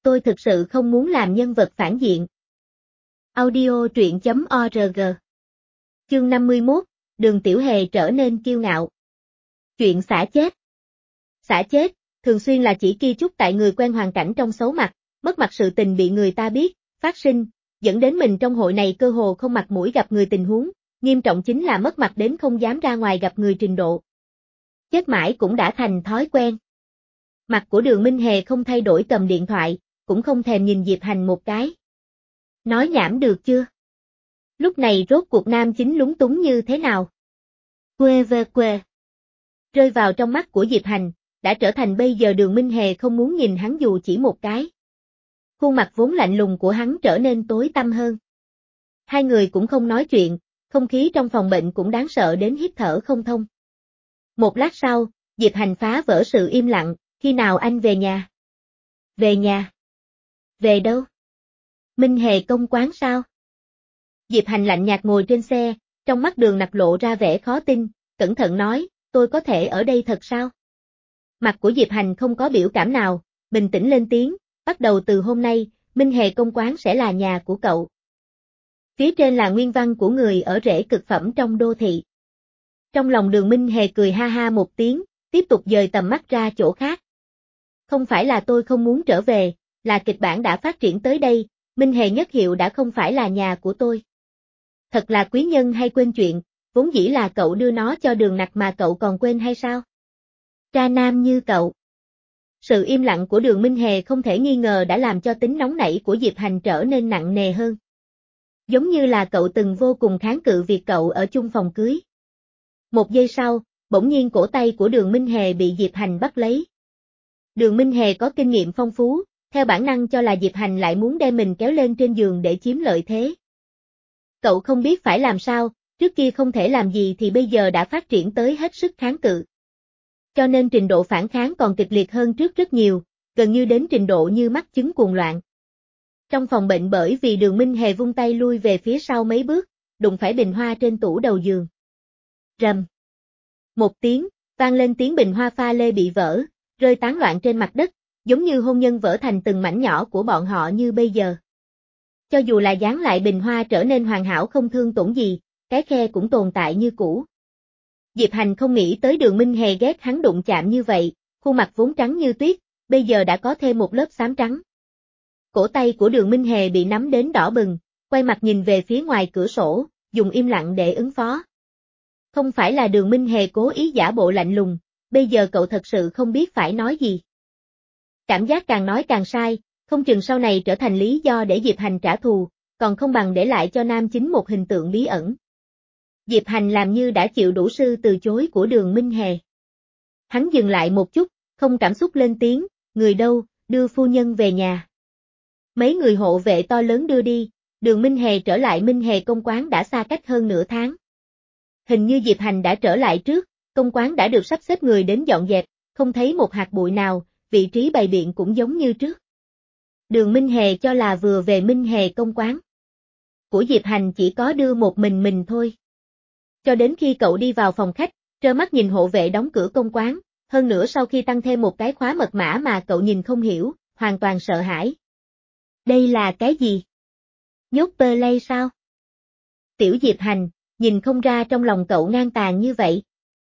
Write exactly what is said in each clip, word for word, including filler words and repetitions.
Tôi thực sự không muốn làm nhân vật phản diện. Audio truyện chấm org. Chương năm mươi mốt, Đường Tiểu Hề trở nên kiêu ngạo. Chuyện xả chết. Xả chết, thường xuyên là chỉ ki chúc tại người quen hoàn cảnh trong xấu mặt, mất mặt sự tình bị người ta biết, phát sinh, dẫn đến mình trong hội này cơ hồ không mặt mũi gặp người tình huống, nghiêm trọng chính là mất mặt đến không dám ra ngoài gặp người trình độ. Chết mãi cũng đã thành thói quen. Mặt của Đường Minh Hề không thay đổi cầm điện thoại, cũng không thèm nhìn Diệp Hành một cái. Nói nhảm được chưa? Lúc này rốt cuộc nam chính lúng túng như thế nào? Quê về quê. Rơi vào trong mắt của Diệp Hành, đã trở thành bây giờ Đường Minh Hề không muốn nhìn hắn dù chỉ một cái. Khuôn mặt vốn lạnh lùng của hắn trở nên tối tăm hơn. Hai người cũng không nói chuyện, không khí trong phòng bệnh cũng đáng sợ đến hít thở không thông. Một lát sau, Diệp Hành phá vỡ sự im lặng, khi nào anh về nhà? Về nhà? Về đâu? Minh Hề công quán sao? Diệp Hành lạnh nhạt ngồi trên xe, trong mắt Đường Nặc lộ ra vẻ khó tin, cẩn thận nói, tôi có thể ở đây thật sao? Mặt của Diệp Hành không có biểu cảm nào, bình tĩnh lên tiếng, bắt đầu từ hôm nay, Minh Hề công quán sẽ là nhà của cậu. Phía trên là nguyên văn của người ở rễ cực phẩm trong đô thị. Trong lòng Đường Minh Hề cười ha ha một tiếng, tiếp tục dời tầm mắt ra chỗ khác. Không phải là tôi không muốn trở về, là kịch bản đã phát triển tới đây, Minh Hề nhất hiệu đã không phải là nhà của tôi. Thật là quý nhân hay quên chuyện, vốn dĩ là cậu đưa nó cho Đường Nặc mà cậu còn quên hay sao? Tra nam như cậu. Sự im lặng của Đường Minh Hề không thể nghi ngờ đã làm cho tính nóng nảy của Diệp Hành trở nên nặng nề hơn. Giống như là cậu từng vô cùng kháng cự việc cậu ở chung phòng cưới. Một giây sau, bỗng nhiên cổ tay của Đường Minh Hề bị Diệp Hành bắt lấy. Đường Minh Hề có kinh nghiệm phong phú, theo bản năng cho là Diệp Hành lại muốn đem mình kéo lên trên giường để chiếm lợi thế. Cậu không biết phải làm sao, trước kia không thể làm gì thì bây giờ đã phát triển tới hết sức kháng cự. Cho nên trình độ phản kháng còn kịch liệt hơn trước rất nhiều, gần như đến trình độ như mắc chứng cuồng loạn. Trong phòng bệnh bởi vì Đường Minh Hề vung tay lui về phía sau mấy bước, đụng phải bình hoa trên tủ đầu giường. Rầm. Một tiếng, vang lên tiếng bình hoa pha lê bị vỡ, rơi tán loạn trên mặt đất, giống như hôn nhân vỡ thành từng mảnh nhỏ của bọn họ như bây giờ. Cho dù là dán lại bình hoa trở nên hoàn hảo không thương tổn gì, cái khe cũng tồn tại như cũ. Diệp Hành không nghĩ tới Đường Minh Hề ghét hắn đụng chạm như vậy, khuôn mặt vốn trắng như tuyết, bây giờ đã có thêm một lớp xám trắng. Cổ tay của Đường Minh Hề bị nắm đến đỏ bừng, quay mặt nhìn về phía ngoài cửa sổ, dùng im lặng để ứng phó. Không phải là Đường Minh Hề cố ý giả bộ lạnh lùng, bây giờ cậu thật sự không biết phải nói gì. Cảm giác càng nói càng sai, không chừng sau này trở thành lý do để Diệp Hành trả thù, còn không bằng để lại cho nam chính một hình tượng bí ẩn. Diệp Hành làm như đã chịu đủ sự từ chối của Đường Minh Hề. Hắn dừng lại một chút, không cảm xúc lên tiếng, người đâu, đưa phu nhân về nhà. Mấy người hộ vệ to lớn đưa đi, Đường Minh Hề trở lại Minh Hề công quán đã xa cách hơn nửa tháng. Hình như Diệp Hành đã trở lại trước, công quán đã được sắp xếp người đến dọn dẹp, không thấy một hạt bụi nào, vị trí bày biện cũng giống như trước. Đường Minh Hề cho là vừa về Minh Hề công quán. Của Diệp Hành chỉ có đưa một mình mình thôi. Cho đến khi cậu đi vào phòng khách, trơ mắt nhìn hộ vệ đóng cửa công quán, hơn nữa sau khi tăng thêm một cái khóa mật mã mà cậu nhìn không hiểu, hoàn toàn sợ hãi. Đây là cái gì? Nhốt tơ lay sao? Tiểu Diệp Hành, nhìn không ra trong lòng cậu ngang tàn như vậy.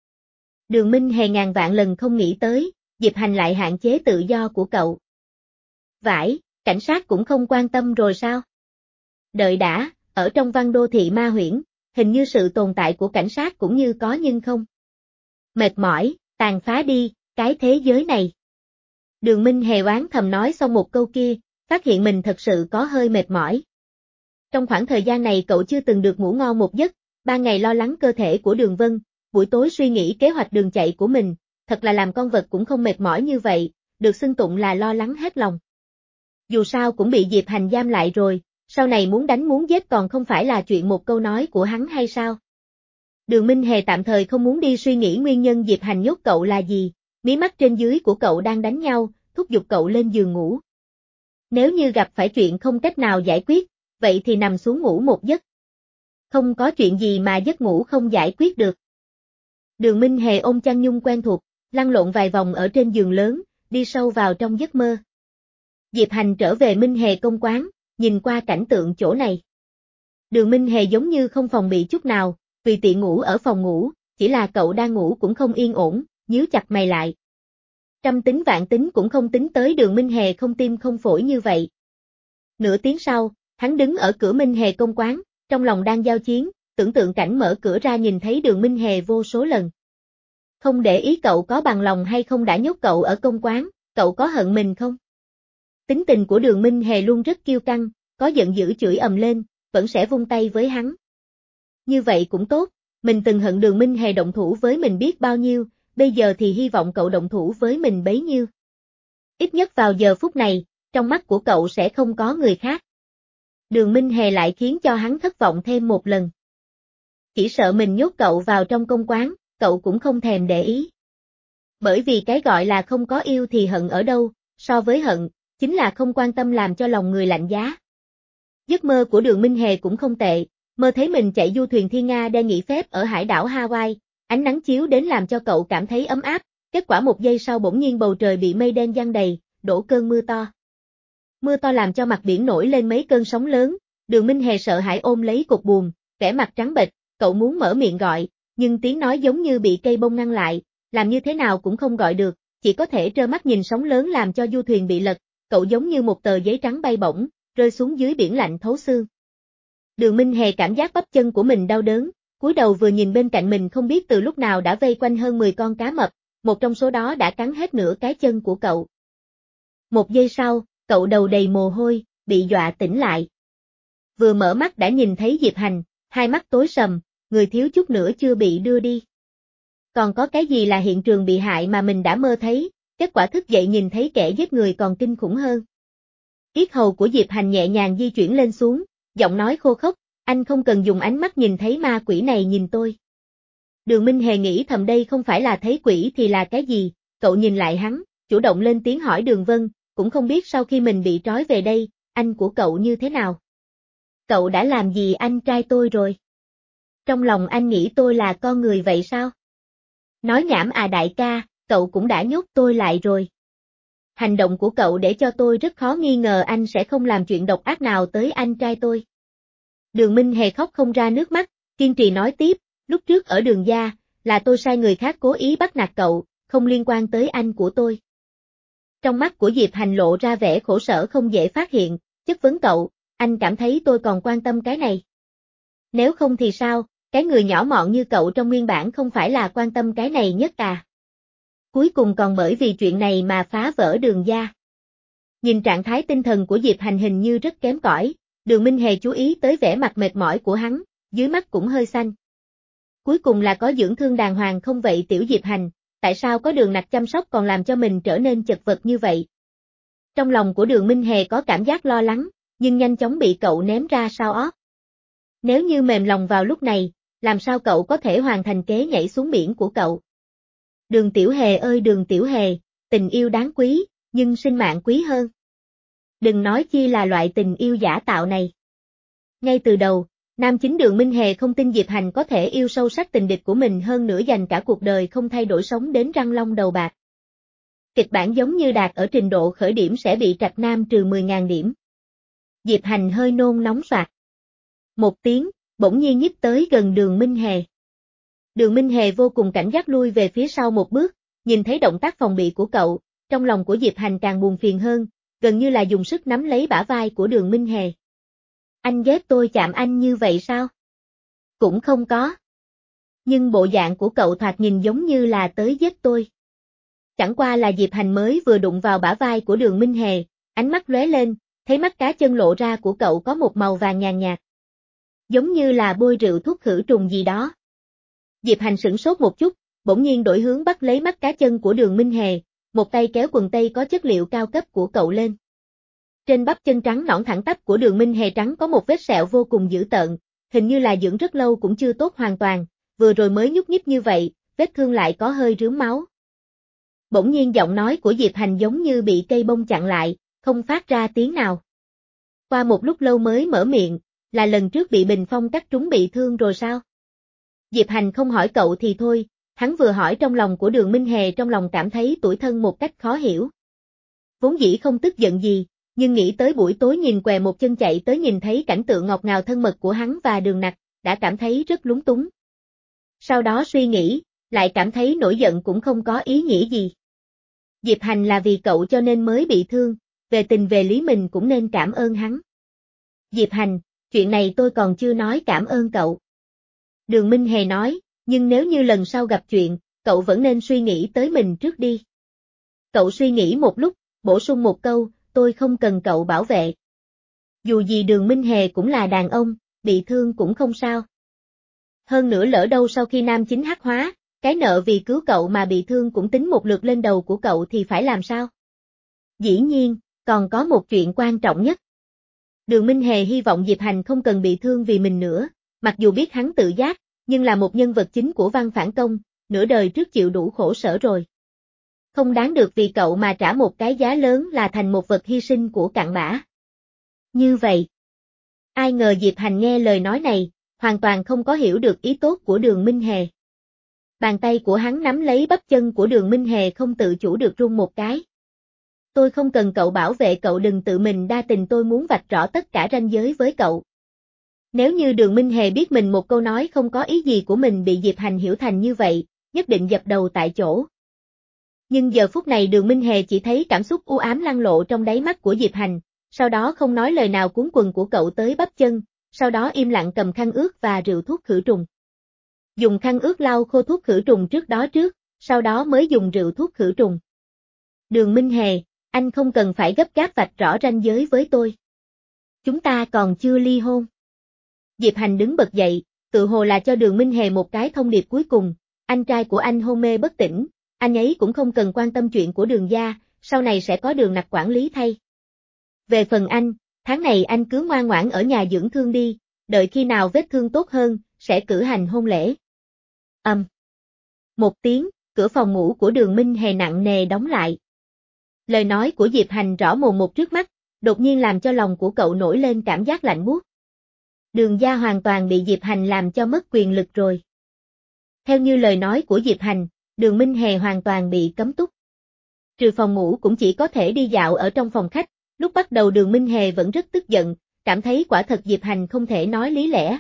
Đường Minh Hề ngàn vạn lần không nghĩ tới, Diệp Hành lại hạn chế tự do của cậu. Vãi, cảnh sát cũng không quan tâm rồi sao? Đợi đã, ở trong văn đô thị ma huyễn, hình như sự tồn tại của cảnh sát cũng như có nhưng không. Mệt mỏi, tàn phá đi, cái thế giới này. Đường Minh Hề oán thầm nói xong một câu kia, phát hiện mình thật sự có hơi mệt mỏi. Trong khoảng thời gian này cậu chưa từng được ngủ ngon một giấc, ban ngày lo lắng cơ thể của Đường Vân, buổi tối suy nghĩ kế hoạch đường chạy của mình, thật là làm con vật cũng không mệt mỏi như vậy, được xưng tụng là lo lắng hết lòng. Dù sao cũng bị Diệp Hành giam lại rồi, sau này muốn đánh muốn giết còn không phải là chuyện một câu nói của hắn hay sao? Đường Minh Hề tạm thời không muốn đi suy nghĩ nguyên nhân Diệp Hành nhốt cậu là gì, mí mắt trên dưới của cậu đang đánh nhau, thúc giục cậu lên giường ngủ. Nếu như gặp phải chuyện không cách nào giải quyết, vậy thì nằm xuống ngủ một giấc. Không có chuyện gì mà giấc ngủ không giải quyết được. Đường Minh Hề ôm chăn nhung quen thuộc, lăn lộn vài vòng ở trên giường lớn, đi sâu vào trong giấc mơ. Diệp Hành trở về Minh Hề công quán, nhìn qua cảnh tượng chỗ này. Đường Minh Hề giống như không phòng bị chút nào, tùy tiện ngủ ở phòng ngủ, chỉ là cậu đang ngủ cũng không yên ổn, nhíu chặt mày lại. Trăm tính vạn tính cũng không tính tới Đường Minh Hề không tim không phổi như vậy. Nửa tiếng sau, hắn đứng ở cửa Minh Hề công quán, trong lòng đang giao chiến, tưởng tượng cảnh mở cửa ra nhìn thấy Đường Minh Hề vô số lần. Không để ý cậu có bằng lòng hay không đã nhốt cậu ở công quán, cậu có hận mình không? Tính tình của Đường Minh Hề luôn rất kiêu căng, có giận dữ chửi ầm lên, vẫn sẽ vung tay với hắn. Như vậy cũng tốt, mình từng hận Đường Minh Hề động thủ với mình biết bao nhiêu, bây giờ thì hy vọng cậu động thủ với mình bấy nhiêu. Ít nhất vào giờ phút này, trong mắt của cậu sẽ không có người khác. Đường Minh Hề lại khiến cho hắn thất vọng thêm một lần. Chỉ sợ mình nhốt cậu vào trong công quán, cậu cũng không thèm để ý. Bởi vì cái gọi là không có yêu thì hận ở đâu, so với hận, chính là không quan tâm làm cho lòng người lạnh giá. Giấc mơ của Đường Minh Hề cũng không tệ, mơ thấy mình chạy du thuyền thiên nga đang nghỉ phép ở hải đảo Hawaii, ánh nắng chiếu đến làm cho cậu cảm thấy ấm áp, kết quả một giây sau bỗng nhiên bầu trời bị mây đen giăng đầy, đổ cơn mưa to. Mưa to làm cho mặt biển nổi lên mấy cơn sóng lớn, Đường Minh Hề sợ hãi ôm lấy cột buồm, vẻ mặt trắng bệch, cậu muốn mở miệng gọi, nhưng tiếng nói giống như bị cây bông ngăn lại, làm như thế nào cũng không gọi được, chỉ có thể trơ mắt nhìn sóng lớn làm cho du thuyền bị lật, cậu giống như một tờ giấy trắng bay bổng, rơi xuống dưới biển lạnh thấu xương. Đường Minh Hề cảm giác bắp chân của mình đau đớn, cúi đầu vừa nhìn bên cạnh mình không biết từ lúc nào đã vây quanh hơn mười con cá mập, một trong số đó đã cắn hết nửa cái chân của cậu. Một giây sau, cậu đầu đầy mồ hôi, bị dọa tỉnh lại. Vừa mở mắt đã nhìn thấy Diệp Hành, hai mắt tối sầm, người thiếu chút nữa chưa bị đưa đi. Còn có cái gì là hiện trường bị hại mà mình đã mơ thấy, kết quả thức dậy nhìn thấy kẻ giết người còn kinh khủng hơn. Yết hầu của Diệp Hành nhẹ nhàng di chuyển lên xuống, giọng nói khô khốc, anh không cần dùng ánh mắt nhìn thấy ma quỷ này nhìn tôi. Đường Minh Hề nghĩ thầm đây không phải là thấy quỷ thì là cái gì, cậu nhìn lại hắn, chủ động lên tiếng hỏi Đường Vân, cũng không biết sau khi mình bị trói về đây, anh của cậu như thế nào. Cậu đã làm gì anh trai tôi rồi? Trong lòng anh nghĩ tôi là con người vậy sao? Nói nhảm à đại ca, cậu cũng đã nhốt tôi lại rồi. Hành động của cậu để cho tôi rất khó nghi ngờ anh sẽ không làm chuyện độc ác nào tới anh trai tôi. Đường Minh Hề khóc không ra nước mắt, kiên trì nói tiếp, lúc trước ở Đường gia, là tôi sai người khác cố ý bắt nạt cậu, không liên quan tới anh của tôi. Trong mắt của Diệp Hành lộ ra vẻ khổ sở không dễ phát hiện, chất vấn cậu, anh cảm thấy tôi còn quan tâm cái này. Nếu không thì sao, cái người nhỏ mọn như cậu trong nguyên bản không phải là quan tâm cái này nhất à. Cuối cùng còn bởi vì chuyện này mà phá vỡ Đường gia. Nhìn trạng thái tinh thần của Diệp Hành hình như rất kém cỏi, Đường Minh Hề chú ý tới vẻ mặt mệt mỏi của hắn, dưới mắt cũng hơi xanh. Cuối cùng là có dưỡng thương đàng hoàng không vậy tiểu Diệp Hành, tại sao có Đường Nặc chăm sóc còn làm cho mình trở nên chật vật như vậy? Trong lòng của Đường Minh Hề có cảm giác lo lắng, nhưng nhanh chóng bị cậu ném ra sau óc. Nếu như mềm lòng vào lúc này, làm sao cậu có thể hoàn thành kế nhảy xuống biển của cậu? Đường Tiểu Hề ơi Đường Tiểu Hề, tình yêu đáng quý, nhưng sinh mạng quý hơn. Đừng nói chi là loại tình yêu giả tạo này. Ngay từ đầu, nam chính Đường Minh Hề không tin Diệp Hành có thể yêu sâu sắc tình địch của mình hơn nữa dành cả cuộc đời không thay đổi sống đến răng long đầu bạc. Kịch bản giống như đạt ở trình độ khởi điểm sẽ bị Trạch Nam trừ mười nghìn điểm. Diệp Hành hơi nôn nóng soạt. Một tiếng, bỗng nhiên nhích tới gần Đường Minh Hề. Đường Minh Hề vô cùng cảnh giác lui về phía sau một bước, nhìn thấy động tác phòng bị của cậu, trong lòng của Diệp Hành càng buồn phiền hơn, gần như là dùng sức nắm lấy bả vai của Đường Minh Hề. Anh ghét tôi chạm anh như vậy sao? Cũng không có. Nhưng bộ dạng của cậu thoạt nhìn giống như là tới giết tôi. Chẳng qua là Diệp Hành mới vừa đụng vào bả vai của Đường Minh Hề, ánh mắt lóe lên, thấy mắt cá chân lộ ra của cậu có một màu vàng nhàn nhạt. Giống như là bôi rượu thuốc khử trùng gì đó. Diệp Hành sửng sốt một chút, bỗng nhiên đổi hướng bắt lấy mắt cá chân của Đường Minh Hề, một tay kéo quần tây có chất liệu cao cấp của cậu lên. Trên bắp chân trắng nõn thẳng tắp của Đường Minh Hề trắng có một vết sẹo vô cùng dữ tợn, hình như là dưỡng rất lâu cũng chưa tốt hoàn toàn, vừa rồi mới nhúc nhích như vậy, vết thương lại có hơi rướm máu. Bỗng nhiên giọng nói của Diệp Hành giống như bị cây bông chặn lại, không phát ra tiếng nào. Qua một lúc lâu mới mở miệng, là lần trước bị bình phong cắt trúng bị thương rồi sao? Diệp Hành không hỏi cậu thì thôi, hắn vừa hỏi trong lòng của Đường Minh Hề trong lòng cảm thấy tủi thân một cách khó hiểu. Vốn dĩ không tức giận gì, nhưng nghĩ tới buổi tối nhìn què một chân chạy tới nhìn thấy cảnh tượng ngọt ngào thân mật của hắn và Đường Nặc, đã cảm thấy rất lúng túng. Sau đó suy nghĩ, lại cảm thấy nổi giận cũng không có ý nghĩa gì. Diệp Hành là vì cậu cho nên mới bị thương, về tình về lý mình cũng nên cảm ơn hắn. Diệp Hành, chuyện này tôi còn chưa nói cảm ơn cậu. Đường Minh Hề nói, nhưng nếu như lần sau gặp chuyện, cậu vẫn nên suy nghĩ tới mình trước đi. Cậu suy nghĩ một lúc, bổ sung một câu, tôi không cần cậu bảo vệ. Dù gì Đường Minh Hề cũng là đàn ông, bị thương cũng không sao. Hơn nữa lỡ đâu sau khi nam chính hắc hóa, cái nợ vì cứu cậu mà bị thương cũng tính một lượt lên đầu của cậu thì phải làm sao? Dĩ nhiên, còn có một chuyện quan trọng nhất. Đường Minh Hề hy vọng Diệp Hành không cần bị thương vì mình nữa, mặc dù biết hắn tự giác, nhưng là một nhân vật chính của văn phản công, nửa đời trước chịu đủ khổ sở rồi. Không đáng được vì cậu mà trả một cái giá lớn là thành một vật hy sinh của cặn bã. Như vậy. Ai ngờ Diệp Hành nghe lời nói này, hoàn toàn không có hiểu được ý tốt của Đường Minh Hề. Bàn tay của hắn nắm lấy bắp chân của Đường Minh Hề không tự chủ được run một cái. Tôi không cần cậu bảo vệ, cậu đừng tự mình đa tình, tôi muốn vạch rõ tất cả ranh giới với cậu. Nếu như Đường Minh Hề biết mình một câu nói không có ý gì của mình bị Diệp Hành hiểu thành như vậy, nhất định dập đầu tại chỗ. Nhưng giờ phút này Đường Minh Hề chỉ thấy cảm xúc u ám lăn lộ trong đáy mắt của Diệp Hành, sau đó không nói lời nào cuốn quần của cậu tới bắp chân, sau đó im lặng cầm khăn ướt và rượu thuốc khử trùng. Dùng khăn ướt lau khô thuốc khử trùng trước đó trước, sau đó mới dùng rượu thuốc khử trùng. Đường Minh Hề, anh không cần phải gấp gáp vạch rõ ranh giới với tôi. Chúng ta còn chưa ly hôn. Diệp Hành đứng bật dậy, tự hồ là cho Đường Minh Hề một cái thông điệp cuối cùng, anh trai của anh hôn mê bất tỉnh, anh ấy cũng không cần quan tâm chuyện của Đường gia, sau này sẽ có Đường Nặc quản lý thay. Về phần anh, tháng này anh cứ ngoan ngoãn ở nhà dưỡng thương đi, đợi khi nào vết thương tốt hơn, sẽ cử hành hôn lễ. Ầm. Um. Một tiếng, cửa phòng ngủ của Đường Minh Hề nặng nề đóng lại. Lời nói của Diệp Hành rõ mồn một trước mắt, đột nhiên làm cho lòng của cậu nổi lên cảm giác lạnh buốt. Đường gia hoàn toàn bị Diệp Hành làm cho mất quyền lực rồi. Theo như lời nói của Diệp Hành, Đường Minh Hề hoàn toàn bị cấm túc. Trừ phòng ngủ cũng chỉ có thể đi dạo ở trong phòng khách, lúc bắt đầu Đường Minh Hề vẫn rất tức giận, cảm thấy quả thật Diệp Hành không thể nói lý lẽ.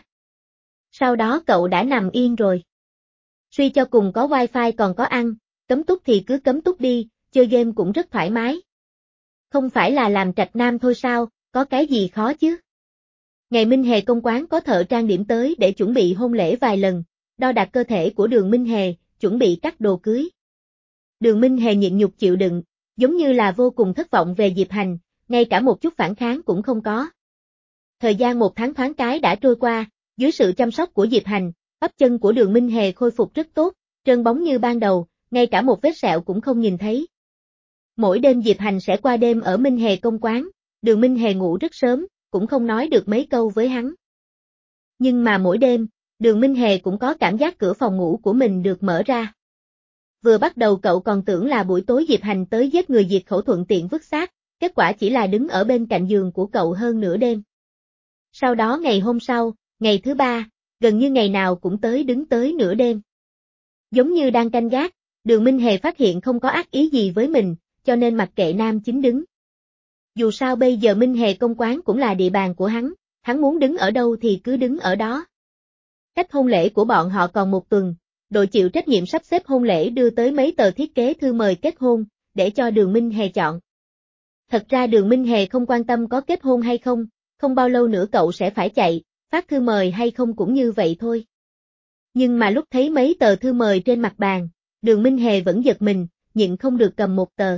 Sau đó cậu đã nằm yên rồi. Suy cho cùng có wifi còn có ăn, cấm túc thì cứ cấm túc đi, chơi game cũng rất thoải mái. Không phải là làm trạch nam thôi sao, có cái gì khó chứ? Ngày Minh Hề công quán có thợ trang điểm tới để chuẩn bị hôn lễ vài lần, đo đạc cơ thể của Đường Minh Hề, chuẩn bị cắt đồ cưới. Đường Minh Hề nhịn nhục chịu đựng, giống như là vô cùng thất vọng về Diệp Hành, ngay cả một chút phản kháng cũng không có. Thời gian một tháng thoáng cái đã trôi qua, dưới sự chăm sóc của Diệp Hành, bắp chân của Đường Minh Hề khôi phục rất tốt, trơn bóng như ban đầu, ngay cả một vết sẹo cũng không nhìn thấy. Mỗi đêm Diệp Hành sẽ qua đêm ở Minh Hề công quán, Đường Minh Hề ngủ rất sớm, cũng không nói được mấy câu với hắn. Nhưng mà mỗi đêm, Đường Minh Hề cũng có cảm giác cửa phòng ngủ của mình được mở ra. Vừa bắt đầu cậu còn tưởng là buổi tối Diệp Hành tới giết người diệt khẩu thuận tiện vứt xác, kết quả chỉ là đứng ở bên cạnh giường của cậu hơn nửa đêm. Sau đó ngày hôm sau, ngày thứ ba, gần như ngày nào cũng tới đứng tới nửa đêm. Giống như đang canh gác, Đường Minh Hề phát hiện không có ác ý gì với mình, cho nên mặc kệ nam chính đứng. Dù sao bây giờ Minh Hề công quán cũng là địa bàn của hắn, hắn muốn đứng ở đâu thì cứ đứng ở đó. Cách hôn lễ của bọn họ còn một tuần, đội chịu trách nhiệm sắp xếp hôn lễ đưa tới mấy tờ thiết kế thư mời kết hôn, để cho Đường Minh Hề chọn. Thật ra Đường Minh Hề không quan tâm có kết hôn hay không, không bao lâu nữa cậu sẽ phải chạy, phát thư mời hay không cũng như vậy thôi. Nhưng mà lúc thấy mấy tờ thư mời trên mặt bàn, Đường Minh Hề vẫn giật mình, nhịn không được cầm một tờ.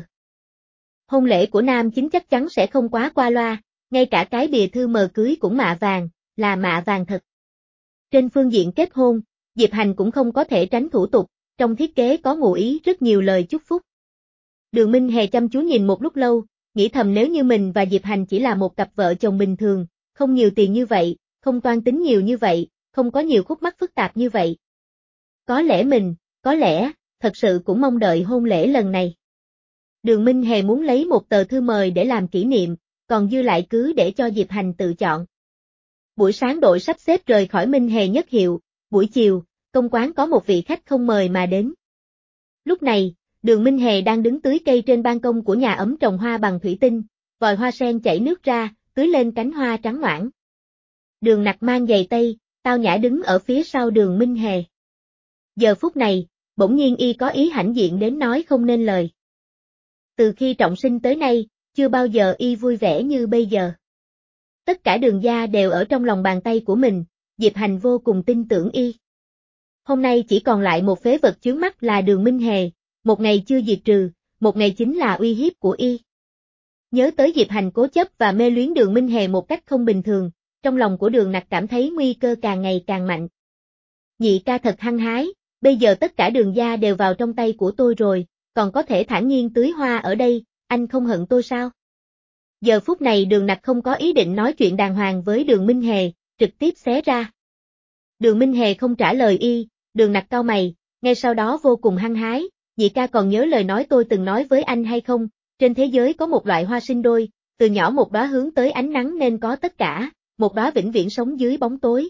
Hôn lễ của nam chính chắc chắn sẽ không quá qua loa, ngay cả cái bìa thư mời cưới cũng mạ vàng, là mạ vàng thật. Trên phương diện kết hôn, Diệp Hành cũng không có thể tránh thủ tục, trong thiết kế có ngụ ý rất nhiều lời chúc phúc. Đường Minh Hề chăm chú nhìn một lúc lâu, nghĩ thầm nếu như mình và Diệp Hành chỉ là một cặp vợ chồng bình thường, không nhiều tiền như vậy, không toan tính nhiều như vậy, không có nhiều khúc mắc phức tạp như vậy. Có lẽ mình, có lẽ, thật sự cũng mong đợi hôn lễ lần này. Đường Minh Hề muốn lấy một tờ thư mời để làm kỷ niệm, còn dư lại cứ để cho Diệp Hành tự chọn. Buổi sáng đội sắp xếp rời khỏi Minh Hề nhất hiệu, buổi chiều, công quán có một vị khách không mời mà đến. Lúc này, Đường Minh Hề đang đứng tưới cây trên ban công của nhà ấm trồng hoa bằng thủy tinh, vòi hoa sen chảy nước ra, tưới lên cánh hoa trắng noãn. Đường Nặc mang giày tây, tao nhã đứng ở phía sau Đường Minh Hề. Giờ phút này, bỗng nhiên y có ý hãnh diện đến nói không nên lời. Từ khi trọng sinh tới nay, chưa bao giờ y vui vẻ như bây giờ. Tất cả Đường gia đều ở trong lòng bàn tay của mình, Diệp Hành vô cùng tin tưởng y. Hôm nay chỉ còn lại một phế vật chướng mắt là Đường Minh Hề, một ngày chưa diệt trừ, một ngày chính là uy hiếp của y. Nhớ tới Diệp Hành cố chấp và mê luyến Đường Minh Hề một cách không bình thường, trong lòng của Đường Nặc cảm thấy nguy cơ càng ngày càng mạnh. Nhị ca thật hăng hái, bây giờ tất cả Đường gia đều vào trong tay của tôi rồi, còn có thể thản nhiên tưới hoa ở đây, anh không hận tôi sao? Giờ phút này Đường Nặc không có ý định nói chuyện đàng hoàng với Đường Minh Hề, trực tiếp xé ra. Đường Minh Hề không trả lời y, Đường Nặc cau mày, ngay sau đó vô cùng hăng hái, nhị ca còn nhớ lời nói tôi từng nói với anh hay không, trên thế giới có một loại hoa sinh đôi, từ nhỏ một đóa hướng tới ánh nắng nên có tất cả, một đóa vĩnh viễn sống dưới bóng tối.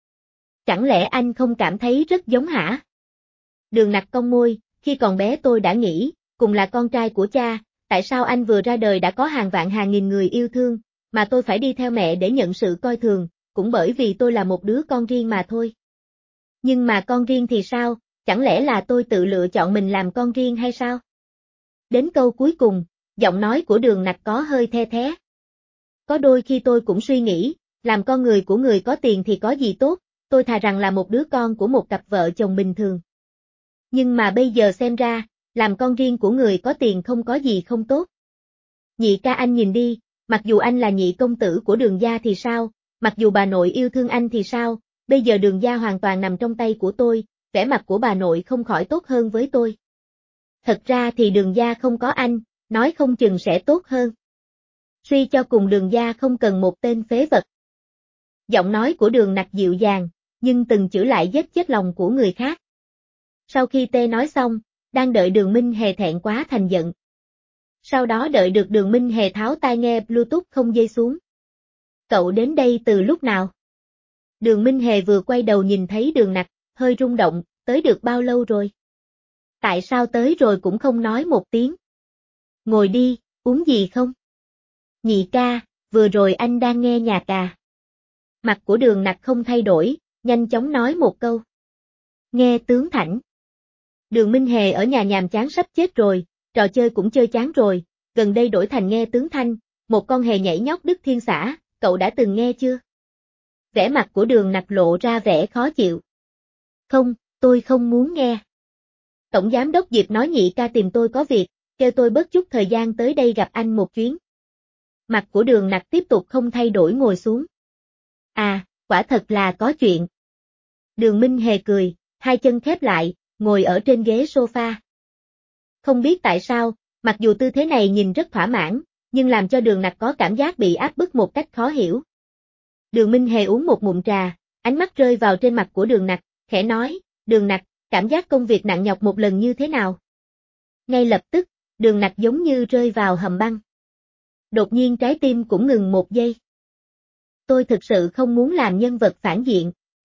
Chẳng lẽ anh không cảm thấy rất giống hả? Đường Nặc cong môi, khi còn bé tôi đã nghĩ, cùng là con trai của cha, tại sao anh vừa ra đời đã có hàng vạn hàng nghìn người yêu thương, mà tôi phải đi theo mẹ để nhận sự coi thường, cũng bởi vì tôi là một đứa con riêng mà thôi. Nhưng mà con riêng thì sao, chẳng lẽ là tôi tự lựa chọn mình làm con riêng hay sao? Đến câu cuối cùng, giọng nói của Đường Nặc có hơi the thé. Có đôi khi tôi cũng suy nghĩ, làm con người của người có tiền thì có gì tốt, tôi thà rằng là một đứa con của một cặp vợ chồng bình thường. Nhưng mà bây giờ xem ra, làm con riêng của người có tiền không có gì không tốt. Nhị ca anh nhìn đi, mặc dù anh là nhị công tử của Đường gia thì sao, mặc dù bà nội yêu thương anh thì sao, bây giờ Đường gia hoàn toàn nằm trong tay của tôi, vẻ mặt của bà nội không khỏi tốt hơn với tôi. Thật ra thì Đường gia không có anh, nói không chừng sẽ tốt hơn. Suy cho cùng Đường gia không cần một tên phế vật. Giọng nói của Đường Nặc dịu dàng, nhưng từng chữ lại giết chết lòng của người khác. Sau khi tê nói xong, đang đợi Đường Minh Hề thẹn quá thành giận. Sau đó đợi được Đường Minh Hề tháo tai nghe Bluetooth không dây xuống. Cậu đến đây từ lúc nào? Đường Minh Hề vừa quay đầu nhìn thấy Đường Nặc, hơi rung động, tới được bao lâu rồi? Tại sao tới rồi cũng không nói một tiếng? Ngồi đi, uống gì không? Nhị ca, vừa rồi anh đang nghe nhạc à? Mặt của Đường Nặc không thay đổi, nhanh chóng nói một câu. Nghe Tướng Thảnh. Đường Minh Hề ở nhà nhàm chán sắp chết rồi, trò chơi cũng chơi chán rồi, gần đây đổi thành nghe Tướng Thanh, một con hề nhảy nhót Đức Thiên Xã, cậu đã từng nghe chưa? Vẻ mặt của Đường Nặc lộ ra vẻ khó chịu. Không, tôi không muốn nghe. Tổng giám đốc Diệp nói nhị ca tìm tôi có việc, kêu tôi bớt chút thời gian tới đây gặp anh một chuyến. Mặt của Đường Nặc tiếp tục không thay đổi ngồi xuống. À, quả thật là có chuyện. Đường Minh Hề cười, hai chân khép lại, ngồi ở trên ghế sofa. Không biết tại sao, mặc dù tư thế này nhìn rất thỏa mãn, nhưng làm cho Đường Nặc có cảm giác bị áp bức một cách khó hiểu. Đường Minh Hề uống một ngụm trà, ánh mắt rơi vào trên mặt của Đường Nặc, khẽ nói, Đường Nặc, cảm giác công việc nặng nhọc một lần như thế nào? Ngay lập tức, Đường Nặc giống như rơi vào hầm băng. Đột nhiên trái tim cũng ngừng một giây. Tôi thực sự không muốn làm nhân vật phản diện.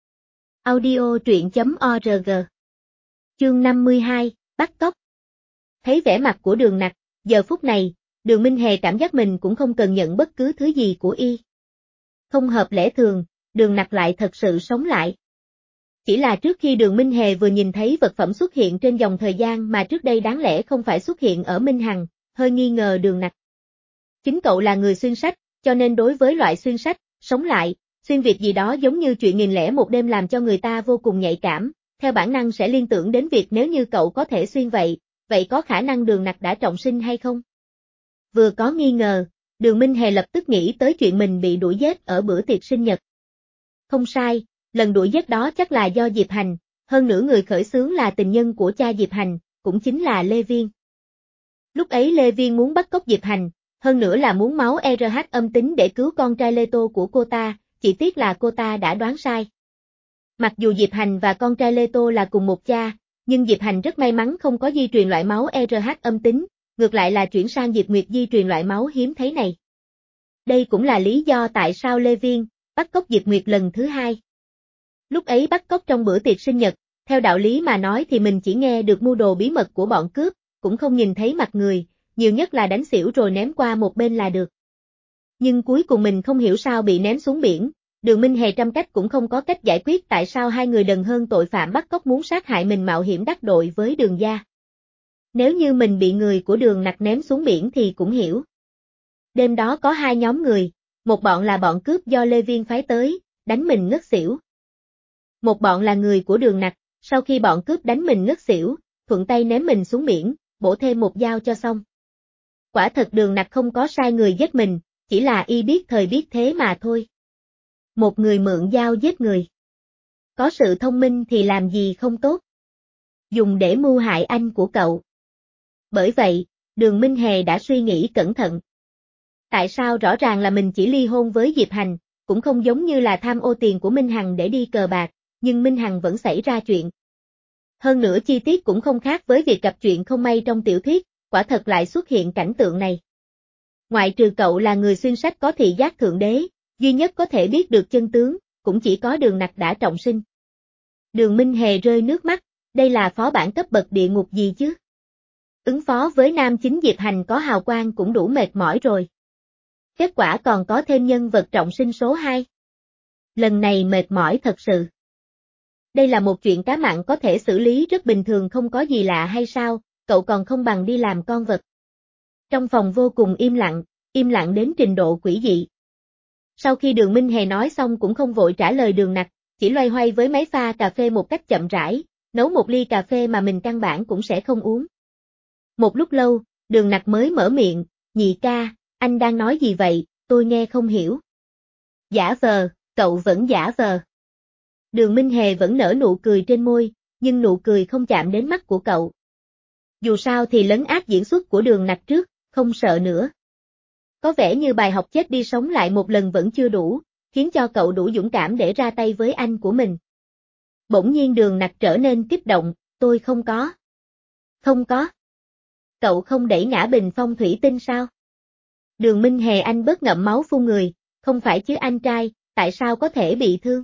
Audio truyện chấm org. Chương năm mươi hai, bắt cóc. Thấy vẻ mặt của Đường Nặc, giờ phút này, Đường Minh Hề cảm giác mình cũng không cần nhận bất cứ thứ gì của y. Không hợp lẽ thường, Đường Nặc lại thật sự sống lại. Chỉ là trước khi Đường Minh Hề vừa nhìn thấy vật phẩm xuất hiện trên dòng thời gian mà trước đây đáng lẽ không phải xuất hiện ở Minh Hằng, hơi nghi ngờ Đường Nặc. Chính cậu là người xuyên sách, cho nên đối với loại xuyên sách, sống lại, xuyên việt gì đó giống như chuyện nghìn lẻ một đêm làm cho người ta vô cùng nhạy cảm, theo bản năng sẽ liên tưởng đến việc nếu như cậu có thể xuyên vậy, vậy có khả năng Đường Nặc đã trọng sinh hay không? Vừa có nghi ngờ, Đường Minh Hề lập tức nghĩ tới chuyện mình bị đuổi giết ở bữa tiệc sinh nhật. Không sai, lần đuổi giết đó chắc là do Diệp Hành, hơn nữa người khởi xướng là tình nhân của cha Diệp Hành, cũng chính là Lê Viên. Lúc ấy Lê Viên muốn bắt cóc Diệp Hành, hơn nữa là muốn máu e rờ hát âm tính để cứu con trai Lê Tô của cô ta, chỉ tiếc là cô ta đã đoán sai. Mặc dù Diệp Hành và con trai Lê Tô là cùng một cha, nhưng Diệp Hành rất may mắn không có di truyền loại máu e rờ hát âm tính, ngược lại là chuyển sang Diệp Nguyệt di truyền loại máu hiếm thấy này. Đây cũng là lý do tại sao Lê Viên bắt cóc Diệp Nguyệt lần thứ hai. Lúc ấy bắt cóc trong bữa tiệc sinh nhật, theo đạo lý mà nói thì mình chỉ nghe được mưu đồ bí mật của bọn cướp, cũng không nhìn thấy mặt người, nhiều nhất là đánh xỉu rồi ném qua một bên là được. Nhưng cuối cùng mình không hiểu sao bị ném xuống biển, Đường Minh Hề trăm cách cũng không có cách giải quyết tại sao hai người đần hơn tội phạm bắt cóc muốn sát hại mình mạo hiểm đắc đội với Đường gia. Nếu như mình bị người của Đường Nặc ném xuống biển thì cũng hiểu. Đêm đó có hai nhóm người, một bọn là bọn cướp do Lê Viên phái tới, đánh mình ngất xỉu. Một bọn là người của Đường Nặc, sau khi bọn cướp đánh mình ngất xỉu, thuận tay ném mình xuống biển, bổ thêm một dao cho xong. Quả thật Đường Nặc không có sai người giết mình, chỉ là y biết thời biết thế mà thôi. Một người mượn dao giết người. Có sự thông minh thì làm gì không tốt. Dùng để mưu hại anh của cậu. Bởi vậy, Đường Minh Hề đã suy nghĩ cẩn thận. Tại sao rõ ràng là mình chỉ ly hôn với Diệp Hành, cũng không giống như là tham ô tiền của Minh Hằng để đi cờ bạc, nhưng Minh Hằng vẫn xảy ra chuyện. Hơn nữa chi tiết cũng không khác với việc gặp chuyện không may trong tiểu thuyết, quả thật lại xuất hiện cảnh tượng này. Ngoại trừ cậu là người xuyên sách có thị giác thượng đế, duy nhất có thể biết được chân tướng, cũng chỉ có Đường Nặc đã trọng sinh. Đường Minh Hề rơi nước mắt, đây là phó bản cấp bậc địa ngục gì chứ? Ứng phó với nam chính Diệp Hành có hào quang cũng đủ mệt mỏi rồi. Kết quả còn có thêm nhân vật trọng sinh số hai. Lần này mệt mỏi thật sự. Đây là một chuyện cá mặn có thể xử lý rất bình thường không có gì lạ hay sao, cậu còn không bằng đi làm con vật. Trong phòng vô cùng im lặng, im lặng đến trình độ quỷ dị. Sau khi Đường Minh Hề nói xong cũng không vội trả lời Đường Nặc, chỉ loay hoay với máy pha cà phê một cách chậm rãi, nấu một ly cà phê mà mình căn bản cũng sẽ không uống. Một lúc lâu, Đường Nặc mới mở miệng, nhị ca, anh đang nói gì vậy, tôi nghe không hiểu. Giả vờ, cậu vẫn giả vờ. Đường Minh Hề vẫn nở nụ cười trên môi, nhưng nụ cười không chạm đến mắt của cậu. Dù sao thì lấn át diễn xuất của Đường Nặc trước, không sợ nữa. Có vẻ như bài học chết đi sống lại một lần vẫn chưa đủ, khiến cho cậu đủ dũng cảm để ra tay với anh của mình. Bỗng nhiên Đường Nặc trở nên kích động, tôi không có. Không có. Cậu không đẩy ngã bình phong thủy tinh sao? Đường Minh Hề anh bớt ngậm máu phun người, không phải chứ anh trai, tại sao có thể bị thương?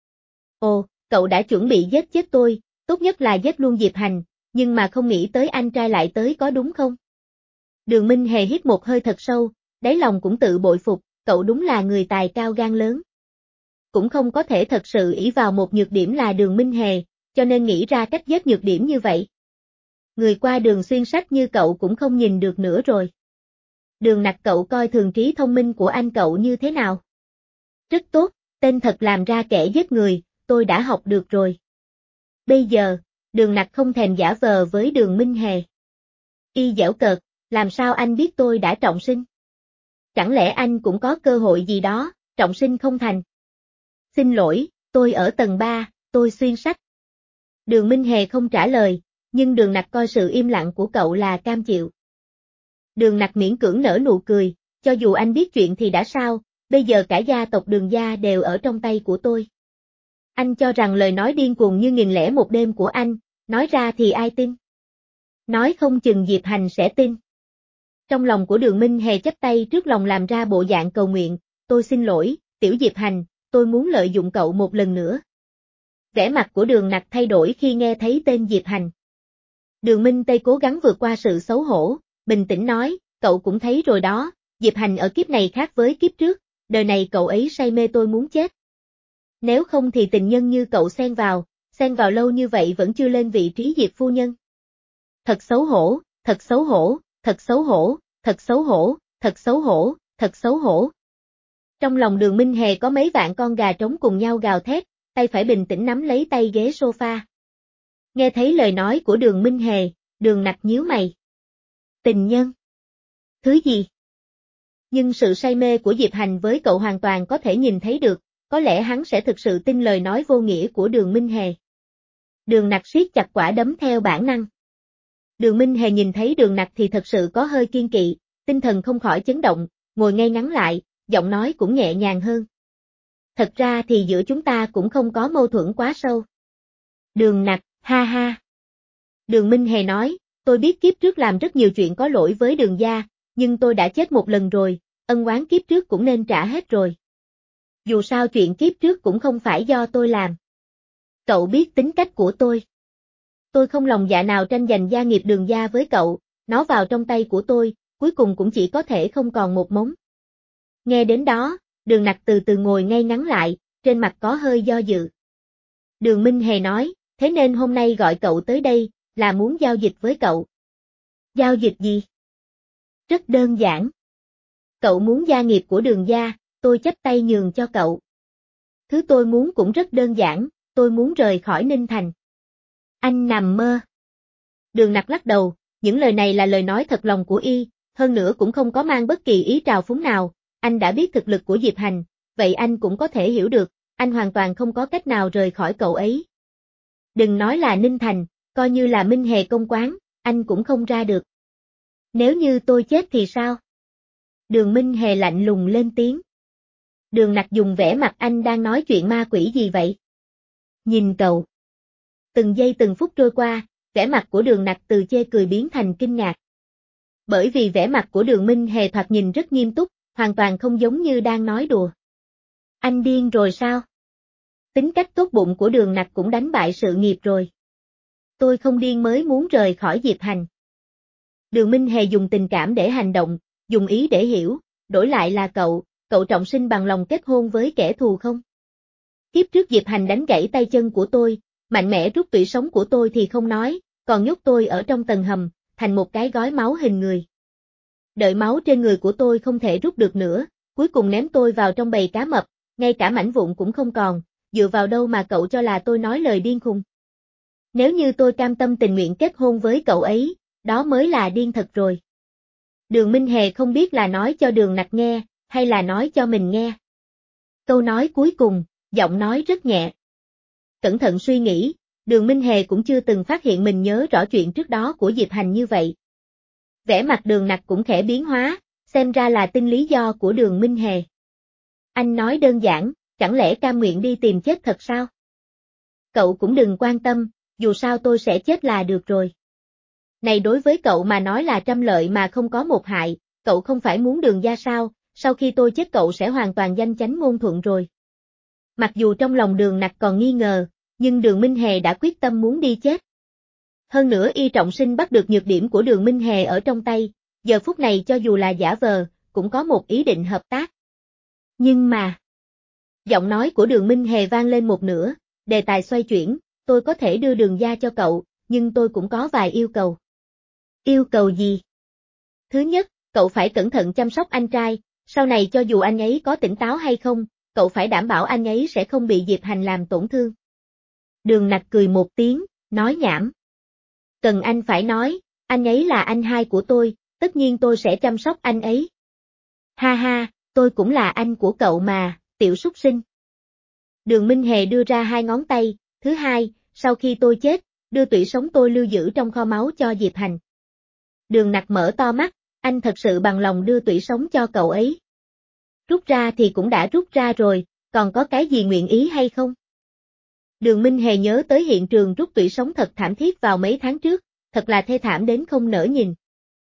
Ồ, cậu đã chuẩn bị giết chết tôi, tốt nhất là giết luôn Diệp Hành, nhưng mà không nghĩ tới anh trai lại tới có đúng không? Đường Minh Hề hít một hơi thật sâu, đáy lòng cũng tự bội phục, cậu đúng là người tài cao gan lớn. Cũng không có thể thật sự ỷ vào một nhược điểm là Đường Minh Hề, cho nên nghĩ ra cách giết nhược điểm như vậy. Người qua đường xuyên sách như cậu cũng không nhìn được nữa rồi. Đường Nặc cậu coi thường trí thông minh của anh cậu như thế nào? Rất tốt, tên thật làm ra kẻ giết người, tôi đã học được rồi. Bây giờ, Đường Nặc không thèm giả vờ với Đường Minh Hề. Y giễu cợt, làm sao anh biết tôi đã trọng sinh? Chẳng lẽ anh cũng có cơ hội gì đó, trọng sinh không thành? Xin lỗi, tôi ở tầng ba, tôi xuyên sách. Đường Minh Hề không trả lời, nhưng Đường Nặc coi sự im lặng của cậu là cam chịu. Đường Nặc miễn cưỡng nở nụ cười, cho dù anh biết chuyện thì đã sao, bây giờ cả gia tộc Đường gia đều ở trong tay của tôi. Anh cho rằng lời nói điên cuồng như nghìn lẻ một đêm của anh, nói ra thì ai tin? Nói không chừng Diệp Hành sẽ tin. Trong lòng của Đường Minh Hề chắp tay trước lòng làm ra bộ dạng cầu nguyện, tôi xin lỗi, tiểu Diệp Hành, tôi muốn lợi dụng cậu một lần nữa. Vẻ mặt của Đường Nặc thay đổi khi nghe thấy tên Diệp Hành. Đường Minh Tây cố gắng vượt qua sự xấu hổ, bình tĩnh nói, cậu cũng thấy rồi đó, Diệp Hành ở kiếp này khác với kiếp trước, đời này cậu ấy say mê tôi muốn chết. Nếu không thì tình nhân như cậu xen vào, xen vào lâu như vậy vẫn chưa lên vị trí Diệp phu nhân. Thật xấu hổ, thật xấu hổ, thật xấu hổ, thật xấu hổ, thật xấu hổ, thật xấu hổ. Trong lòng Đường Minh Hề có mấy vạn con gà trống cùng nhau gào thét, tay phải bình tĩnh nắm lấy tay ghế sofa. Nghe thấy lời nói của Đường Minh Hề, Đường Nặc nhíu mày. Tình nhân? Thứ gì? Nhưng sự say mê của Diệp Hành với cậu hoàn toàn có thể nhìn thấy được, có lẽ hắn sẽ thực sự tin lời nói vô nghĩa của Đường Minh Hề. Đường Nặc siết chặt quả đấm theo bản năng. Đường Minh Hề nhìn thấy Đường Nặc thì thật sự có hơi kiên kỵ, tinh thần không khỏi chấn động, ngồi ngay ngắn lại, giọng nói cũng nhẹ nhàng hơn. Thật ra thì giữa chúng ta cũng không có mâu thuẫn quá sâu. Đường Nặc, ha ha. Đường Minh Hề nói, tôi biết kiếp trước làm rất nhiều chuyện có lỗi với Đường gia, nhưng tôi đã chết một lần rồi, ân oán kiếp trước cũng nên trả hết rồi. Dù sao chuyện kiếp trước cũng không phải do tôi làm. Cậu biết tính cách của tôi. Tôi không lòng dạ nào tranh giành gia nghiệp Đường gia với cậu, nó vào trong tay của tôi, cuối cùng cũng chỉ có thể không còn một mống. Nghe đến đó, Đường Nặc từ từ ngồi ngay ngắn lại, trên mặt có hơi do dự. Đường Minh Hề nói, thế nên hôm nay gọi cậu tới đây, là muốn giao dịch với cậu. Giao dịch gì? Rất đơn giản. Cậu muốn gia nghiệp của Đường gia, tôi chắp tay nhường cho cậu. Thứ tôi muốn cũng rất đơn giản, tôi muốn rời khỏi Ninh Thành. Anh nằm mơ. Đường Nặc lắc đầu, những lời này là lời nói thật lòng của y, hơn nữa cũng không có mang bất kỳ ý trào phúng nào, anh đã biết thực lực của Diệp Hành, vậy anh cũng có thể hiểu được, anh hoàn toàn không có cách nào rời khỏi cậu ấy. Đừng nói là Ninh Thành, coi như là Minh Hề công quán, anh cũng không ra được. Nếu như tôi chết thì sao? Đường Minh Hề lạnh lùng lên tiếng. Đường Nặc dùng vẻ mặt anh đang nói chuyện ma quỷ gì vậy? Nhìn cậu. Từng giây từng phút trôi qua, vẻ mặt của Đường Nặc từ chê cười biến thành kinh ngạc. Bởi vì vẻ mặt của Đường Minh Hề thoạt nhìn rất nghiêm túc, hoàn toàn không giống như đang nói đùa. Anh điên rồi sao? Tính cách tốt bụng của Đường Nặc cũng đánh bại sự nghiệp rồi. Tôi không điên mới muốn rời khỏi Diệp Hành. Đường Minh Hề dùng tình cảm để hành động, dùng ý để hiểu, đổi lại là cậu, cậu trọng sinh bằng lòng kết hôn với kẻ thù không? Kiếp trước Diệp Hành đánh gãy tay chân của tôi, mạnh mẽ rút tủy sống của tôi thì không nói, còn nhốt tôi ở trong tầng hầm, thành một cái gói máu hình người. Đợi máu trên người của tôi không thể rút được nữa, cuối cùng ném tôi vào trong bầy cá mập, ngay cả mảnh vụn cũng không còn, dựa vào đâu mà cậu cho là tôi nói lời điên khùng. Nếu như tôi cam tâm tình nguyện kết hôn với cậu ấy, đó mới là điên thật rồi. Đường Minh Hề không biết là nói cho Đường Nặc nghe, hay là nói cho mình nghe. Câu nói cuối cùng, giọng nói rất nhẹ. Cẩn thận suy nghĩ, Đường Minh Hề cũng chưa từng phát hiện mình nhớ rõ chuyện trước đó của Diệp Hành như vậy. Vẻ mặt Đường Nặc cũng khẽ biến hóa, xem ra là tin lý do của Đường Minh Hề. Anh nói đơn giản, chẳng lẽ cam nguyện đi tìm chết thật sao? Cậu cũng đừng quan tâm, dù sao tôi sẽ chết là được rồi. Này đối với cậu mà nói là trăm lợi mà không có một hại, cậu không phải muốn Đường gia sao, sau khi tôi chết cậu sẽ hoàn toàn danh chánh ngôn thuận rồi. Mặc dù trong lòng Đường Nặc còn nghi ngờ, nhưng Đường Minh Hề đã quyết tâm muốn đi chết. Hơn nữa y trọng sinh bắt được nhược điểm của Đường Minh Hề ở trong tay, giờ phút này cho dù là giả vờ, cũng có một ý định hợp tác. Nhưng mà... Giọng nói của Đường Minh Hề vang lên một nửa, đề tài xoay chuyển, tôi có thể đưa Đường gia cho cậu, nhưng tôi cũng có vài yêu cầu. Yêu cầu gì? Thứ nhất, cậu phải cẩn thận chăm sóc anh trai, sau này cho dù anh ấy có tỉnh táo hay không, cậu phải đảm bảo anh ấy sẽ không bị Diệp Hành làm tổn thương. Đường Nặc cười một tiếng, nói nhảm. Cần anh phải nói, anh ấy là anh hai của tôi, tất nhiên tôi sẽ chăm sóc anh ấy. Ha ha, tôi cũng là anh của cậu mà, tiểu súc sinh. Đường Minh Hề đưa ra hai ngón tay, thứ hai, sau khi tôi chết, đưa tủy sống tôi lưu giữ trong kho máu cho Diệp Hành. Đường Nặc mở to mắt, anh thật sự bằng lòng đưa tủy sống cho cậu ấy. Rút ra thì cũng đã rút ra rồi, còn có cái gì nguyện ý hay không? Đường Minh Hề nhớ tới hiện trường rút tủy sống thật thảm thiết vào mấy tháng trước, thật là thê thảm đến không nỡ nhìn.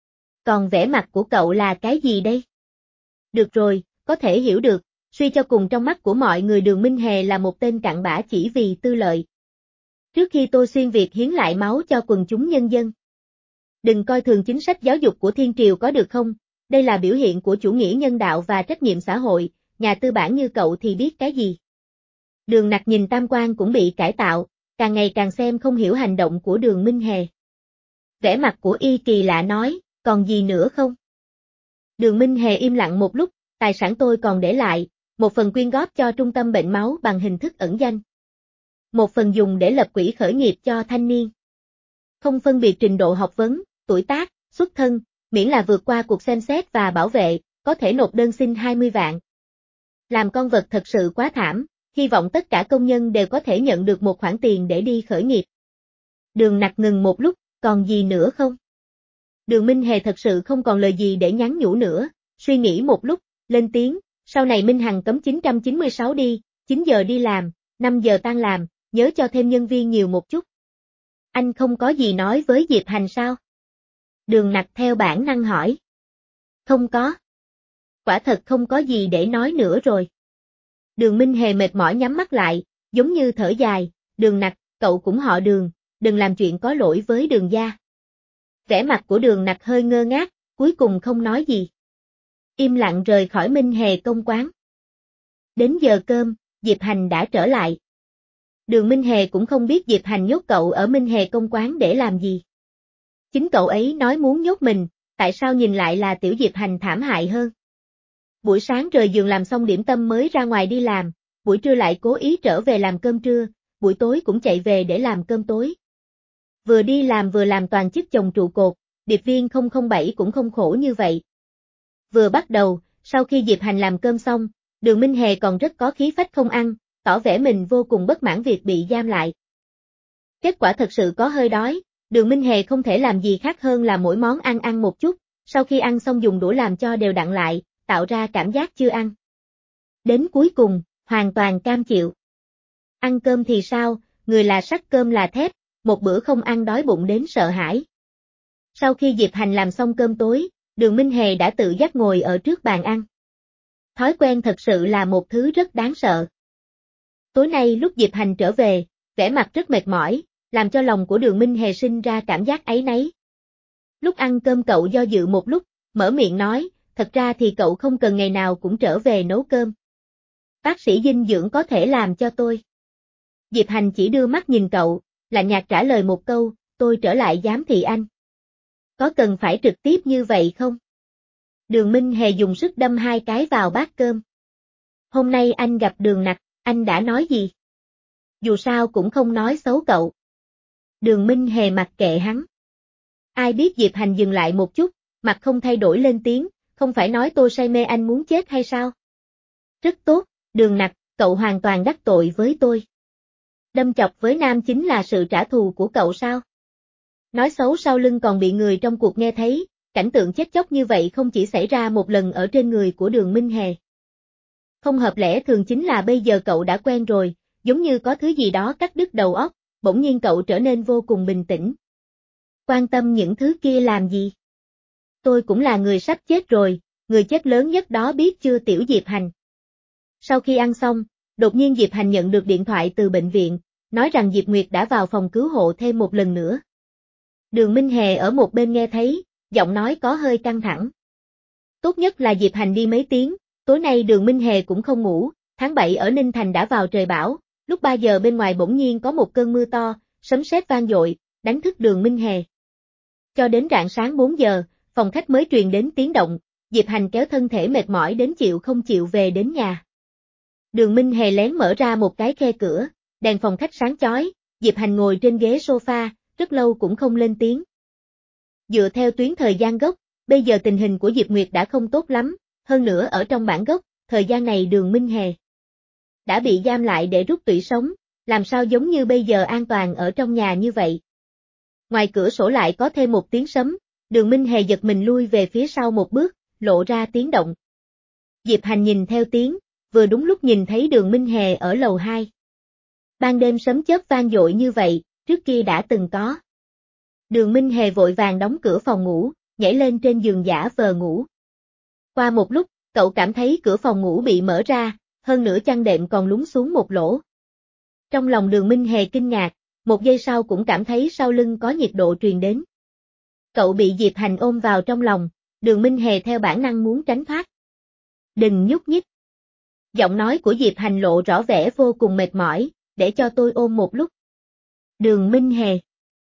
Còn vẻ mặt của cậu là cái gì đây? Được rồi, có thể hiểu được, suy cho cùng trong mắt của mọi người Đường Minh Hề là một tên cặn bã chỉ vì tư lợi. Trước khi tôi xuyên Việt hiến lại máu cho quần chúng nhân dân. Đừng coi thường chính sách giáo dục của Thiên Triều có được không, đây là biểu hiện của chủ nghĩa nhân đạo và trách nhiệm xã hội, nhà tư bản như cậu thì biết cái gì. Đường Nặc nhìn tam quan cũng bị cải tạo, càng ngày càng xem không hiểu hành động của Đường Minh Hề. Vẻ mặt của y kỳ lạ nói, còn gì nữa không? Đường Minh Hề im lặng một lúc, tài sản tôi còn để lại, một phần quyên góp cho trung tâm bệnh máu bằng hình thức ẩn danh. Một phần dùng để lập quỹ khởi nghiệp cho thanh niên. Không phân biệt trình độ học vấn, tuổi tác, xuất thân, miễn là vượt qua cuộc xem xét và bảo vệ, có thể nộp đơn xin hai mươi vạn. Làm con vật thật sự quá thảm, hy vọng tất cả công nhân đều có thể nhận được một khoản tiền để đi khởi nghiệp. Đường Nặc ngừng một lúc, còn gì nữa không? Đường Minh Hề thật sự không còn lời gì để nhắn nhủ nữa, suy nghĩ một lúc, lên tiếng, sau này Minh Hằng cấm chín trăm chín mươi sáu đi, chín giờ đi làm, năm giờ tan làm, nhớ cho thêm nhân viên nhiều một chút. Anh không có gì nói với Diệp Hành sao? Đường Nặc theo bản năng hỏi. Không có. Quả thật không có gì để nói nữa rồi. Đường Minh Hề mệt mỏi nhắm mắt lại, giống như thở dài, Đường Nặc, cậu cũng họ Đường, đừng làm chuyện có lỗi với Đường gia. Vẻ mặt của Đường Nặc hơi ngơ ngác, cuối cùng không nói gì. im lặng rời khỏi Minh Hề công quán. Đến giờ cơm, Diệp Hành đã trở lại. Đường Minh Hề cũng không biết Diệp Hành nhốt cậu ở Minh Hề công quán để làm gì. Chính cậu ấy nói muốn nhốt mình, tại sao nhìn lại là tiểu Diệp Hành thảm hại hơn. Buổi sáng rời giường làm xong điểm tâm mới ra ngoài đi làm, buổi trưa lại cố ý trở về làm cơm trưa, buổi tối cũng chạy về để làm cơm tối. Vừa đi làm vừa làm toàn chức chồng trụ cột, điệp viên không không bảy cũng không khổ như vậy. Vừa bắt đầu, sau khi Diệp Hành làm cơm xong, Đường Minh Hề còn rất có khí phách không ăn, tỏ vẻ mình vô cùng bất mãn việc bị giam lại. Kết quả thật sự có hơi đói, Đường Minh Hề không thể làm gì khác hơn là mỗi món ăn ăn một chút, sau khi ăn xong dùng đũa làm cho đều đặn lại, tạo ra cảm giác chưa ăn. Đến cuối cùng, hoàn toàn cam chịu. Ăn cơm thì sao, người là sắt cơm là thép, một bữa không ăn đói bụng đến sợ hãi. Sau khi Diệp Hành làm xong cơm tối, Đường Minh Hề đã tự giác ngồi ở trước bàn ăn. Thói quen thật sự là một thứ rất đáng sợ. Tối nay lúc Diệp Hành trở về, vẻ mặt rất mệt mỏi, làm cho lòng của Đường Minh Hề sinh ra cảm giác áy náy. Lúc ăn cơm cậu do dự một lúc, mở miệng nói, thật ra thì cậu không cần ngày nào cũng trở về nấu cơm. Bác sĩ dinh dưỡng có thể làm cho tôi. Diệp Hành chỉ đưa mắt nhìn cậu, lạnh nhạt trả lời một câu, tôi trở lại giám thị anh. Có cần phải trực tiếp như vậy không? Đường Minh Hề dùng sức đâm hai cái vào bát cơm. Hôm nay anh gặp Đường Nặc, anh đã nói gì? Dù sao cũng không nói xấu cậu. Đường Minh Hề mặc kệ hắn. Ai biết Diệp Hành dừng lại một chút, mặt không thay đổi lên tiếng, không phải nói tôi say mê anh muốn chết hay sao? Rất tốt, Đường Nặc, cậu hoàn toàn đắc tội với tôi. Đâm chọc với nam chính là sự trả thù của cậu sao? Nói xấu sau lưng còn bị người trong cuộc nghe thấy, cảnh tượng chết chóc như vậy không chỉ xảy ra một lần ở trên người của Đường Minh Hề. Không hợp lẽ thường chính là bây giờ cậu đã quen rồi, giống như có thứ gì đó cắt đứt đầu óc, bỗng nhiên cậu trở nên vô cùng bình tĩnh. Quan tâm những thứ kia làm gì? Tôi cũng là người sắp chết rồi, người chết lớn nhất đó biết chưa tiểu Diệp Hành. Sau khi ăn xong, đột nhiên Diệp Hành nhận được điện thoại từ bệnh viện, nói rằng Diệp Nguyệt đã vào phòng cứu hộ thêm một lần nữa. Đường Minh Hề ở một bên nghe thấy, giọng nói có hơi căng thẳng. Tốt nhất là Diệp Hành đi mấy tiếng, tối nay Đường Minh Hề cũng không ngủ, tháng bảy ở Ninh Thành đã vào trời bão, lúc ba giờ bên ngoài bỗng nhiên có một cơn mưa to, sấm sét vang dội, đánh thức Đường Minh Hề. Cho đến rạng sáng bốn giờ, phòng khách mới truyền đến tiếng động, Diệp Hành kéo thân thể mệt mỏi đến chịu không chịu về đến nhà. Đường Minh Hề lén mở ra một cái khe cửa, đèn phòng khách sáng chói, Diệp Hành ngồi trên ghế sofa, rất lâu cũng không lên tiếng. Dựa theo tuyến thời gian gốc, bây giờ tình hình của Diệp Nguyệt đã không tốt lắm, hơn nữa ở trong bản gốc, thời gian này Đường Minh Hề đã bị giam lại để rút tủy sống, làm sao giống như bây giờ an toàn ở trong nhà như vậy. Ngoài cửa sổ lại có thêm một tiếng sấm, Đường Minh Hề giật mình lui về phía sau một bước, lộ ra tiếng động. Diệp Hành nhìn theo tiếng, vừa đúng lúc nhìn thấy Đường Minh Hề ở lầu hai. Ban đêm sấm chớp vang dội như vậy, trước kia đã từng có. Đường Minh Hề vội vàng đóng cửa phòng ngủ, nhảy lên trên giường giả vờ ngủ. Qua một lúc, cậu cảm thấy cửa phòng ngủ bị mở ra, hơn nữa chăn đệm còn lún xuống một lỗ. Trong lòng Đường Minh Hề kinh ngạc, một giây sau cũng cảm thấy sau lưng có nhiệt độ truyền đến. Cậu bị Diệp Hành ôm vào trong lòng, Đường Minh Hề theo bản năng muốn tránh thoát. Đừng nhúc nhích. Giọng nói của Diệp Hành lộ rõ vẻ vô cùng mệt mỏi, để cho tôi ôm một lúc. Đường Minh Hề.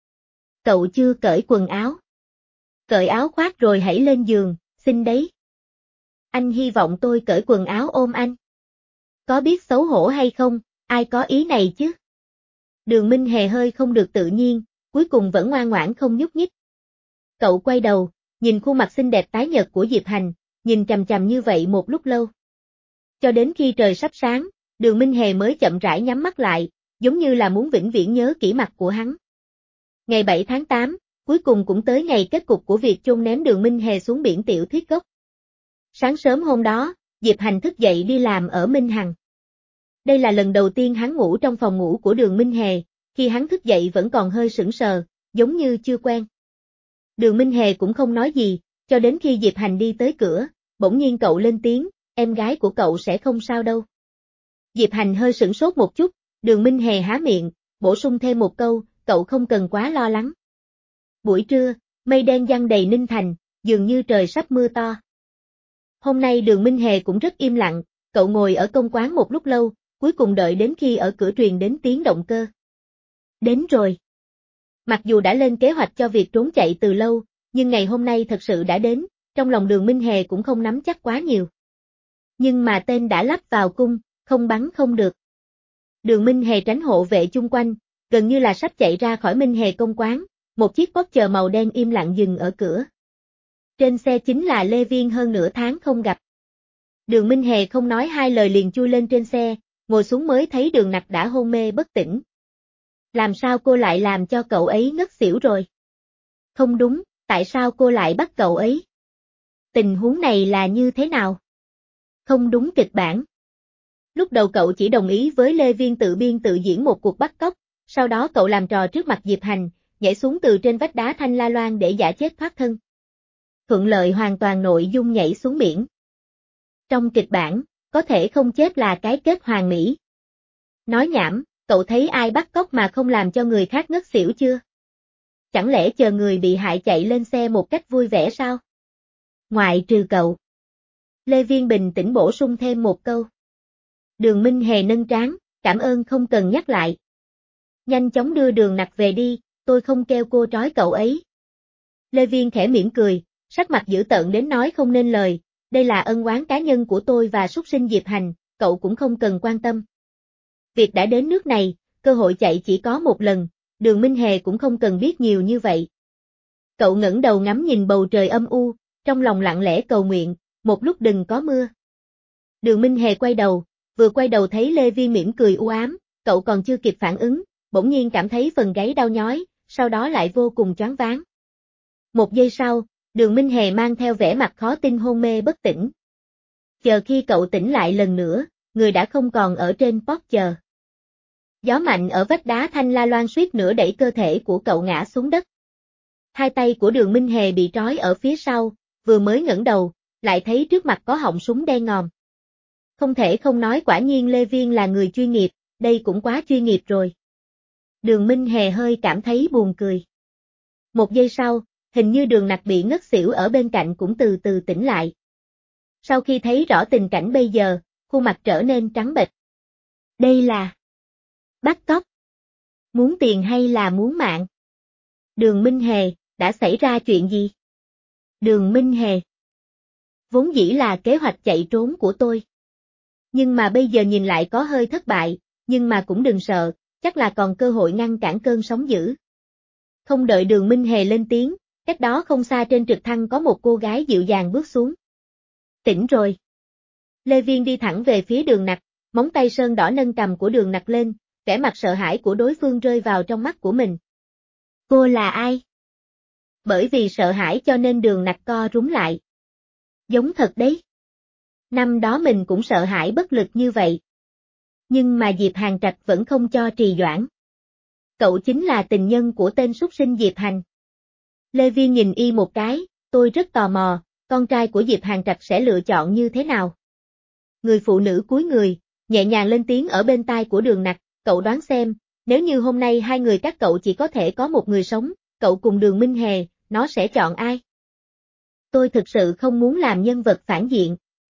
Cậu chưa cởi quần áo. Cởi áo khoác rồi hãy lên giường, xin đấy. Anh hy vọng tôi cởi quần áo ôm anh. Có biết xấu hổ hay không, ai có ý này chứ? Đường Minh Hề hơi không được tự nhiên, cuối cùng vẫn ngoan ngoãn không nhúc nhích. Cậu quay đầu, nhìn khuôn mặt xinh đẹp tái nhợt của Diệp Hành, nhìn chằm chằm như vậy một lúc lâu. Cho đến khi trời sắp sáng, Đường Minh Hề mới chậm rãi nhắm mắt lại, giống như là muốn vĩnh viễn nhớ kỹ mặt của hắn. Ngày bảy tháng tám, cuối cùng cũng tới ngày kết cục của việc chôn ném Đường Minh Hề xuống biển tiểu thuyết gốc. Sáng sớm hôm đó, Diệp Hành thức dậy đi làm ở Minh Hằng. Đây là lần đầu tiên hắn ngủ trong phòng ngủ của Đường Minh Hề, khi hắn thức dậy vẫn còn hơi sững sờ, giống như chưa quen. Đường Minh Hề cũng không nói gì, cho đến khi Diệp Hành đi tới cửa, bỗng nhiên cậu lên tiếng, em gái của cậu sẽ không sao đâu. Diệp Hành hơi sửng sốt một chút, Đường Minh Hề há miệng, bổ sung thêm một câu, cậu không cần quá lo lắng. Buổi trưa, mây đen giăng đầy Ninh Thành, dường như trời sắp mưa to. Hôm nay Đường Minh Hề cũng rất im lặng, cậu ngồi ở công quán một lúc lâu, cuối cùng đợi đến khi ở cửa truyền đến tiếng động cơ. Đến rồi. Mặc dù đã lên kế hoạch cho việc trốn chạy từ lâu, nhưng ngày hôm nay thật sự đã đến, trong lòng Đường Minh Hề cũng không nắm chắc quá nhiều. Nhưng mà tên đã lắp vào cung, không bắn không được. Đường Minh Hề tránh hộ vệ chung quanh, gần như là sắp chạy ra khỏi Minh Hề công quán, một chiếc Porsche màu đen im lặng dừng ở cửa. Trên xe chính là Lê Viên hơn nửa tháng không gặp. Đường Minh Hề không nói hai lời liền chui lên trên xe, ngồi xuống mới thấy Đường Nặc đã hôn mê bất tỉnh. Làm sao cô lại làm cho cậu ấy ngất xỉu rồi? Không đúng, tại sao cô lại bắt cậu ấy? Tình huống này là như thế nào? Không đúng kịch bản. Lúc đầu cậu chỉ đồng ý với Lê Viên tự biên tự diễn một cuộc bắt cóc, sau đó cậu làm trò trước mặt Diệp Hành, nhảy xuống từ trên vách đá Thanh La Loan để giả chết thoát thân. Thuận lợi hoàn toàn nội dung nhảy xuống biển. Trong kịch bản, có thể không chết là cái kết hoàn mỹ. Nói nhảm, cậu thấy ai bắt cóc mà không làm cho người khác ngất xỉu chưa? Chẳng lẽ chờ người bị hại chạy lên xe một cách vui vẻ sao? Ngoại trừ cậu. Lê Viên bình tĩnh bổ sung thêm một câu. Đường Minh Hề nâng trán, cảm ơn không cần nhắc lại. Nhanh chóng đưa Đường Nặc về đi, tôi không kêu cô trói cậu ấy. Lê Viên khẽ mỉm cười, sắc mặt dữ tợn đến nói không nên lời, đây là ân oán cá nhân của tôi và súc sinh Diệp Hành, cậu cũng không cần quan tâm. Việc đã đến nước này, cơ hội chạy chỉ có một lần, Đường Minh Hề cũng không cần biết nhiều như vậy. Cậu ngẩng đầu ngắm nhìn bầu trời âm u, trong lòng lặng lẽ cầu nguyện, một lúc đừng có mưa. Đường Minh Hề quay đầu, vừa quay đầu thấy Lê Viên mỉm cười u ám, cậu còn chưa kịp phản ứng, bỗng nhiên cảm thấy phần gáy đau nhói, sau đó lại vô cùng choáng váng. Một giây sau, Đường Minh Hề mang theo vẻ mặt khó tin hôn mê bất tỉnh. Chờ khi cậu tỉnh lại lần nữa, người đã không còn ở trên Porsche. Gió mạnh ở vách đá Thanh La Loan suýt nữa đẩy cơ thể của cậu ngã xuống đất. Hai tay của Đường Minh Hề bị trói ở phía sau, vừa mới ngẩng đầu, lại thấy trước mặt có họng súng đen ngòm. Không thể không nói quả nhiên Lê Viên là người chuyên nghiệp, đây cũng quá chuyên nghiệp rồi. Đường Minh Hề hơi cảm thấy buồn cười. Một giây sau, hình như Đường Nặc bị ngất xỉu ở bên cạnh cũng từ từ tỉnh lại. Sau khi thấy rõ tình cảnh bây giờ, khuôn mặt trở nên trắng bệch. Đây là bắt cóc. Muốn tiền hay là muốn mạng? Đường Minh Hề, đã xảy ra chuyện gì? Đường Minh Hề. Vốn dĩ là kế hoạch chạy trốn của tôi. Nhưng mà bây giờ nhìn lại có hơi thất bại, nhưng mà cũng đừng sợ, chắc là còn cơ hội ngăn cản cơn sóng dữ. Không đợi Đường Minh Hề lên tiếng, cách đó không xa trên trực thăng có một cô gái dịu dàng bước xuống. Tỉnh rồi. Lê Viên đi thẳng về phía Đường Nặc, móng tay sơn đỏ nâng cầm của Đường Nặc lên, vẻ mặt sợ hãi của đối phương rơi vào trong mắt của mình. Cô là ai? Bởi vì sợ hãi cho nên Đường Nặc co rúm lại. Giống thật đấy. Năm đó mình cũng sợ hãi bất lực như vậy. Nhưng mà Diệp Hàn Trạch vẫn không cho trì hoãn. Cậu chính là tình nhân của tên súc sinh Diệp Hành. Lê Viên nhìn y một cái, tôi rất tò mò, con trai của Diệp Hàn Trạch sẽ lựa chọn như thế nào? Người phụ nữ cúi người, nhẹ nhàng lên tiếng ở bên tai của Đường Nặc, cậu đoán xem, nếu như hôm nay hai người các cậu chỉ có thể có một người sống, cậu cùng Đường Minh Hề, nó sẽ chọn ai? Tôi thực sự không muốn làm nhân vật phản diện.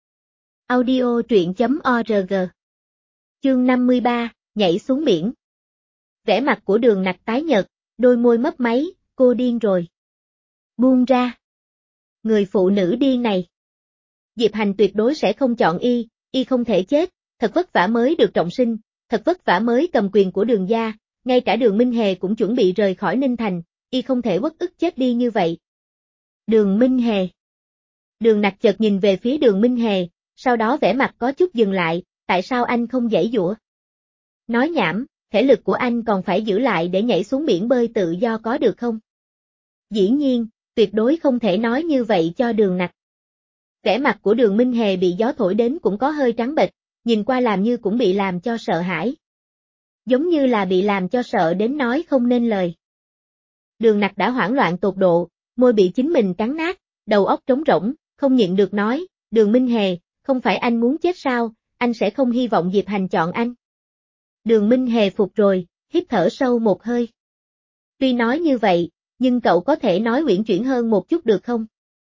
Audio truyện chấm org. Chương năm mươi ba, nhảy xuống biển. Vẻ mặt của Đường Nặc tái nhợt, đôi môi mấp máy, cô điên rồi. Buông ra. Người phụ nữ điên này. Diệp Hành tuyệt đối sẽ không chọn y, y không thể chết, thật vất vả mới được trọng sinh, thật vất vả mới cầm quyền của Đường gia, ngay cả Đường Minh Hề cũng chuẩn bị rời khỏi Ninh Thành, y không thể uất ức chết đi như vậy. Đường Minh Hề. Đường Nặc chợt nhìn về phía Đường Minh Hề, sau đó vẻ mặt có chút dừng lại, tại sao anh không giãy giụa? Nói nhảm, thể lực của anh còn phải giữ lại để nhảy xuống biển bơi tự do có được không? Dĩ nhiên, tuyệt đối không thể nói như vậy cho Đường Nặc. Vẻ mặt của Đường Minh Hề bị gió thổi đến cũng có hơi trắng bệch, nhìn qua làm như cũng bị làm cho sợ hãi. Giống như là bị làm cho sợ đến nói không nên lời. Đường Nặc đã hoảng loạn tột độ, môi bị chính mình cắn nát, đầu óc trống rỗng, không nhịn được nói, Đường Minh Hề, không phải anh muốn chết sao, anh sẽ không hy vọng Diệp Hành chọn anh. Đường Minh Hề phục rồi, hít thở sâu một hơi. Tuy nói như vậy, nhưng cậu có thể nói uyển chuyển hơn một chút được không?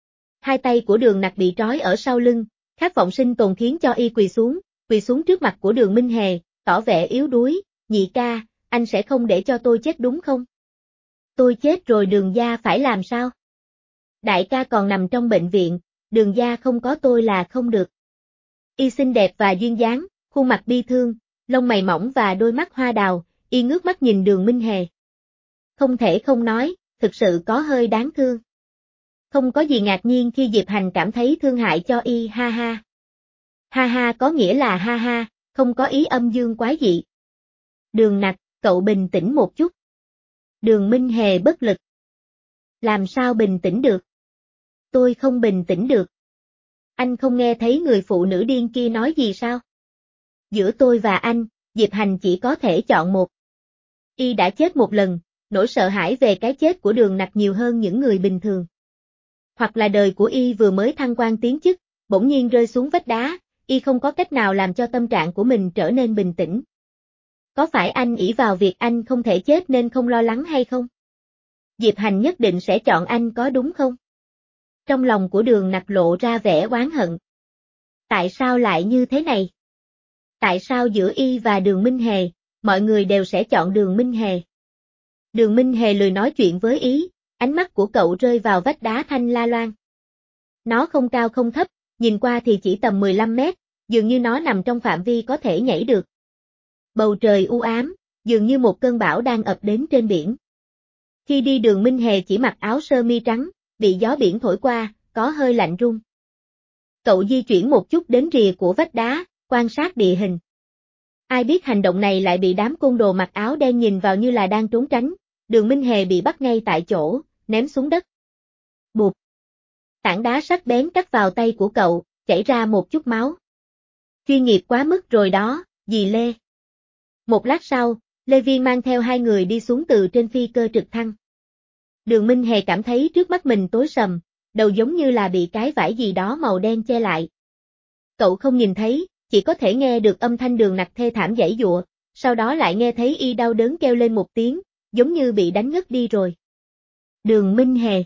Hai tay của Đường Nặc bị trói ở sau lưng, khát vọng sinh tồn khiến cho y quỳ xuống, quỳ xuống trước mặt của Đường Minh Hề, tỏ vẻ yếu đuối, nhị ca, anh sẽ không để cho tôi chết đúng không? Tôi chết rồi Đường gia phải làm sao? Đại ca còn nằm trong bệnh viện, Đường gia không có tôi là không được. Y xinh đẹp và duyên dáng, khuôn mặt bi thương, lông mày mỏng và đôi mắt hoa đào, y ngước mắt nhìn Đường Minh Hề. Không thể không nói, thực sự có hơi đáng thương. Không có gì ngạc nhiên khi Diệp Hành cảm thấy thương hại cho y, ha ha. Ha ha có nghĩa là ha ha, không có ý âm dương quái dị. Đường Nặc, cậu bình tĩnh một chút. Đường Minh Hề bất lực. Làm sao bình tĩnh được? Tôi không bình tĩnh được. Anh không nghe thấy người phụ nữ điên kia nói gì sao? Giữa tôi và anh, Diệp Hành chỉ có thể chọn một. Y đã chết một lần, nỗi sợ hãi về cái chết của Đường Nặc nhiều hơn những người bình thường. Hoặc là đời của y vừa mới thăng quan tiến chức, bỗng nhiên rơi xuống vách đá, y không có cách nào làm cho tâm trạng của mình trở nên bình tĩnh. Có phải anh ỷ vào việc anh không thể chết nên không lo lắng hay không? Diệp Hành nhất định sẽ chọn anh có đúng không? Trong lòng của Đường Nặc lộ ra vẻ oán hận. Tại sao lại như thế này? Tại sao giữa y và Đường Minh Hề, mọi người đều sẽ chọn Đường Minh Hề? Đường Minh Hề lười nói chuyện với ý, ánh mắt của cậu rơi vào vách đá thanh la loan. Nó không cao không thấp, nhìn qua thì chỉ tầm mười lăm mét, dường như nó nằm trong phạm vi có thể nhảy được. Bầu trời u ám, dường như một cơn bão đang ập đến trên biển. Khi đi Đường Minh Hề chỉ mặc áo sơ mi trắng, bị gió biển thổi qua, có hơi lạnh run. Cậu di chuyển một chút đến rìa của vách đá, quan sát địa hình. Ai biết hành động này lại bị đám côn đồ mặc áo đen nhìn vào như là đang trốn tránh, Đường Minh Hề bị bắt ngay tại chỗ, ném xuống đất. Bụp. Tảng đá sắc bén cắt vào tay của cậu, chảy ra một chút máu. Chuyên nghiệp quá mức rồi đó, dì Lê. Một lát sau, Lê Viên mang theo hai người đi xuống từ trên phi cơ trực thăng. Đường Minh Hề cảm thấy trước mắt mình tối sầm, đầu giống như là bị cái vải gì đó màu đen che lại. Cậu không nhìn thấy, chỉ có thể nghe được âm thanh Đường Nặc thê thảm giãy giụa, sau đó lại nghe thấy y đau đớn kêu lên một tiếng, giống như bị đánh ngất đi rồi. Đường Minh Hề.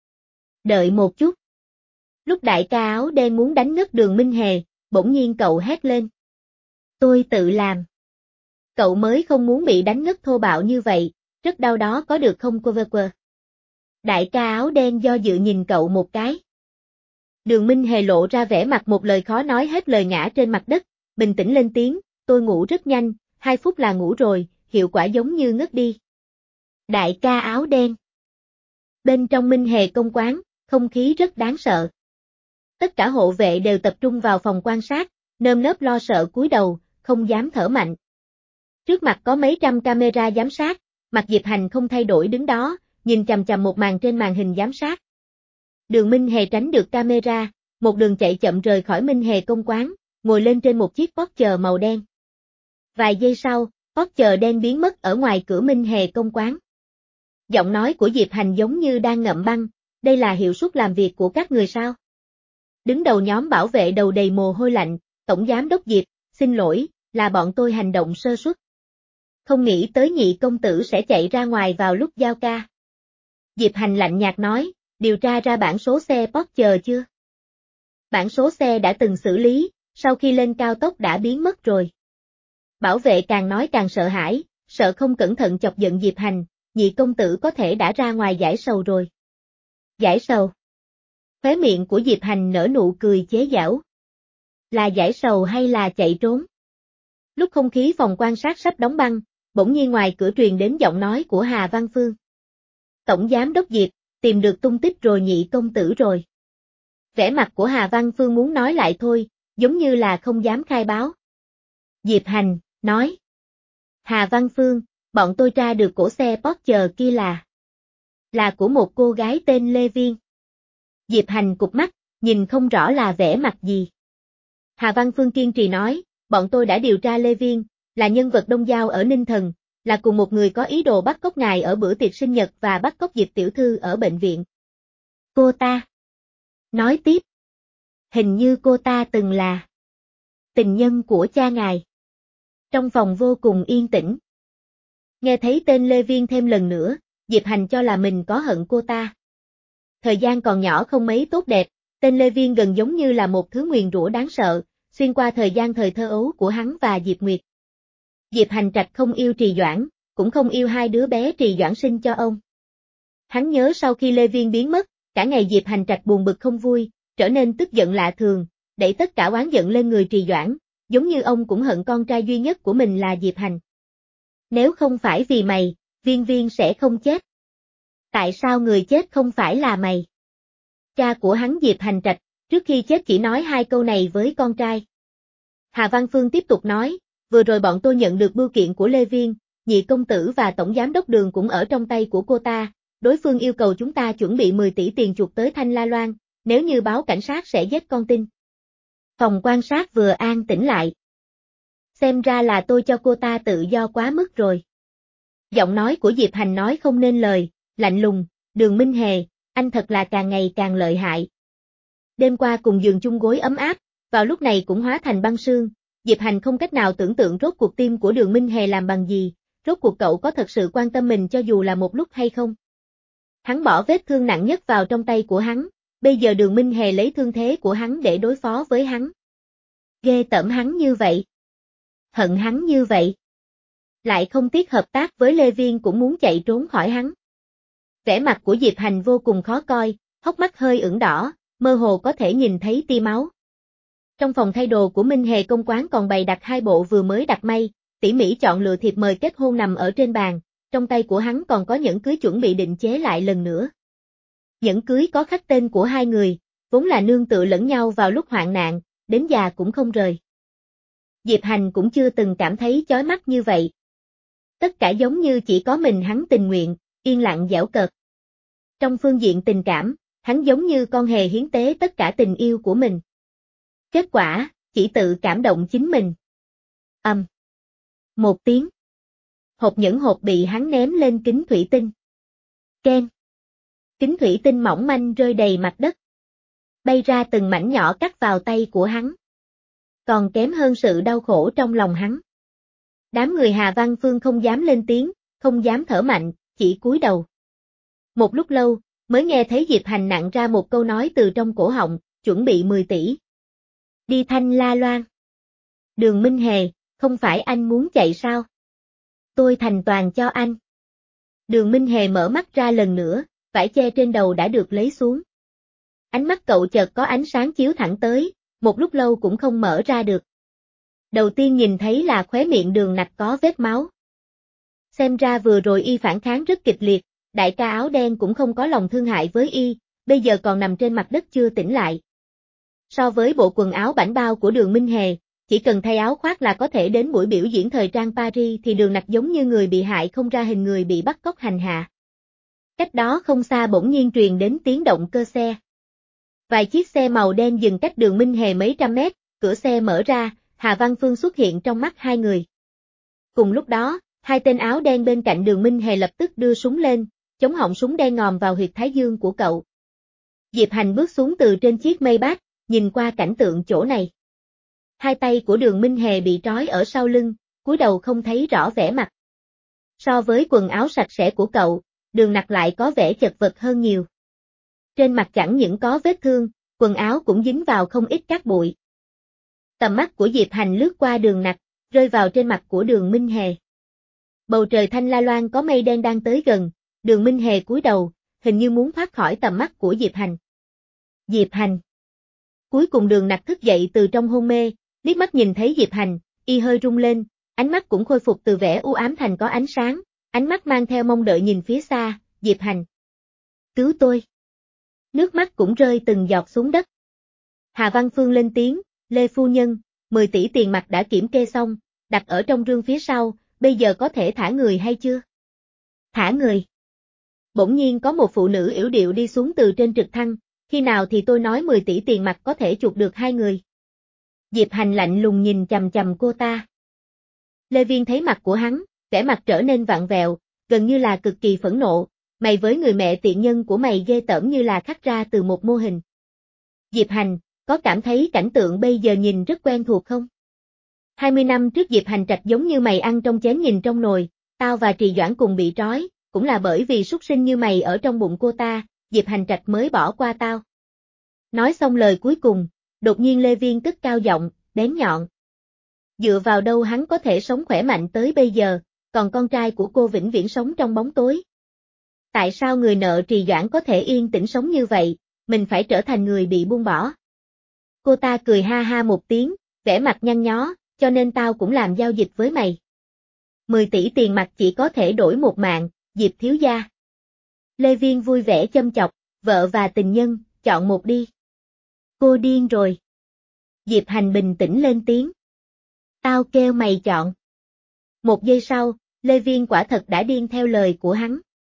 Đợi một chút. Lúc đại ca áo đen muốn đánh ngất Đường Minh Hề, bỗng nhiên cậu hét lên. Tôi tự làm. Cậu mới không muốn bị đánh ngất thô bạo như vậy, rất đau đó có được không cô vơ? Đại ca áo đen do dự nhìn cậu một cái. Đường Minh Hề lộ ra vẻ mặt một lời khó nói hết lời ngã trên mặt đất, bình tĩnh lên tiếng, tôi ngủ rất nhanh, hai phút là ngủ rồi, hiệu quả giống như ngất đi. Đại ca áo đen. Bên trong Minh Hề công quán, không khí rất đáng sợ. Tất cả hộ vệ đều tập trung vào phòng quan sát, nơm nớp lo sợ cúi đầu, không dám thở mạnh. Trước mặt có mấy trăm camera giám sát, mặt Diệp Hành không thay đổi đứng đó, nhìn chằm chằm một màn trên màn hình giám sát. Đường Minh Hề tránh được camera, một đường chạy chậm rời khỏi Minh Hề công quán, ngồi lên trên một chiếc Porsche màu đen. Vài giây sau, Porsche đen biến mất ở ngoài cửa Minh Hề công quán. Giọng nói của Diệp Hành giống như đang ngậm băng, đây là hiệu suất làm việc của các người sao? Đứng đầu nhóm bảo vệ đầu đầy mồ hôi lạnh, Tổng Giám đốc Diệp, xin lỗi, là bọn tôi hành động sơ suất. Không nghĩ tới nhị công tử sẽ chạy ra ngoài vào lúc giao ca. Diệp Hành lạnh nhạt nói, điều tra ra bản số xe Porsche chưa? Bản số xe đã từng xử lý, sau khi lên cao tốc đã biến mất rồi. Bảo vệ càng nói càng sợ hãi, sợ không cẩn thận chọc giận Diệp Hành, nhị công tử có thể đã ra ngoài giải sầu rồi. Giải sầu? Khóe miệng của Diệp Hành nở nụ cười chế giễu. Là giải sầu hay là chạy trốn? Lúc không khí phòng quan sát sắp đóng băng, bỗng nhiên ngoài cửa truyền đến giọng nói của Hà Văn Phương. Tổng Giám đốc Diệp, tìm được tung tích rồi nhị công tử rồi. Vẻ mặt của Hà Văn Phương muốn nói lại thôi, giống như là không dám khai báo. Diệp Hành, nói. Hà Văn Phương, bọn tôi tra được cổ xe Porsche kia là... là của một cô gái tên Lê Viên. Diệp Hành cụp mắt, nhìn không rõ là vẻ mặt gì. Hà Văn Phương kiên trì nói, bọn tôi đã điều tra Lê Viên, là nhân vật đông giao ở Ninh Thần, là cùng một người có ý đồ bắt cóc ngài ở bữa tiệc sinh nhật và bắt cóc Diệp tiểu thư ở bệnh viện. Cô ta. Nói tiếp. Hình như cô ta từng là tình nhân của cha ngài. Trong phòng vô cùng yên tĩnh. Nghe thấy tên Lê Viên thêm lần nữa, Diệp Hành cho là mình có hận cô ta. Thời gian còn nhỏ không mấy tốt đẹp, Tên Lê Viên gần giống như là một thứ nguyền rủa đáng sợ, xuyên qua thời gian thời thơ ấu của hắn và Diệp Nguyệt. Diệp Hành Trạch không yêu Trì Doãn, cũng không yêu hai đứa bé Trì Doãn sinh cho ông. Hắn nhớ sau khi Lê Viên biến mất, cả ngày Diệp Hành Trạch buồn bực không vui, trở nên tức giận lạ thường, đẩy tất cả oán giận lên người Trì Doãn, giống như ông cũng hận con trai duy nhất của mình là Diệp Hành. Nếu không phải vì mày, Viên Viên sẽ không chết. Tại sao người chết không phải là mày? Cha của hắn Diệp Hành Trạch, trước khi chết chỉ nói hai câu này với con trai. Hà Văn Phương tiếp tục nói, vừa rồi bọn tôi nhận được bưu kiện của Lê Viên, nhị công tử và tổng giám đốc Đường cũng ở trong tay của cô ta, đối phương yêu cầu chúng ta chuẩn bị mười tỷ tiền chuộc tới Thanh La Loan, nếu như báo cảnh sát sẽ giết con tin. Phòng quan sát vừa an tĩnh lại. Xem ra là tôi cho cô ta tự do quá mức rồi. Giọng nói của Diệp Hành nói không nên lời, lạnh lùng, Đường Minh Hề, anh thật là càng ngày càng lợi hại. Đêm qua cùng giường chung gối ấm áp, vào lúc này cũng hóa thành băng sương, Diệp Hành không cách nào tưởng tượng rốt cuộc tim của Đường Minh Hề làm bằng gì, rốt cuộc cậu có thật sự quan tâm mình cho dù là một lúc hay không. Hắn bỏ vết thương nặng nhất vào trong tay của hắn, bây giờ Đường Minh Hề lấy thương thế của hắn để đối phó với hắn. Ghê tởm hắn như vậy. Hận hắn như vậy. Lại không tiếc hợp tác với Lê Viên cũng muốn chạy trốn khỏi hắn. Vẻ mặt của Diệp Hành vô cùng khó coi, hốc mắt hơi ửng đỏ, mơ hồ có thể nhìn thấy tia máu. Trong phòng thay đồ của Minh Hề công quán còn bày đặt hai bộ vừa mới đặt may, tỉ mỉ chọn lựa thiệp mời kết hôn nằm ở trên bàn, trong tay của hắn còn có nhẫn cưới chuẩn bị định chế lại lần nữa. Nhẫn cưới có khắc tên của hai người, vốn là nương tựa lẫn nhau vào lúc hoạn nạn, đến già cũng không rời. Diệp Hành cũng chưa từng cảm thấy chói mắt như vậy. Tất cả giống như chỉ có mình hắn tình nguyện, yên lặng giễu cợt. Trong phương diện tình cảm, hắn giống như con hề hiến tế tất cả tình yêu của mình. Kết quả, chỉ tự cảm động chính mình. Ầm. Um. Một tiếng. Hộp nhẫn hộp bị hắn ném lên kính thủy tinh. Keng. Kính thủy tinh mỏng manh rơi đầy mặt đất. Bay ra từng mảnh nhỏ cắt vào tay của hắn. Còn kém hơn sự đau khổ trong lòng hắn. Đám người Hà Văn Phương không dám lên tiếng, không dám thở mạnh, chỉ cúi đầu. Một lúc lâu, mới nghe thấy Diệp Hành nặn ra một câu nói từ trong cổ họng, chuẩn bị mười tỷ. Đi Thanh La Loan. Đường Minh Hề, không phải anh muốn chạy sao? Tôi thành toàn cho anh. Đường Minh Hề mở mắt ra lần nữa, vải che trên đầu đã được lấy xuống. Ánh mắt cậu chợt có ánh sáng chiếu thẳng tới, một lúc lâu cũng không mở ra được. Đầu tiên nhìn thấy là khóe miệng Đường Nặc có vết máu. Xem ra vừa rồi y phản kháng rất kịch liệt, đại ca áo đen cũng không có lòng thương hại với y, bây giờ còn nằm trên mặt đất chưa tỉnh lại. So với bộ quần áo bảnh bao của Đường Minh Hề, chỉ cần thay áo khoác là có thể đến buổi biểu diễn thời trang Paris thì Đường Nặc giống như người bị hại không ra hình người bị bắt cóc hành hạ. Cách đó không xa bỗng nhiên truyền đến tiếng động cơ xe. Vài chiếc xe màu đen dừng cách Đường Minh Hề mấy trăm mét, cửa xe mở ra, Hà Văn Phương xuất hiện trong mắt hai người. Cùng lúc đó, hai tên áo đen bên cạnh Đường Minh Hề lập tức đưa súng lên, chống họng súng đen ngòm vào huyệt thái dương của cậu. Diệp Hành bước xuống từ trên chiếc Maybach, nhìn qua cảnh tượng chỗ này. Hai tay của Đường Minh Hề bị trói ở sau lưng, cúi đầu không thấy rõ vẻ mặt. So với quần áo sạch sẽ của cậu, Đường Nặc lại có vẻ chật vật hơn nhiều. Trên mặt chẳng những có vết thương, quần áo cũng dính vào không ít cát bụi. Tầm mắt của Diệp Hành lướt qua Đường Nặc, rơi vào trên mặt của Đường Minh Hề. Bầu trời Thanh La Loan có mây đen đang tới gần, Đường Minh Hề cúi đầu, hình như muốn thoát khỏi tầm mắt của Diệp Hành. Diệp Hành. Cuối cùng Đường Nặc thức dậy từ trong hôn mê, liếc mắt nhìn thấy Diệp Hành, y hơi rung lên, ánh mắt cũng khôi phục từ vẻ u ám thành có ánh sáng, ánh mắt mang theo mong đợi nhìn phía xa, Diệp Hành. Cứu tôi. Nước mắt cũng rơi từng giọt xuống đất. Hà Văn Phương lên tiếng, Lê Phu Nhân, mười tỷ tiền mặt đã kiểm kê xong, đặt ở trong rương phía sau, bây giờ có thể thả người hay chưa? Thả người. Bỗng nhiên có một phụ nữ yểu điệu đi xuống từ trên trực thăng, khi nào thì tôi nói mười tỷ tiền mặt có thể chuộc được hai người. Diệp Hành lạnh lùng nhìn chằm chằm cô ta. Lê Viên thấy mặt của hắn, vẻ mặt trở nên vặn vẹo, gần như là cực kỳ phẫn nộ, mày với người mẹ tiện nhân của mày ghê tởm như là khắc ra từ một mô hình. Diệp Hành, có cảm thấy cảnh tượng bây giờ nhìn rất quen thuộc không? hai mươi năm trước Diệp Hành Trạch giống như mày ăn trong chén nhìn trong nồi, tao và Trì Doãn cùng bị trói, cũng là bởi vì súc sinh như mày ở trong bụng cô ta, Diệp Hành Trạch mới bỏ qua tao. Nói xong lời cuối cùng, đột nhiên Lê Viên cất cao giọng, bén nhọn. Dựa vào đâu hắn có thể sống khỏe mạnh tới bây giờ, còn con trai của cô vĩnh viễn sống trong bóng tối. Tại sao người nợ Trì Doãn có thể yên tĩnh sống như vậy, mình phải trở thành người bị buông bỏ. Cô ta cười ha ha một tiếng, vẻ mặt nhăn nhó, cho nên tao cũng làm giao dịch với mày. mười tỷ tiền mặt chỉ có thể đổi một mạng, Diệp thiếu gia. Lê Viên vui vẻ châm chọc, vợ và tình nhân, chọn một đi. Cô điên rồi. Diệp Hành bình tĩnh lên tiếng. Tao kêu mày chọn. Một giây sau, Lê Viên quả thật đã điên theo lời của hắn.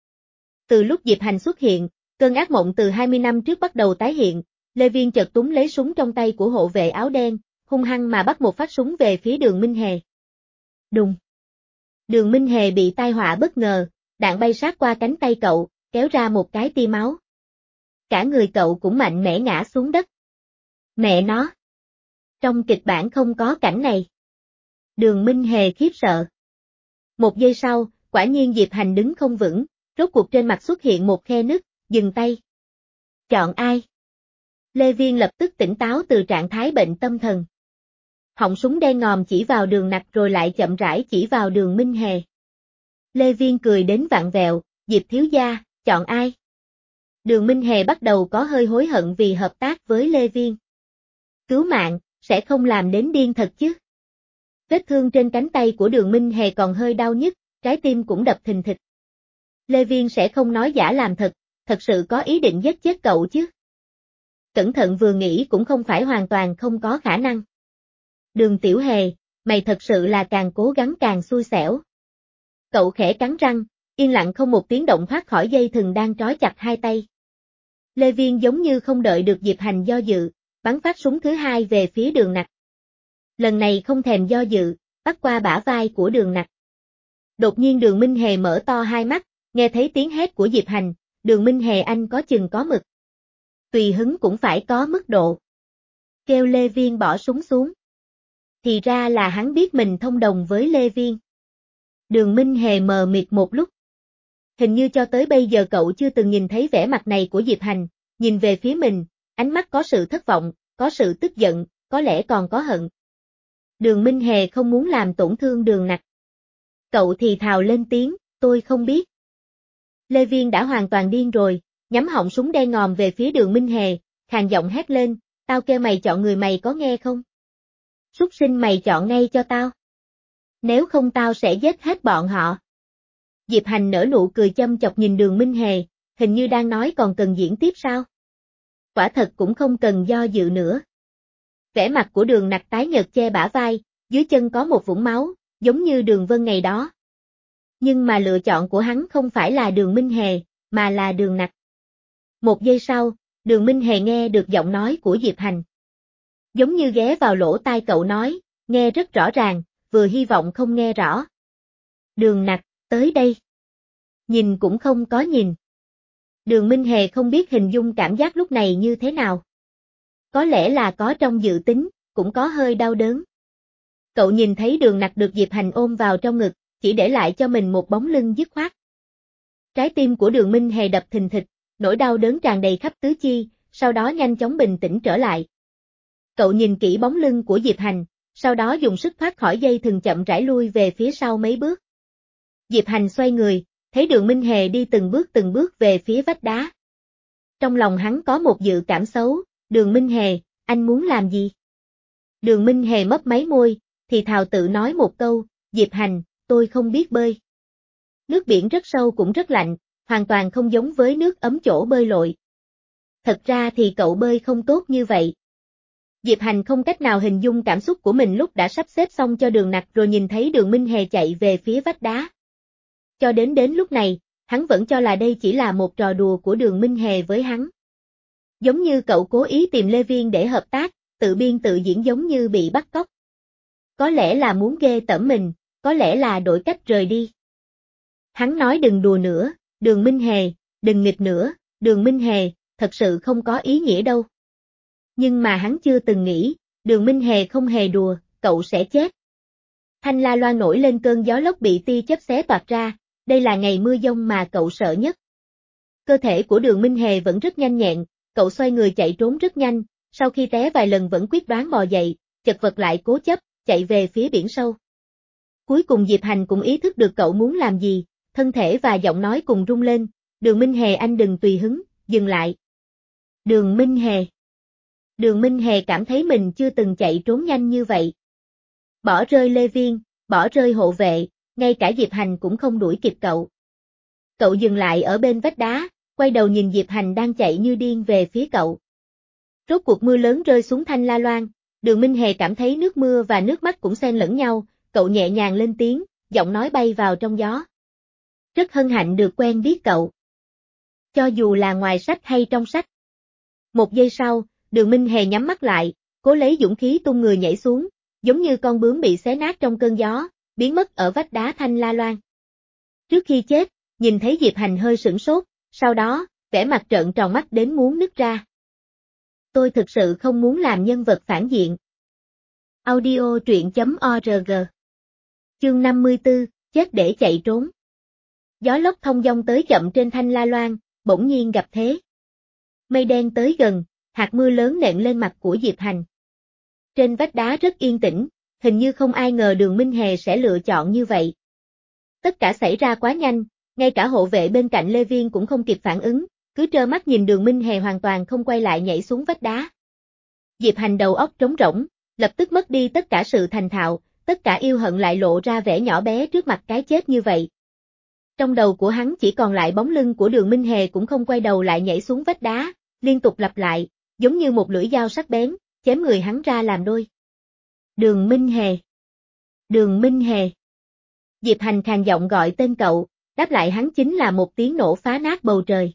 Từ lúc Diệp Hành xuất hiện, cơn ác mộng từ hai mươi năm trước bắt đầu tái hiện, Lê Viên chợt túm lấy súng trong tay của hộ vệ áo đen, hung hăng mà bắt một phát súng về phía Đường Minh Hề. Đùng. Đường Minh Hề bị tai họa bất ngờ, đạn bay sát qua cánh tay cậu, kéo ra một cái tia máu. Cả người cậu cũng mạnh mẽ ngã xuống đất. Mẹ nó. Trong kịch bản không có cảnh này. Đường Minh Hề khiếp sợ. Một giây sau, quả nhiên Diệp Hành đứng không vững, rốt cuộc trên mặt xuất hiện một khe nứt, dừng tay. Chọn ai? Lê Viên lập tức tỉnh táo từ trạng thái bệnh tâm thần. Họng súng đen ngòm chỉ vào Đường Nặc rồi lại chậm rãi chỉ vào Đường Minh Hề. Lê Viên cười đến vặn vẹo, Diệp thiếu gia, chọn ai? Đường Minh Hề bắt đầu có hơi hối hận vì hợp tác với Lê Viên. Cứu mạng, sẽ không làm đến điên thật chứ. Vết thương trên cánh tay của Đường Minh Hề còn hơi đau nhức, trái tim cũng đập thình thịch. Lê Viên sẽ không nói giả làm thật, thật sự có ý định giết chết cậu chứ. Cẩn thận vừa nghĩ cũng không phải hoàn toàn không có khả năng. Đường Tiểu Hề, mày thật sự là càng cố gắng càng xui xẻo. Cậu khẽ cắn răng, yên lặng không một tiếng động thoát khỏi dây thừng đang trói chặt hai tay. Lê Viên giống như không đợi được Diệp Hành do dự, bắn phát súng thứ hai về phía Đường Nặc. Lần này không thèm do dự, bắt qua bả vai của Đường Nặc. Đột nhiên Đường Minh Hề mở to hai mắt, nghe thấy tiếng hét của Diệp Hành, Đường Minh Hề anh có chừng có mực. Tùy hứng cũng phải có mức độ. Kêu Lê Viên bỏ súng xuống. Thì ra là hắn biết mình thông đồng với Lê Viên. Đường Minh Hề mờ mịt một lúc. Hình như cho tới bây giờ cậu chưa từng nhìn thấy vẻ mặt này của Diệp Hành, nhìn về phía mình, ánh mắt có sự thất vọng, có sự tức giận, có lẽ còn có hận. Đường Minh Hề không muốn làm tổn thương Đường Nặc. Cậu thì thào lên tiếng, tôi không biết. Lê Viên đã hoàn toàn điên rồi, nhắm họng súng đen ngòm về phía Đường Minh Hề, khàn giọng hét lên, tao kêu mày chọn người mày có nghe không? Súc sinh mày chọn ngay cho tao. Nếu không tao sẽ giết hết bọn họ. Diệp Hành nở nụ cười châm chọc nhìn Đường Minh Hề, hình như đang nói còn cần diễn tiếp sao? Quả thật cũng không cần do dự nữa. Vẻ mặt của Đường Nặc tái nhợt che bả vai, dưới chân có một vũng máu, giống như Đường Vân ngày đó. Nhưng mà lựa chọn của hắn không phải là Đường Minh Hề, mà là Đường Nặc. Một giây sau, Đường Minh Hề nghe được giọng nói của Diệp Hành. Giống như ghé vào lỗ tai cậu nói, nghe rất rõ ràng, vừa hy vọng không nghe rõ. Đường Nặc, tới đây. Nhìn cũng không có nhìn. Đường Minh Hề không biết hình dung cảm giác lúc này như thế nào. Có lẽ là có trong dự tính, cũng có hơi đau đớn. Cậu nhìn thấy Đường Nặc được Diệp Hành ôm vào trong ngực, chỉ để lại cho mình một bóng lưng dứt khoát. Trái tim của Đường Minh Hề đập thình thịch, nỗi đau đớn tràn đầy khắp tứ chi, sau đó nhanh chóng bình tĩnh trở lại. Cậu nhìn kỹ bóng lưng của Diệp Hành, sau đó dùng sức thoát khỏi dây thừng chậm rãi lui về phía sau mấy bước. Diệp Hành xoay người, thấy Đường Minh Hề đi từng bước từng bước về phía vách đá. Trong lòng hắn có một dự cảm xấu, Đường Minh Hề, anh muốn làm gì? Đường Minh Hề mấp máy môi, thì thào tự nói một câu, Diệp Hành, tôi không biết bơi. Nước biển rất sâu cũng rất lạnh, hoàn toàn không giống với nước ấm chỗ bơi lội. Thật ra thì cậu bơi không tốt như vậy. Diệp Hành không cách nào hình dung cảm xúc của mình lúc đã sắp xếp xong cho Đường Nặc rồi nhìn thấy Đường Minh Hề chạy về phía vách đá. Cho đến đến lúc này, hắn vẫn cho là đây chỉ là một trò đùa của Đường Minh Hề với hắn. Giống như cậu cố ý tìm Lê Viên để hợp tác, tự biên tự diễn giống như bị bắt cóc. Có lẽ là muốn ghê tởm mình, có lẽ là đổi cách rời đi. Hắn nói đừng đùa nữa, Đường Minh Hề, đừng nghịch nữa, Đường Minh Hề, thật sự không có ý nghĩa đâu. Nhưng mà hắn chưa từng nghĩ, Đường Minh Hề không hề đùa, cậu sẽ chết. Thanh la loan nổi lên cơn gió lốc bị tia chớp xé toạc ra, đây là ngày mưa giông mà cậu sợ nhất. Cơ thể của Đường Minh Hề vẫn rất nhanh nhẹn, cậu xoay người chạy trốn rất nhanh, sau khi té vài lần vẫn quyết đoán bò dậy, chật vật lại cố chấp, chạy về phía biển sâu. Cuối cùng Diệp Hành cũng ý thức được cậu muốn làm gì, thân thể và giọng nói cùng rung lên, Đường Minh Hề anh đừng tùy hứng, dừng lại. Đường Minh Hề. Đường Minh Hề cảm thấy mình chưa từng chạy trốn nhanh như vậy. Bỏ rơi Lê Viên, bỏ rơi hộ vệ, ngay cả Diệp Hành cũng không đuổi kịp cậu. Cậu dừng lại ở bên vách đá, quay đầu nhìn Diệp Hành đang chạy như điên về phía cậu. Rốt cuộc mưa lớn rơi xuống Thanh La Loan, Đường Minh Hề cảm thấy nước mưa và nước mắt cũng xen lẫn nhau, cậu nhẹ nhàng lên tiếng, giọng nói bay vào trong gió. Rất hân hạnh được quen biết cậu. Cho dù là ngoài sách hay trong sách. Một giây sau, Đường Minh Hề nhắm mắt lại, cố lấy dũng khí tung người nhảy xuống, giống như con bướm bị xé nát trong cơn gió, biến mất ở vách đá Thanh La Loan. Trước khi chết, nhìn thấy Diệp Hành hơi sửng sốt, sau đó, vẻ mặt trợn tròn mắt đến muốn nứt ra. Tôi thực sự không muốn làm nhân vật phản diện. Audio truyện chấm org. Chương năm mươi tư, chết để chạy trốn. Gió lốc thông dong tới chậm trên Thanh La Loan, bỗng nhiên gặp thế. Mây đen tới gần, hạt mưa lớn nện lên mặt của Diệp Hành. Trên vách đá rất yên tĩnh, hình như không ai ngờ Đường Minh Hề sẽ lựa chọn như vậy. Tất cả xảy ra quá nhanh, ngay cả hộ vệ bên cạnh Lê Viên cũng không kịp phản ứng, cứ trơ mắt nhìn Đường Minh Hề hoàn toàn không quay lại nhảy xuống vách đá. Diệp Hành đầu óc trống rỗng, lập tức mất đi tất cả sự thành thạo, tất cả yêu hận lại lộ ra vẻ nhỏ bé trước mặt cái chết như vậy. Trong đầu của hắn chỉ còn lại bóng lưng của Đường Minh Hề cũng không quay đầu lại nhảy xuống vách đá, liên tục lặp lại, giống như một lưỡi dao sắc bén, chém người hắn ra làm đôi. Đường Minh Hề. Đường Minh Hề. Diệp Hành khàn giọng gọi tên cậu, đáp lại hắn chính là một tiếng nổ phá nát bầu trời.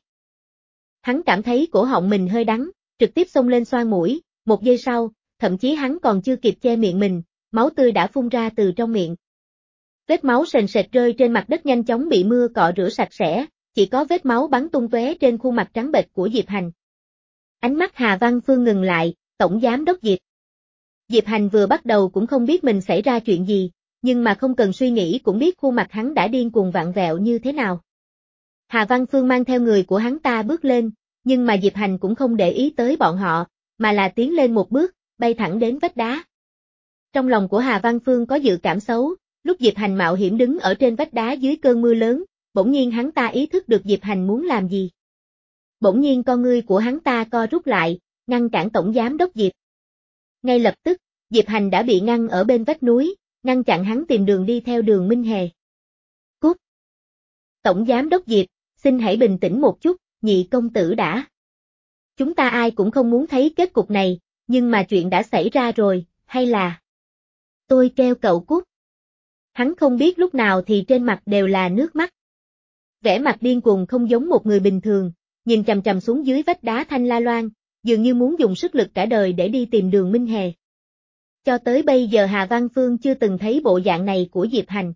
Hắn cảm thấy cổ họng mình hơi đắng, trực tiếp xông lên xoang mũi, một giây sau, thậm chí hắn còn chưa kịp che miệng mình, máu tươi đã phun ra từ trong miệng. Vết máu sền sệt rơi trên mặt đất nhanh chóng bị mưa cọ rửa sạch sẽ, chỉ có vết máu bắn tung tóe trên khuôn mặt trắng bệch của Diệp Hành. Ánh mắt Hà Văn Phương ngừng lại, Tổng Giám Đốc Diệp. Diệp Hành vừa bắt đầu cũng không biết mình xảy ra chuyện gì, nhưng mà không cần suy nghĩ cũng biết khuôn mặt hắn đã điên cuồng vặn vẹo như thế nào. Hà Văn Phương mang theo người của hắn ta bước lên, nhưng mà Diệp Hành cũng không để ý tới bọn họ, mà là tiến lên một bước, bay thẳng đến vách đá. Trong lòng của Hà Văn Phương có dự cảm xấu, lúc Diệp Hành mạo hiểm đứng ở trên vách đá dưới cơn mưa lớn, bỗng nhiên hắn ta ý thức được Diệp Hành muốn làm gì. Bỗng nhiên con ngươi của hắn ta co rút lại, ngăn cản Tổng Giám Đốc Diệp. Ngay lập tức, Diệp Hành đã bị ngăn ở bên vách núi, ngăn chặn hắn tìm đường đi theo Đường Minh Hề. Cút! Tổng Giám Đốc Diệp, xin hãy bình tĩnh một chút, nhị công tử đã. Chúng ta ai cũng không muốn thấy kết cục này, nhưng mà chuyện đã xảy ra rồi, hay là... Tôi kêu cậu cút. Hắn không biết lúc nào thì trên mặt đều là nước mắt. Vẻ mặt điên cuồng không giống một người bình thường, nhìn chằm chằm xuống dưới vách đá Thanh La Loan, dường như muốn dùng sức lực cả đời để đi tìm Đường Minh Hề. Cho tới bây giờ Hà Văn Phương chưa từng thấy bộ dạng này của Diệp Hành.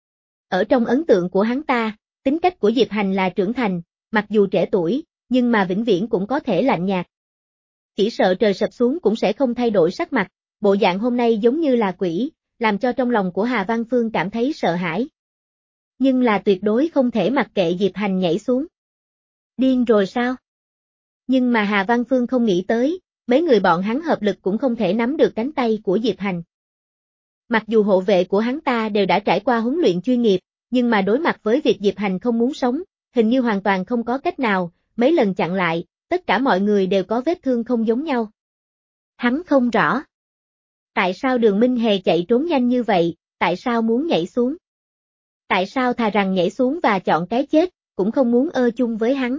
Ở trong ấn tượng của hắn ta, tính cách của Diệp Hành là trưởng thành, mặc dù trẻ tuổi, nhưng mà vĩnh viễn cũng có thể lạnh nhạt. Chỉ sợ trời sập xuống cũng sẽ không thay đổi sắc mặt, bộ dạng hôm nay giống như là quỷ, làm cho trong lòng của Hà Văn Phương cảm thấy sợ hãi. Nhưng là tuyệt đối không thể mặc kệ Diệp Hành nhảy xuống. Điên rồi sao? Nhưng mà Hà Văn Phương không nghĩ tới, mấy người bọn hắn hợp lực cũng không thể nắm được cánh tay của Diệp Hành. Mặc dù hộ vệ của hắn ta đều đã trải qua huấn luyện chuyên nghiệp, nhưng mà đối mặt với việc Diệp Hành không muốn sống, hình như hoàn toàn không có cách nào, mấy lần chặn lại, tất cả mọi người đều có vết thương không giống nhau. Hắn không rõ. Tại sao Đường Minh Hề chạy trốn nhanh như vậy, tại sao muốn nhảy xuống? Tại sao thà rằng nhảy xuống và chọn cái chết, cũng không muốn ơ chung với hắn?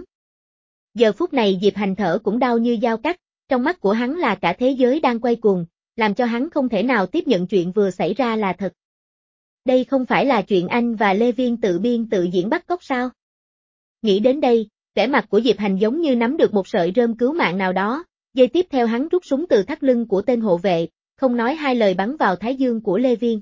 Giờ phút này Diệp Hành thở cũng đau như dao cắt, trong mắt của hắn là cả thế giới đang quay cuồng, làm cho hắn không thể nào tiếp nhận chuyện vừa xảy ra là thật. Đây không phải là chuyện anh và Lê Viên tự biên tự diễn bắt cóc sao? Nghĩ đến đây, vẻ mặt của Diệp Hành giống như nắm được một sợi rơm cứu mạng nào đó, giây tiếp theo hắn rút súng từ thắt lưng của tên hộ vệ, không nói hai lời bắn vào thái dương của Lê Viên.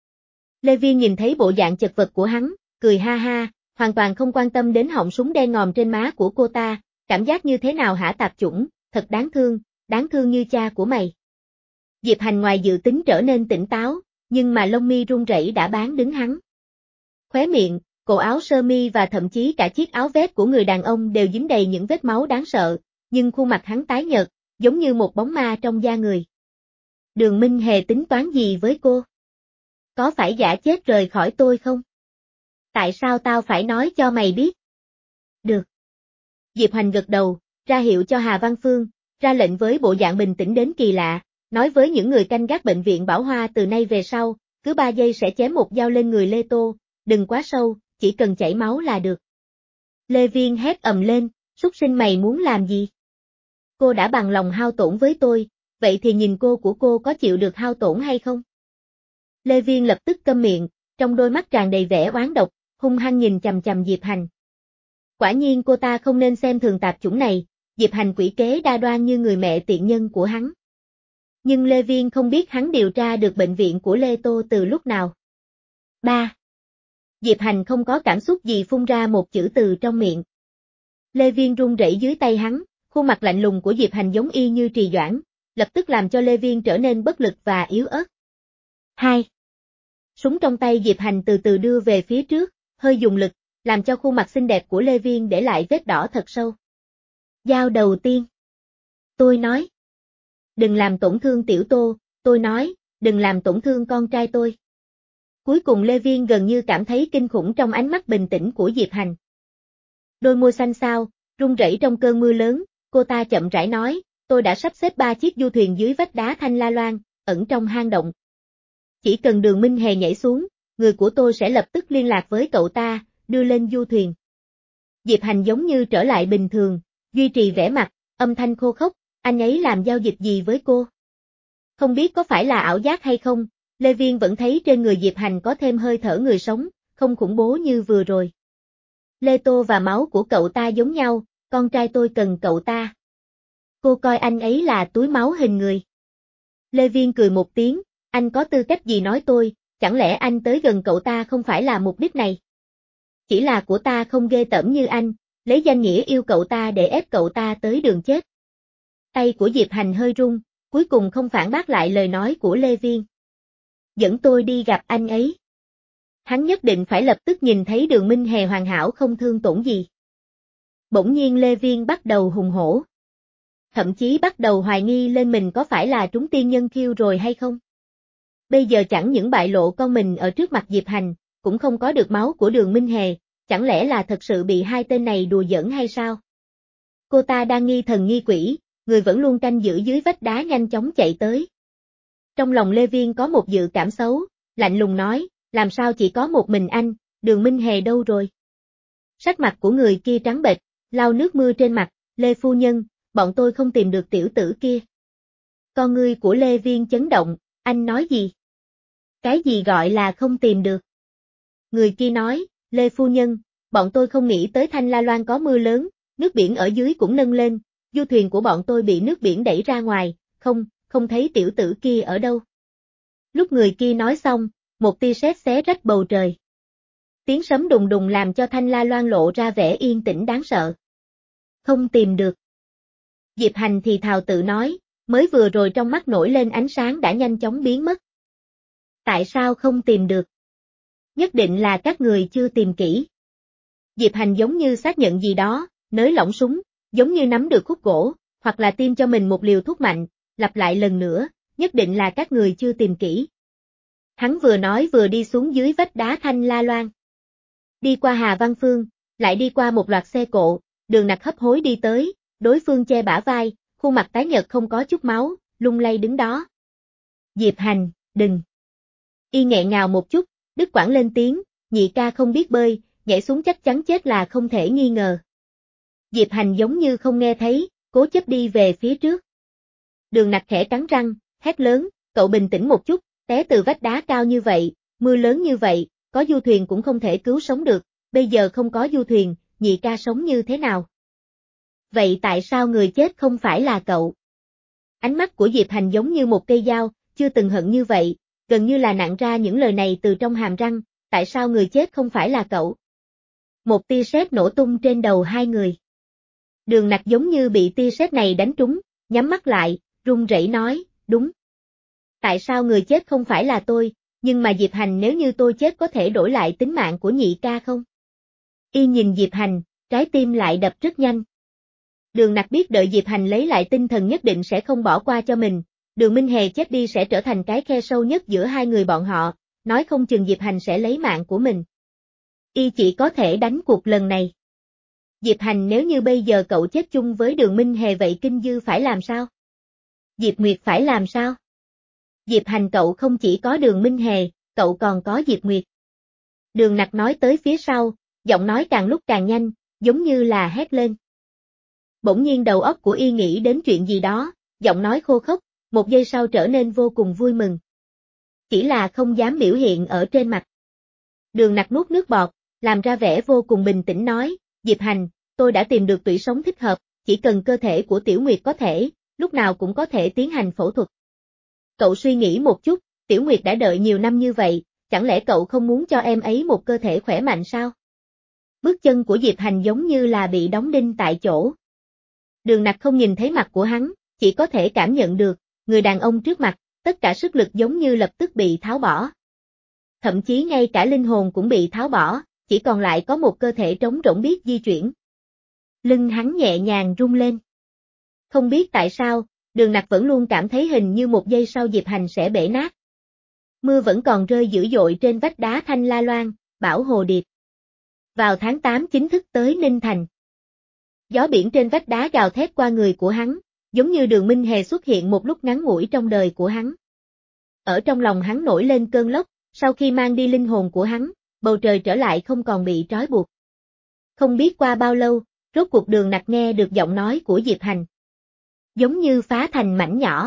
Lê Viên nhìn thấy bộ dạng chật vật của hắn, cười ha ha, hoàn toàn không quan tâm đến họng súng đen ngòm trên má của cô ta, cảm giác như thế nào hả tạp chủng, thật đáng thương, đáng thương như cha của mày. Diệp Hành ngoài dự tính trở nên tỉnh táo, nhưng mà lông mi run rẩy đã bán đứng hắn. Khóe miệng, cổ áo sơ mi và thậm chí cả chiếc áo vest của người đàn ông đều dính đầy những vết máu đáng sợ, nhưng khuôn mặt hắn tái nhợt, giống như một bóng ma trong da người. Đường Minh Hề tính toán gì với cô? Có phải giả chết rời khỏi tôi không? Tại sao tao phải nói cho mày biết? Được. Diệp Hành gật đầu, ra hiệu cho Hà Văn Phương, ra lệnh với bộ dạng bình tĩnh đến kỳ lạ, nói với những người canh gác bệnh viện Bảo Hoa từ nay về sau, cứ ba giây sẽ chém một dao lên người Lê Tô, đừng quá sâu, chỉ cần chảy máu là được. Lê Viên hét ầm lên, súc sinh mày muốn làm gì? Cô đã bằng lòng hao tổn với tôi, vậy thì nhìn cô của cô có chịu được hao tổn hay không? Lê Viên lập tức câm miệng, trong đôi mắt tràn đầy vẻ oán độc, hung hăng nhìn chằm chằm Diệp Hành. Quả nhiên cô ta không nên xem thường tạp chủng này, Diệp Hành quỷ kế đa đoan như người mẹ tiện nhân của hắn. Nhưng Lê Viên không biết hắn điều tra được bệnh viện của Lê Tô từ lúc nào. ba. Diệp Hành không có cảm xúc gì phun ra một chữ từ trong miệng. Lê Viên run rẩy dưới tay hắn, khuôn mặt lạnh lùng của Diệp Hành giống y như trì doãn, lập tức làm cho Lê Viên trở nên bất lực và yếu ớt. hai. Súng trong tay Diệp Hành từ từ đưa về phía trước, hơi dùng lực, làm cho khuôn mặt xinh đẹp của Lê Viên để lại vết đỏ thật sâu. Dao đầu tiên. Tôi nói. Đừng làm tổn thương tiểu Tô, tôi nói, đừng làm tổn thương con trai tôi. Cuối cùng Lê Viên gần như cảm thấy kinh khủng trong ánh mắt bình tĩnh của Diệp Hành. Đôi môi xanh xao, run rẩy trong cơn mưa lớn, cô ta chậm rãi nói, tôi đã sắp xếp ba chiếc du thuyền dưới vách đá Thanh La Loan, ẩn trong hang động. Chỉ cần Đường Minh Hề nhảy xuống, người của tôi sẽ lập tức liên lạc với cậu ta, đưa lên du thuyền. Diệp Hành giống như trở lại bình thường, duy trì vẻ mặt, âm thanh khô khốc, anh ấy làm giao dịch gì với cô? Không biết có phải là ảo giác hay không, Lê Viên vẫn thấy trên người Diệp Hành có thêm hơi thở người sống, không khủng bố như vừa rồi. Lê Tô và máu của cậu ta giống nhau, con trai tôi cần cậu ta. Cô coi anh ấy là túi máu hình người. Lê Viên cười một tiếng, anh có tư cách gì nói tôi, chẳng lẽ anh tới gần cậu ta không phải là mục đích này? Chỉ là của ta không ghê tởm như anh, lấy danh nghĩa yêu cậu ta để ép cậu ta tới đường chết. Tay của Diệp Hành hơi run, cuối cùng không phản bác lại lời nói của Lê Viên. Dẫn tôi đi gặp anh ấy. Hắn nhất định phải lập tức nhìn thấy Đường Minh Hề hoàn hảo không thương tổn gì. Bỗng nhiên Lê Viên bắt đầu hùng hổ. Thậm chí bắt đầu hoài nghi lên mình có phải là trúng tiên nhân kiêu rồi hay không. Bây giờ chẳng những bại lộ con mình ở trước mặt Diệp Hành, cũng không có được máu của Đường Minh Hề, chẳng lẽ là thật sự bị hai tên này đùa giỡn hay sao? Cô ta đang nghi thần nghi quỷ, người vẫn luôn canh giữ dưới vách đá nhanh chóng chạy tới. Trong lòng Lê Viên có một dự cảm xấu, lạnh lùng nói, làm sao chỉ có một mình anh, Đường Minh Hề đâu rồi? Sắc mặt của người kia trắng bệch, lau nước mưa trên mặt, Lê phu nhân, bọn tôi không tìm được tiểu tử kia. Con ngươi của Lê Viên chấn động, anh nói gì? Cái gì gọi là không tìm được? Người kia nói, Lê phu nhân, bọn tôi không nghĩ tới Thanh La Loan có mưa lớn, nước biển ở dưới cũng nâng lên, du thuyền của bọn tôi bị nước biển đẩy ra ngoài, không, không thấy tiểu tử kia ở đâu. Lúc người kia nói xong, một tia sét xé rách bầu trời. Tiếng sấm đùng đùng làm cho Thanh La Loan lộ ra vẻ yên tĩnh đáng sợ. Không tìm được. Diệp Hành thì thào tự nói, mới vừa rồi trong mắt nổi lên ánh sáng đã nhanh chóng biến mất. Tại sao không tìm được? Nhất định là các người chưa tìm kỹ. Diệp Hành giống như xác nhận gì đó, nới lỏng súng, giống như nắm được khúc gỗ, hoặc là tiêm cho mình một liều thuốc mạnh, lặp lại lần nữa, nhất định là các người chưa tìm kỹ. Hắn vừa nói vừa đi xuống dưới vách đá Thanh La Loan. Đi qua Hà Văn Phương, lại đi qua một loạt xe cộ, Đường Nặc hấp hối đi tới, đối phương che bả vai, khuôn mặt tái nhợt không có chút máu, lung lay đứng đó. Diệp Hành, đừng. Y nghẹn ngào một chút, đứt quãng lên tiếng, nhị ca không biết bơi, nhảy xuống chắc chắn chết là không thể nghi ngờ. Diệp Hành giống như không nghe thấy, cố chấp đi về phía trước. Đường Nặc khẽ cắn răng, hét lớn, cậu bình tĩnh một chút, té từ vách đá cao như vậy, mưa lớn như vậy, có du thuyền cũng không thể cứu sống được, bây giờ không có du thuyền, nhị ca sống như thế nào? Vậy tại sao người chết không phải là cậu? Ánh mắt của Diệp Hành giống như một cây dao, chưa từng hận như vậy, gần như là nặn ra những lời này từ trong hàm răng, tại sao người chết không phải là cậu? Một tia sét nổ tung trên đầu hai người. Đường Nặc giống như bị tia sét này đánh trúng, nhắm mắt lại, run rẩy nói, đúng. Tại sao người chết không phải là tôi, nhưng mà Diệp Hành nếu như tôi chết có thể đổi lại tính mạng của nhị ca không? Y nhìn Diệp Hành, trái tim lại đập rất nhanh. Đường Nặc biết đợi Diệp Hành lấy lại tinh thần nhất định sẽ không bỏ qua cho mình, Đường Minh Hề chết đi sẽ trở thành cái khe sâu nhất giữa hai người bọn họ, nói không chừng Diệp Hành sẽ lấy mạng của mình. Y chỉ có thể đánh cuộc lần này. Diệp Hành, nếu như bây giờ cậu chết chung với Đường Minh Hề vậy Kinh Dư phải làm sao? Diệp Nguyệt phải làm sao? Diệp Hành, cậu không chỉ có Đường Minh Hề, cậu còn có Diệp Nguyệt. Đường Nặc nói tới phía sau, giọng nói càng lúc càng nhanh, giống như là hét lên. Bỗng nhiên đầu óc của Y nghĩ đến chuyện gì đó, giọng nói khô khốc, một giây sau trở nên vô cùng vui mừng. Chỉ là không dám biểu hiện ở trên mặt. Đường Nặc nuốt nước bọt, làm ra vẻ vô cùng bình tĩnh nói, Diệp Hành, tôi đã tìm được tủy sống thích hợp, chỉ cần cơ thể của Tiểu Nguyệt có thể, lúc nào cũng có thể tiến hành phẫu thuật. Cậu suy nghĩ một chút, Tiểu Nguyệt đã đợi nhiều năm như vậy, chẳng lẽ cậu không muốn cho em ấy một cơ thể khỏe mạnh sao? Bước chân của Diệp Hành giống như là bị đóng đinh tại chỗ. Đường Nặc không nhìn thấy mặt của hắn, chỉ có thể cảm nhận được, người đàn ông trước mặt, tất cả sức lực giống như lập tức bị tháo bỏ. Thậm chí ngay cả linh hồn cũng bị tháo bỏ, chỉ còn lại có một cơ thể trống rỗng biết di chuyển. Lưng hắn nhẹ nhàng rung lên. Không biết tại sao, Đường Nặc vẫn luôn cảm thấy hình như một giây sau Diệp Hành sẽ bể nát. Mưa vẫn còn rơi dữ dội trên vách đá Thanh La Loan, Bảo Hồ Điệp. Vào tháng tám chính thức tới Ninh Thành. Gió biển trên vách đá gào thét qua người của hắn, giống như Đường Minh Hề xuất hiện một lúc ngắn ngủi trong đời của hắn. Ở trong lòng hắn nổi lên cơn lốc, sau khi mang đi linh hồn của hắn, bầu trời trở lại không còn bị trói buộc. Không biết qua bao lâu, rốt cuộc Đường Nặc nghe được giọng nói của Diệp Hành. Giống như phá thành mảnh nhỏ.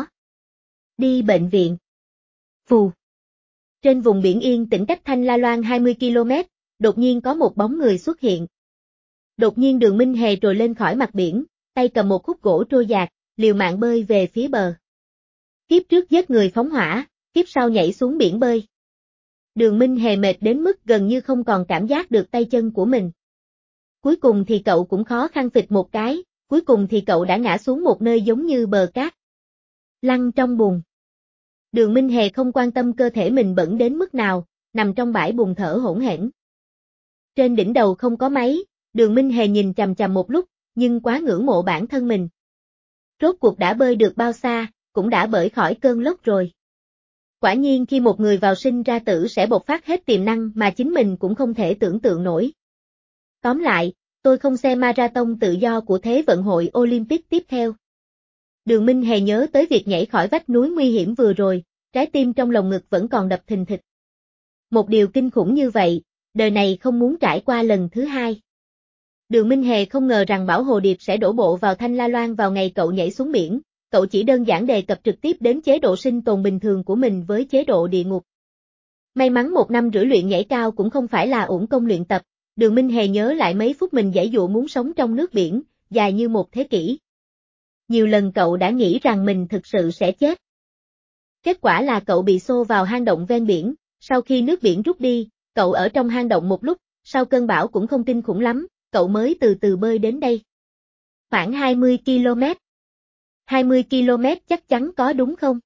Đi bệnh viện. Phù. Trên vùng biển yên tĩnh cách Thanh La Loan hai mươi ki lô mét, đột nhiên có một bóng người xuất hiện. Đột nhiên Đường Minh Hề trồi lên khỏi mặt biển, tay cầm một khúc gỗ trôi dạt, liều mạng bơi về phía bờ. Kiếp trước giết người phóng hỏa, kiếp sau nhảy xuống biển bơi. Đường Minh Hề mệt đến mức gần như không còn cảm giác được tay chân của mình. Cuối cùng thì cậu cũng khó khăn phịch một cái, cuối cùng thì cậu đã ngã xuống một nơi giống như bờ cát. Lăn trong bùn. Đường Minh Hề không quan tâm cơ thể mình bẩn đến mức nào, nằm trong bãi bùn thở hổn hển. Trên đỉnh đầu không có máy, Đường Minh Hề nhìn chằm chằm một lúc, nhưng quá ngưỡng mộ bản thân mình. Rốt cuộc đã bơi được bao xa, cũng đã bơi khỏi cơn lốc rồi. Quả nhiên khi một người vào sinh ra tử sẽ bộc phát hết tiềm năng mà chính mình cũng không thể tưởng tượng nổi. Tóm lại, tôi không xem marathon tự do của Thế vận hội Olympic tiếp theo. Đường Minh Hề nhớ tới việc nhảy khỏi vách núi nguy hiểm vừa rồi, trái tim trong lồng ngực vẫn còn đập thình thịch. Một điều kinh khủng như vậy, đời này không muốn trải qua lần thứ hai. Đường Minh Hề không ngờ rằng Bảo Hồ Điệp sẽ đổ bộ vào Thanh La Loan vào ngày cậu nhảy xuống biển, cậu chỉ đơn giản đề cập trực tiếp đến chế độ sinh tồn bình thường của mình với chế độ địa ngục. May mắn một năm rưỡi luyện nhảy cao cũng không phải là uổng công luyện tập, Đường Minh Hề nhớ lại mấy phút mình giãy dụa muốn sống trong nước biển, dài như một thế kỷ. Nhiều lần cậu đã nghĩ rằng mình thực sự sẽ chết. Kết quả là cậu bị xô vào hang động ven biển, sau khi nước biển rút đi, cậu ở trong hang động một lúc, sau cơn bão cũng không kinh khủng lắm, cậu mới từ từ bơi đến đây. Khoảng hai mươi ki lô mét. hai mươi ki lô mét chắc chắn có đúng không?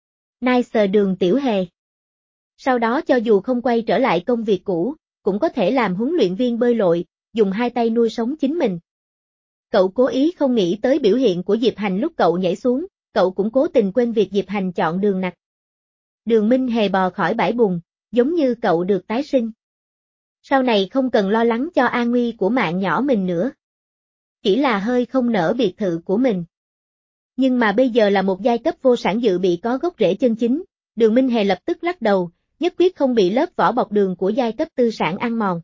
Nice Đường Tiểu Hề. Sau đó cho dù không quay trở lại công việc cũ, cũng có thể làm huấn luyện viên bơi lội, dùng hai tay nuôi sống chính mình. Cậu cố ý không nghĩ tới biểu hiện của Diệp Hành lúc cậu nhảy xuống, cậu cũng cố tình quên việc Diệp Hành chọn Đường Nặc. Đường Minh Hề bò khỏi bãi bùn, giống như cậu được tái sinh. Sau này không cần lo lắng cho an nguy của mạng nhỏ mình nữa. Chỉ là hơi không nỡ biệt thự của mình. Nhưng mà bây giờ là một giai cấp vô sản dự bị có gốc rễ chân chính, Đường Minh Hề lập tức lắc đầu, nhất quyết không bị lớp vỏ bọc đường của giai cấp tư sản ăn mòn.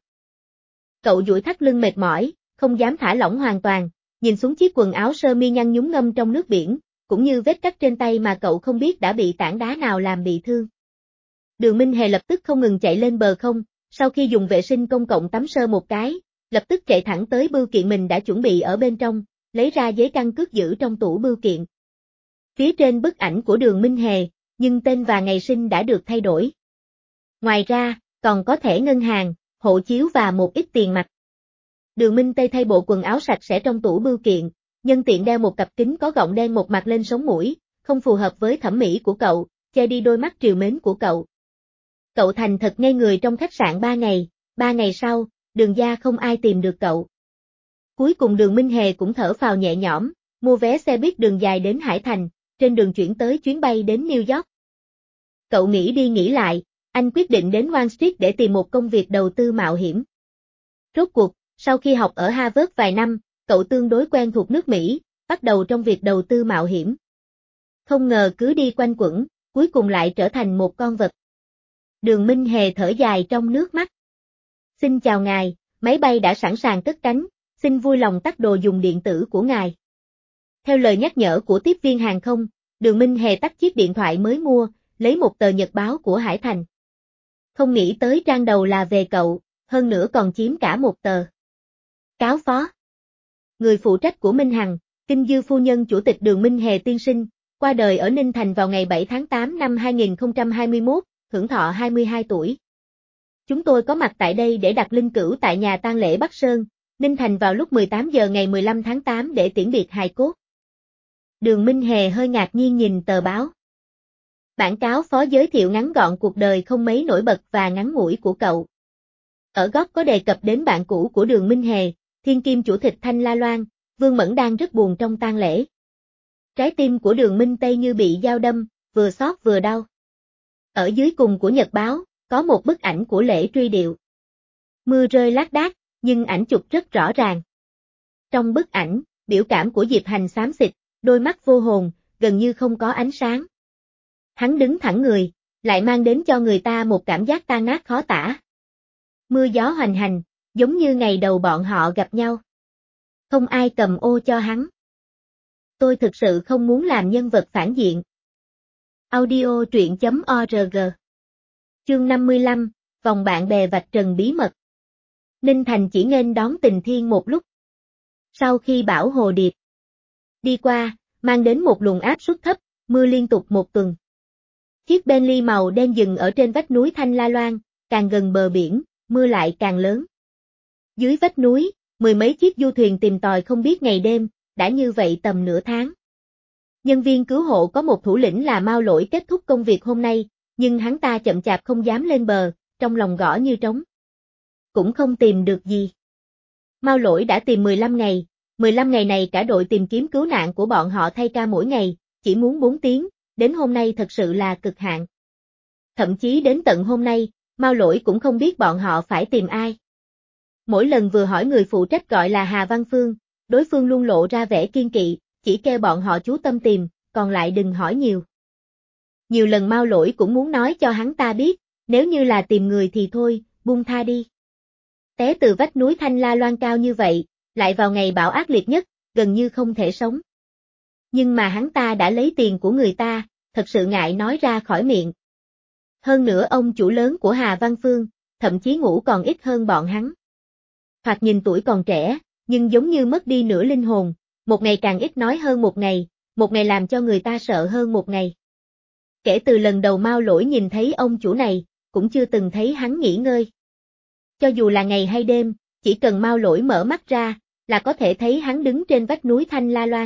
Cậu duỗi thắt lưng mệt mỏi, không dám thả lỏng hoàn toàn, nhìn xuống chiếc quần áo sơ mi nhăn nhúm ngâm trong nước biển, cũng như vết cắt trên tay mà cậu không biết đã bị tảng đá nào làm bị thương. Đường Minh Hề lập tức không ngừng chạy lên bờ không, sau khi dùng vệ sinh công cộng tắm sơ một cái, lập tức chạy thẳng tới bưu kiện mình đã chuẩn bị ở bên trong, lấy ra giấy căn cước giữ trong tủ bưu kiện. Phía trên bức ảnh của Đường Minh Hề, nhưng tên và ngày sinh đã được thay đổi. Ngoài ra, còn có thẻ ngân hàng, hộ chiếu và một ít tiền mặt. Đường Minh Tây thay bộ quần áo sạch sẽ trong tủ bưu kiện, nhân tiện đeo một cặp kính có gọng đen một mặt lên sống mũi, không phù hợp với thẩm mỹ của cậu, che đi đôi mắt trìu mến của cậu. Cậu thành thật ngây người trong khách sạn ba ngày, ba ngày sau, Đường gia không ai tìm được cậu. Cuối cùng Đường Minh Hề cũng thở phào nhẹ nhõm, mua vé xe buýt đường dài đến Hải Thành, trên đường chuyển tới chuyến bay đến New York. Cậu nghĩ đi nghĩ lại, anh quyết định đến Wall Street để tìm một công việc đầu tư mạo hiểm. Rốt cuộc, sau khi học ở Harvard vài năm, cậu tương đối quen thuộc nước Mỹ, bắt đầu trong việc đầu tư mạo hiểm. Không ngờ cứ đi quanh quẩn, cuối cùng lại trở thành một con vật. Đường Minh Hề thở dài trong nước mắt. Xin chào ngài, máy bay đã sẵn sàng cất cánh, xin vui lòng tắt đồ dùng điện tử của ngài. Theo lời nhắc nhở của tiếp viên hàng không, Đường Minh Hề tắt chiếc điện thoại mới mua, lấy một tờ nhật báo của Hải Thành. Không nghĩ tới trang đầu là về cậu, hơn nữa còn chiếm cả một tờ. Cáo phó. Người phụ trách của Minh Hằng, Kinh Dư phu nhân chủ tịch Đường Minh Hề tiên sinh, qua đời ở Ninh Thành vào ngày bảy tháng tám năm hai nghìn không trăm hai mươi mốt, hưởng thọ hai mươi hai tuổi. Chúng tôi có mặt tại đây để đặt linh cữu tại nhà tang lễ Bắc Sơn, Ninh Thành vào lúc mười tám giờ ngày mười lăm tháng tám để tiễn biệt hài cốt. Đường Minh Hề hơi ngạc nhiên nhìn tờ báo. Bản cáo phó giới thiệu ngắn gọn cuộc đời không mấy nổi bật và ngắn ngủi của cậu. Ở góc có đề cập đến bạn cũ của Đường Minh Hề, thiên kim chủ tịch Thanh La Loan, Vương Mẫn đang rất buồn trong tang lễ. Trái tim của Đường Minh Tây như bị dao đâm, vừa xót vừa đau. Ở dưới cùng của nhật báo, có một bức ảnh của lễ truy điệu. Mưa rơi lác đác, nhưng ảnh chụp rất rõ ràng. Trong bức ảnh, biểu cảm của Diệp Hành xám xịt, đôi mắt vô hồn, gần như không có ánh sáng. Hắn đứng thẳng người, lại mang đến cho người ta một cảm giác tan nát khó tả. Mưa gió hoành hành, giống như ngày đầu bọn họ gặp nhau. Không ai cầm ô cho hắn. Tôi thực sự không muốn làm nhân vật phản diện. Audio truyện chấm org. Chương năm mươi lăm, vòng bạn bè vạch trần bí mật. Ninh Thành chỉ nghênh đón Tình Thiên một lúc. Sau khi bão Hồ Điệp đi qua, mang đến một luồng áp suất thấp, mưa liên tục một tuần. Chiếc Bentley màu đen dừng ở trên vách núi Thanh La Loan, càng gần bờ biển, mưa lại càng lớn. Dưới vách núi, mười mấy chiếc du thuyền tìm tòi không biết ngày đêm, đã như vậy tầm nửa tháng. Nhân viên cứu hộ có một thủ lĩnh là Mao Lỗi kết thúc công việc hôm nay, nhưng hắn ta chậm chạp không dám lên bờ, trong lòng gõ như trống. Cũng không tìm được gì. Mao Lỗi đã tìm mười lăm ngày, mười lăm ngày này cả đội tìm kiếm cứu nạn của bọn họ thay ca mỗi ngày, chỉ muốn bốn tiếng, đến hôm nay thật sự là cực hạn. Thậm chí đến tận hôm nay, Mao Lỗi cũng không biết bọn họ phải tìm ai. Mỗi lần vừa hỏi người phụ trách gọi là Hà Văn Phương, đối phương luôn lộ ra vẻ kiên kỵ, chỉ kêu bọn họ chú tâm tìm, còn lại đừng hỏi nhiều. Nhiều lần Mao Lỗi cũng muốn nói cho hắn ta biết, nếu như là tìm người thì thôi, buông tha đi. Té từ vách núi Thanh La Loan cao như vậy, lại vào ngày bão ác liệt nhất, gần như không thể sống. Nhưng mà hắn ta đã lấy tiền của người ta, thật sự ngại nói ra khỏi miệng. Hơn nữa ông chủ lớn của Hà Văn Phương, thậm chí ngủ còn ít hơn bọn hắn. Hoặc nhìn tuổi còn trẻ, nhưng giống như mất đi nửa linh hồn, một ngày càng ít nói hơn một ngày, một ngày làm cho người ta sợ hơn một ngày. Kể từ lần đầu Mao Lỗi nhìn thấy ông chủ này, cũng chưa từng thấy hắn nghỉ ngơi. Cho dù là ngày hay đêm, chỉ cần Mao Lỗi mở mắt ra, là có thể thấy hắn đứng trên vách núi Thanh La Loan.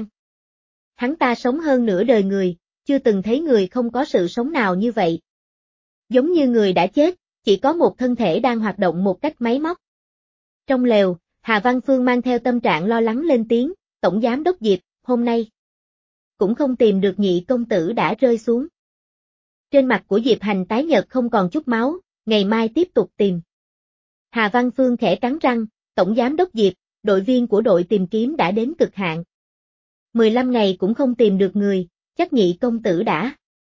Hắn ta sống hơn nửa đời người, chưa từng thấy người không có sự sống nào như vậy. Giống như người đã chết, chỉ có một thân thể đang hoạt động một cách máy móc. Trong lều, Hà Văn Phương mang theo tâm trạng lo lắng lên tiếng, Tổng Giám đốc Diệp, hôm nay cũng không tìm được nhị công tử đã rơi xuống. Trên mặt của Diệp Hành tái nhợt không còn chút máu, ngày mai tiếp tục tìm. Hà Văn Phương khẽ cắn răng, Tổng Giám đốc Diệp, đội viên của đội tìm kiếm đã đến cực hạn. mười lăm ngày cũng không tìm được người, chắc nhị công tử đã.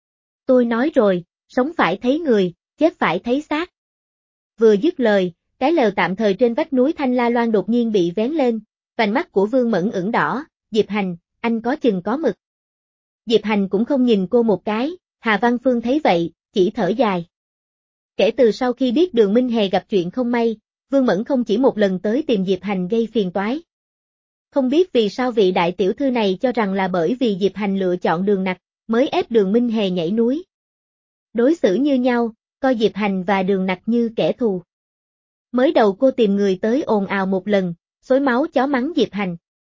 Tôi nói rồi, sống phải thấy người, chết phải thấy xác. Vừa dứt lời, cái lều tạm thời trên vách núi Thanh La Loan đột nhiên bị vén lên, vành mắt của Vương Mẫn ửng đỏ, Diệp Hành, anh có chừng có mực. Diệp Hành cũng không nhìn cô một cái, Hà Văn Phương thấy vậy, chỉ thở dài. Kể từ sau khi biết Đường Minh Hề gặp chuyện không may, Vương Mẫn không chỉ một lần tới tìm Diệp Hành gây phiền toái. Không biết vì sao vị đại tiểu thư này cho rằng là bởi vì Diệp Hành lựa chọn Đường Nặc, mới ép Đường Minh Hề nhảy núi. Đối xử như nhau, coi Diệp Hành và Đường Nặc như kẻ thù. Mới đầu cô tìm người tới ồn ào một lần, xối máu chó mắng Diệp Hành.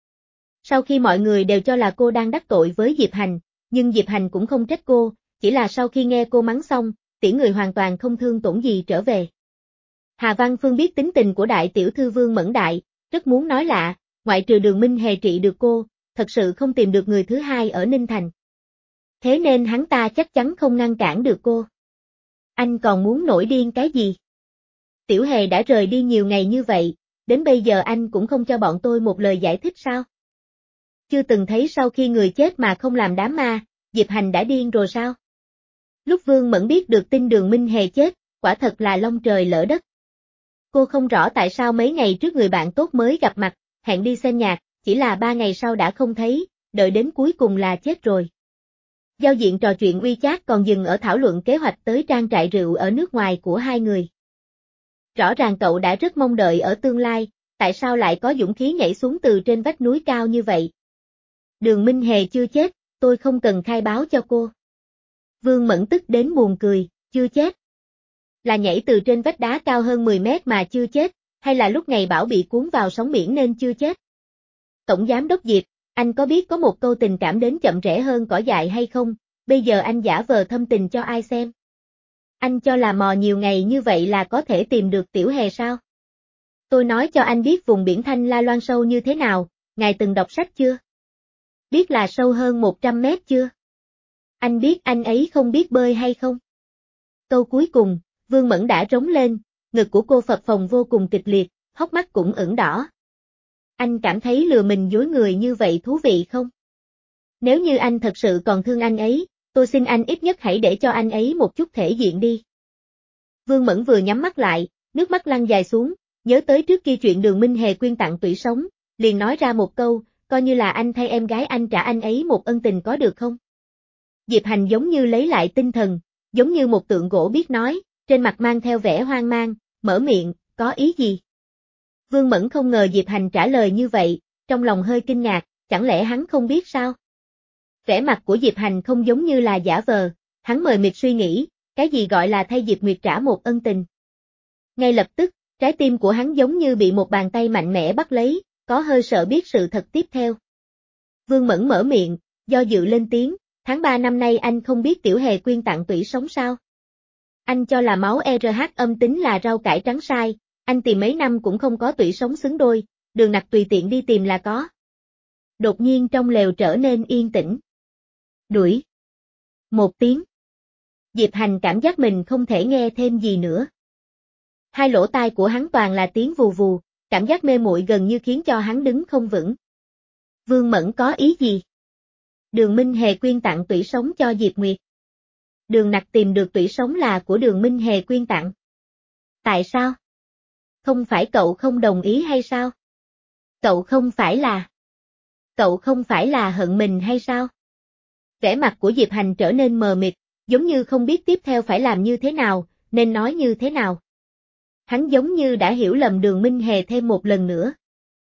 Sau khi mọi người đều cho là cô đang đắc tội với Diệp Hành, nhưng Diệp Hành cũng không trách cô, chỉ là sau khi nghe cô mắng xong, tỉ người hoàn toàn không thương tổn gì trở về. Hà Văn Phương biết tính tình của đại tiểu thư Vương Mẫn Đại, rất muốn nói lạ, ngoại trừ Đường Minh Hề trị được cô, thật sự không tìm được người thứ hai ở Ninh Thành. Thế nên hắn ta chắc chắn không ngăn cản được cô. Anh còn muốn nổi điên cái gì? Tiểu Hề đã rời đi nhiều ngày như vậy, đến bây giờ anh cũng không cho bọn tôi một lời giải thích sao? Chưa từng thấy sau khi người chết mà không làm đám ma, Diệp Hành đã điên rồi sao? Lúc Vương Mẫn biết được tin Đường Minh Hề chết, quả thật là long trời lỡ đất. Cô không rõ tại sao mấy ngày trước người bạn tốt mới gặp mặt, hẹn đi xem nhạc, chỉ là ba ngày sau đã không thấy, đợi đến cuối cùng là chết rồi. Giao diện trò chuyện WeChat còn dừng ở thảo luận kế hoạch tới trang trại rượu ở nước ngoài của hai người. Rõ ràng cậu đã rất mong đợi ở tương lai, tại sao lại có dũng khí nhảy xuống từ trên vách núi cao như vậy? Đường Minh Hề chưa chết, tôi không cần khai báo cho cô. Vương Mẫn tức đến buồn cười, chưa chết. Là nhảy từ trên vách đá cao hơn mười mét mà chưa chết, hay là lúc ngày Bảo bị cuốn vào sóng biển nên chưa chết? Tổng giám đốc Diệp, anh có biết có một câu tình cảm đến chậm rãi hơn cỏ dại hay không, bây giờ anh giả vờ thâm tình cho ai xem? Anh cho là mò nhiều ngày như vậy là có thể tìm được Tiểu Hề sao? Tôi nói cho anh biết vùng biển Thanh La Loan sâu như thế nào, ngài từng đọc sách chưa? Biết là sâu hơn một trăm mét chưa? Anh biết anh ấy không biết bơi hay không? Câu cuối cùng, Vương Mẫn đã rống lên, ngực của cô phập phồng vô cùng kịch liệt, hốc mắt cũng ửng đỏ. Anh cảm thấy lừa mình dối người như vậy thú vị không? Nếu như anh thật sự còn thương anh ấy, tôi xin anh ít nhất hãy để cho anh ấy một chút thể diện đi. Vương Mẫn vừa nhắm mắt lại, nước mắt lăn dài xuống, nhớ tới trước kia chuyện Đường Minh Hề quyên tặng tủy sống, liền nói ra một câu, coi như là anh thay em gái anh trả anh ấy một ân tình có được không? Diệp Hành giống như lấy lại tinh thần, giống như một tượng gỗ biết nói, trên mặt mang theo vẻ hoang mang, mở miệng, có ý gì? Vương Mẫn không ngờ Diệp Hành trả lời như vậy, trong lòng hơi kinh ngạc, chẳng lẽ hắn không biết sao? Vẻ mặt của Diệp Hành không giống như là giả vờ, hắn mờ mịt suy nghĩ, cái gì gọi là thay Diệp Nguyệt trả một ân tình? Ngay lập tức, trái tim của hắn giống như bị một bàn tay mạnh mẽ bắt lấy, có hơi sợ biết sự thật tiếp theo. Vương Mẫn mở miệng, do dự lên tiếng, tháng ba năm nay anh không biết Tiểu Hề quyên tặng tủy sống sao? Anh cho là máu e rờ hát âm tính là rau cải trắng sai, anh tìm mấy năm cũng không có tủy sống xứng đôi, Đường Nặc tùy tiện đi tìm là có. Đột nhiên trong lều trở nên yên tĩnh. Đuổi. Một tiếng. Diệp Hành cảm giác mình không thể nghe thêm gì nữa. Hai lỗ tai của hắn toàn là tiếng vù vù, cảm giác mê muội gần như khiến cho hắn đứng không vững. Vương Mẫn có ý gì? Đường Minh Hề quyên tặng tủy sống cho Diệp Nguyệt. Đường Nặc tìm được tủy sống là của Đường Minh Hề quyên tặng. Tại sao? Không phải cậu không đồng ý hay sao? Cậu không phải là... Cậu không phải là hận mình hay sao? Vẻ mặt của Diệp Hành trở nên mờ mịt, giống như không biết tiếp theo phải làm như thế nào, nên nói như thế nào. Hắn giống như đã hiểu lầm Đường Minh Hề thêm một lần nữa.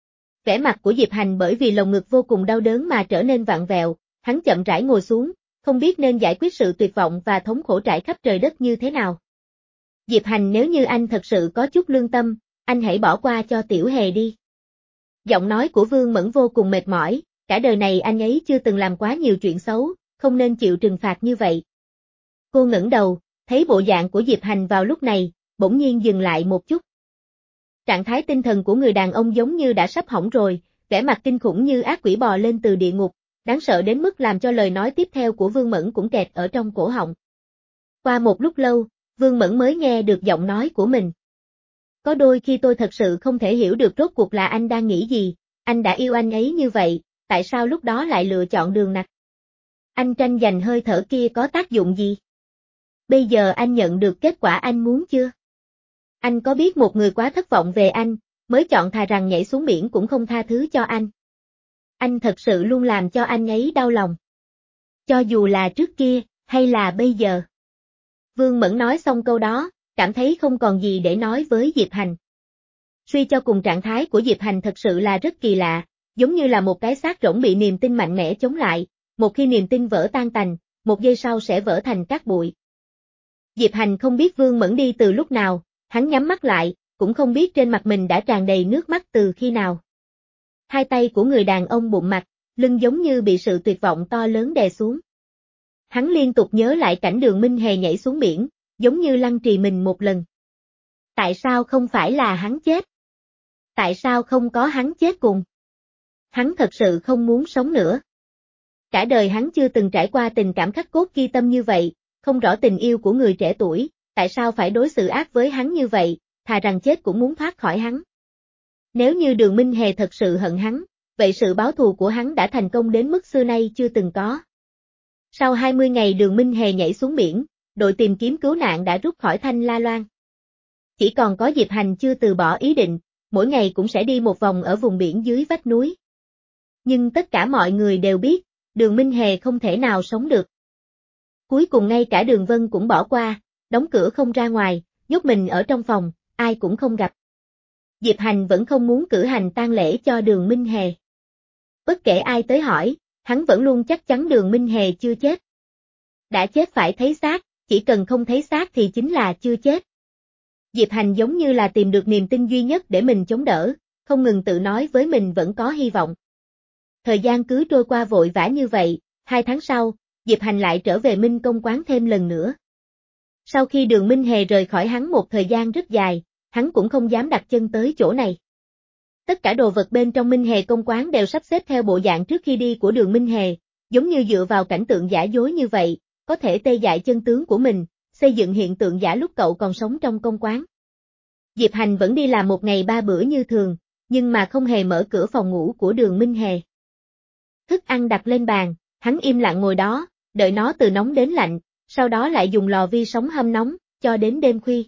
Vẻ mặt của Diệp Hành bởi vì lồng ngực vô cùng đau đớn mà trở nên vặn vẹo, hắn chậm rãi ngồi xuống, không biết nên giải quyết sự tuyệt vọng và thống khổ trải khắp trời đất như thế nào. Diệp Hành, nếu như anh thật sự có chút lương tâm, anh hãy bỏ qua cho Tiểu Hề đi. Giọng nói của Vương Mẫn vô cùng mệt mỏi, cả đời này anh ấy chưa từng làm quá nhiều chuyện xấu, không nên chịu trừng phạt như vậy. Cô ngẩng đầu, thấy bộ dạng của Diệp Hành vào lúc này, bỗng nhiên dừng lại một chút. Trạng thái tinh thần của người đàn ông giống như đã sắp hỏng rồi, vẻ mặt kinh khủng như ác quỷ bò lên từ địa ngục, đáng sợ đến mức làm cho lời nói tiếp theo của Vương Mẫn cũng kẹt ở trong cổ họng. Qua một lúc lâu, Vương Mẫn mới nghe được giọng nói của mình. Có đôi khi tôi thật sự không thể hiểu được rốt cuộc là anh đang nghĩ gì, anh đã yêu anh ấy như vậy, tại sao lúc đó lại lựa chọn Đường Nặc? Anh tranh giành hơi thở kia có tác dụng gì? Bây giờ anh nhận được kết quả anh muốn chưa? Anh có biết một người quá thất vọng về anh, mới chọn thà rằng nhảy xuống biển cũng không tha thứ cho anh. Anh thật sự luôn làm cho anh ấy đau lòng. Cho dù là trước kia, hay là bây giờ. Vương Mẫn nói xong câu đó, cảm thấy không còn gì để nói với Diệp Hành. Suy cho cùng trạng thái của Diệp Hành thật sự là rất kỳ lạ, giống như là một cái xác rỗng bị niềm tin mạnh mẽ chống lại, một khi niềm tin vỡ tan tành, một giây sau sẽ vỡ thành cát bụi. Diệp Hành không biết Vương Mẫn đi từ lúc nào, hắn nhắm mắt lại, cũng không biết trên mặt mình đã tràn đầy nước mắt từ khi nào. Hai tay của người đàn ông bụng mặt, lưng giống như bị sự tuyệt vọng to lớn đè xuống. Hắn liên tục nhớ lại cảnh Đường Minh Hề nhảy xuống biển, giống như lăng trì mình một lần. Tại sao không phải là hắn chết? Tại sao không có hắn chết cùng? Hắn thật sự không muốn sống nữa. Cả đời hắn chưa từng trải qua tình cảm khắc cốt ghi tâm như vậy, không rõ tình yêu của người trẻ tuổi, tại sao phải đối xử ác với hắn như vậy, thà rằng chết cũng muốn thoát khỏi hắn. Nếu như Đường Minh Hề thật sự hận hắn, vậy sự báo thù của hắn đã thành công đến mức xưa nay chưa từng có. Sau hai mươi ngày Đường Minh Hề nhảy xuống biển, đội tìm kiếm cứu nạn đã rút khỏi Thanh La Loan. Chỉ còn có Diệp Hành chưa từ bỏ ý định, mỗi ngày cũng sẽ đi một vòng ở vùng biển dưới vách núi. Nhưng tất cả mọi người đều biết, Đường Minh Hề không thể nào sống được. Cuối cùng ngay cả Đường Vân cũng bỏ qua, đóng cửa không ra ngoài, nhốt mình ở trong phòng, ai cũng không gặp. Diệp Hành vẫn không muốn cử hành tang lễ cho Đường Minh Hề. Bất kể ai tới hỏi, hắn vẫn luôn chắc chắn Đường Minh Hề chưa chết. Đã chết phải thấy xác, chỉ cần không thấy xác thì chính là chưa chết. Diệp Hành giống như là tìm được niềm tin duy nhất để mình chống đỡ, không ngừng tự nói với mình vẫn có hy vọng. Thời gian cứ trôi qua vội vã như vậy, hai tháng sau, Diệp Hành lại trở về Minh Công quán thêm lần nữa. Sau khi Đường Minh Hề rời khỏi hắn một thời gian rất dài, hắn cũng không dám đặt chân tới chỗ này. Tất cả đồ vật bên trong Minh Hề công quán đều sắp xếp theo bộ dạng trước khi đi của Đường Minh Hề, giống như dựa vào cảnh tượng giả dối như vậy, có thể tê dại chân tướng của mình, xây dựng hiện tượng giả lúc cậu còn sống trong công quán. Diệp Hành vẫn đi làm một ngày ba bữa như thường, nhưng mà không hề mở cửa phòng ngủ của Đường Minh Hề. Thức ăn đặt lên bàn, hắn im lặng ngồi đó, đợi nó từ nóng đến lạnh, sau đó lại dùng lò vi sóng hâm nóng, cho đến đêm khuya.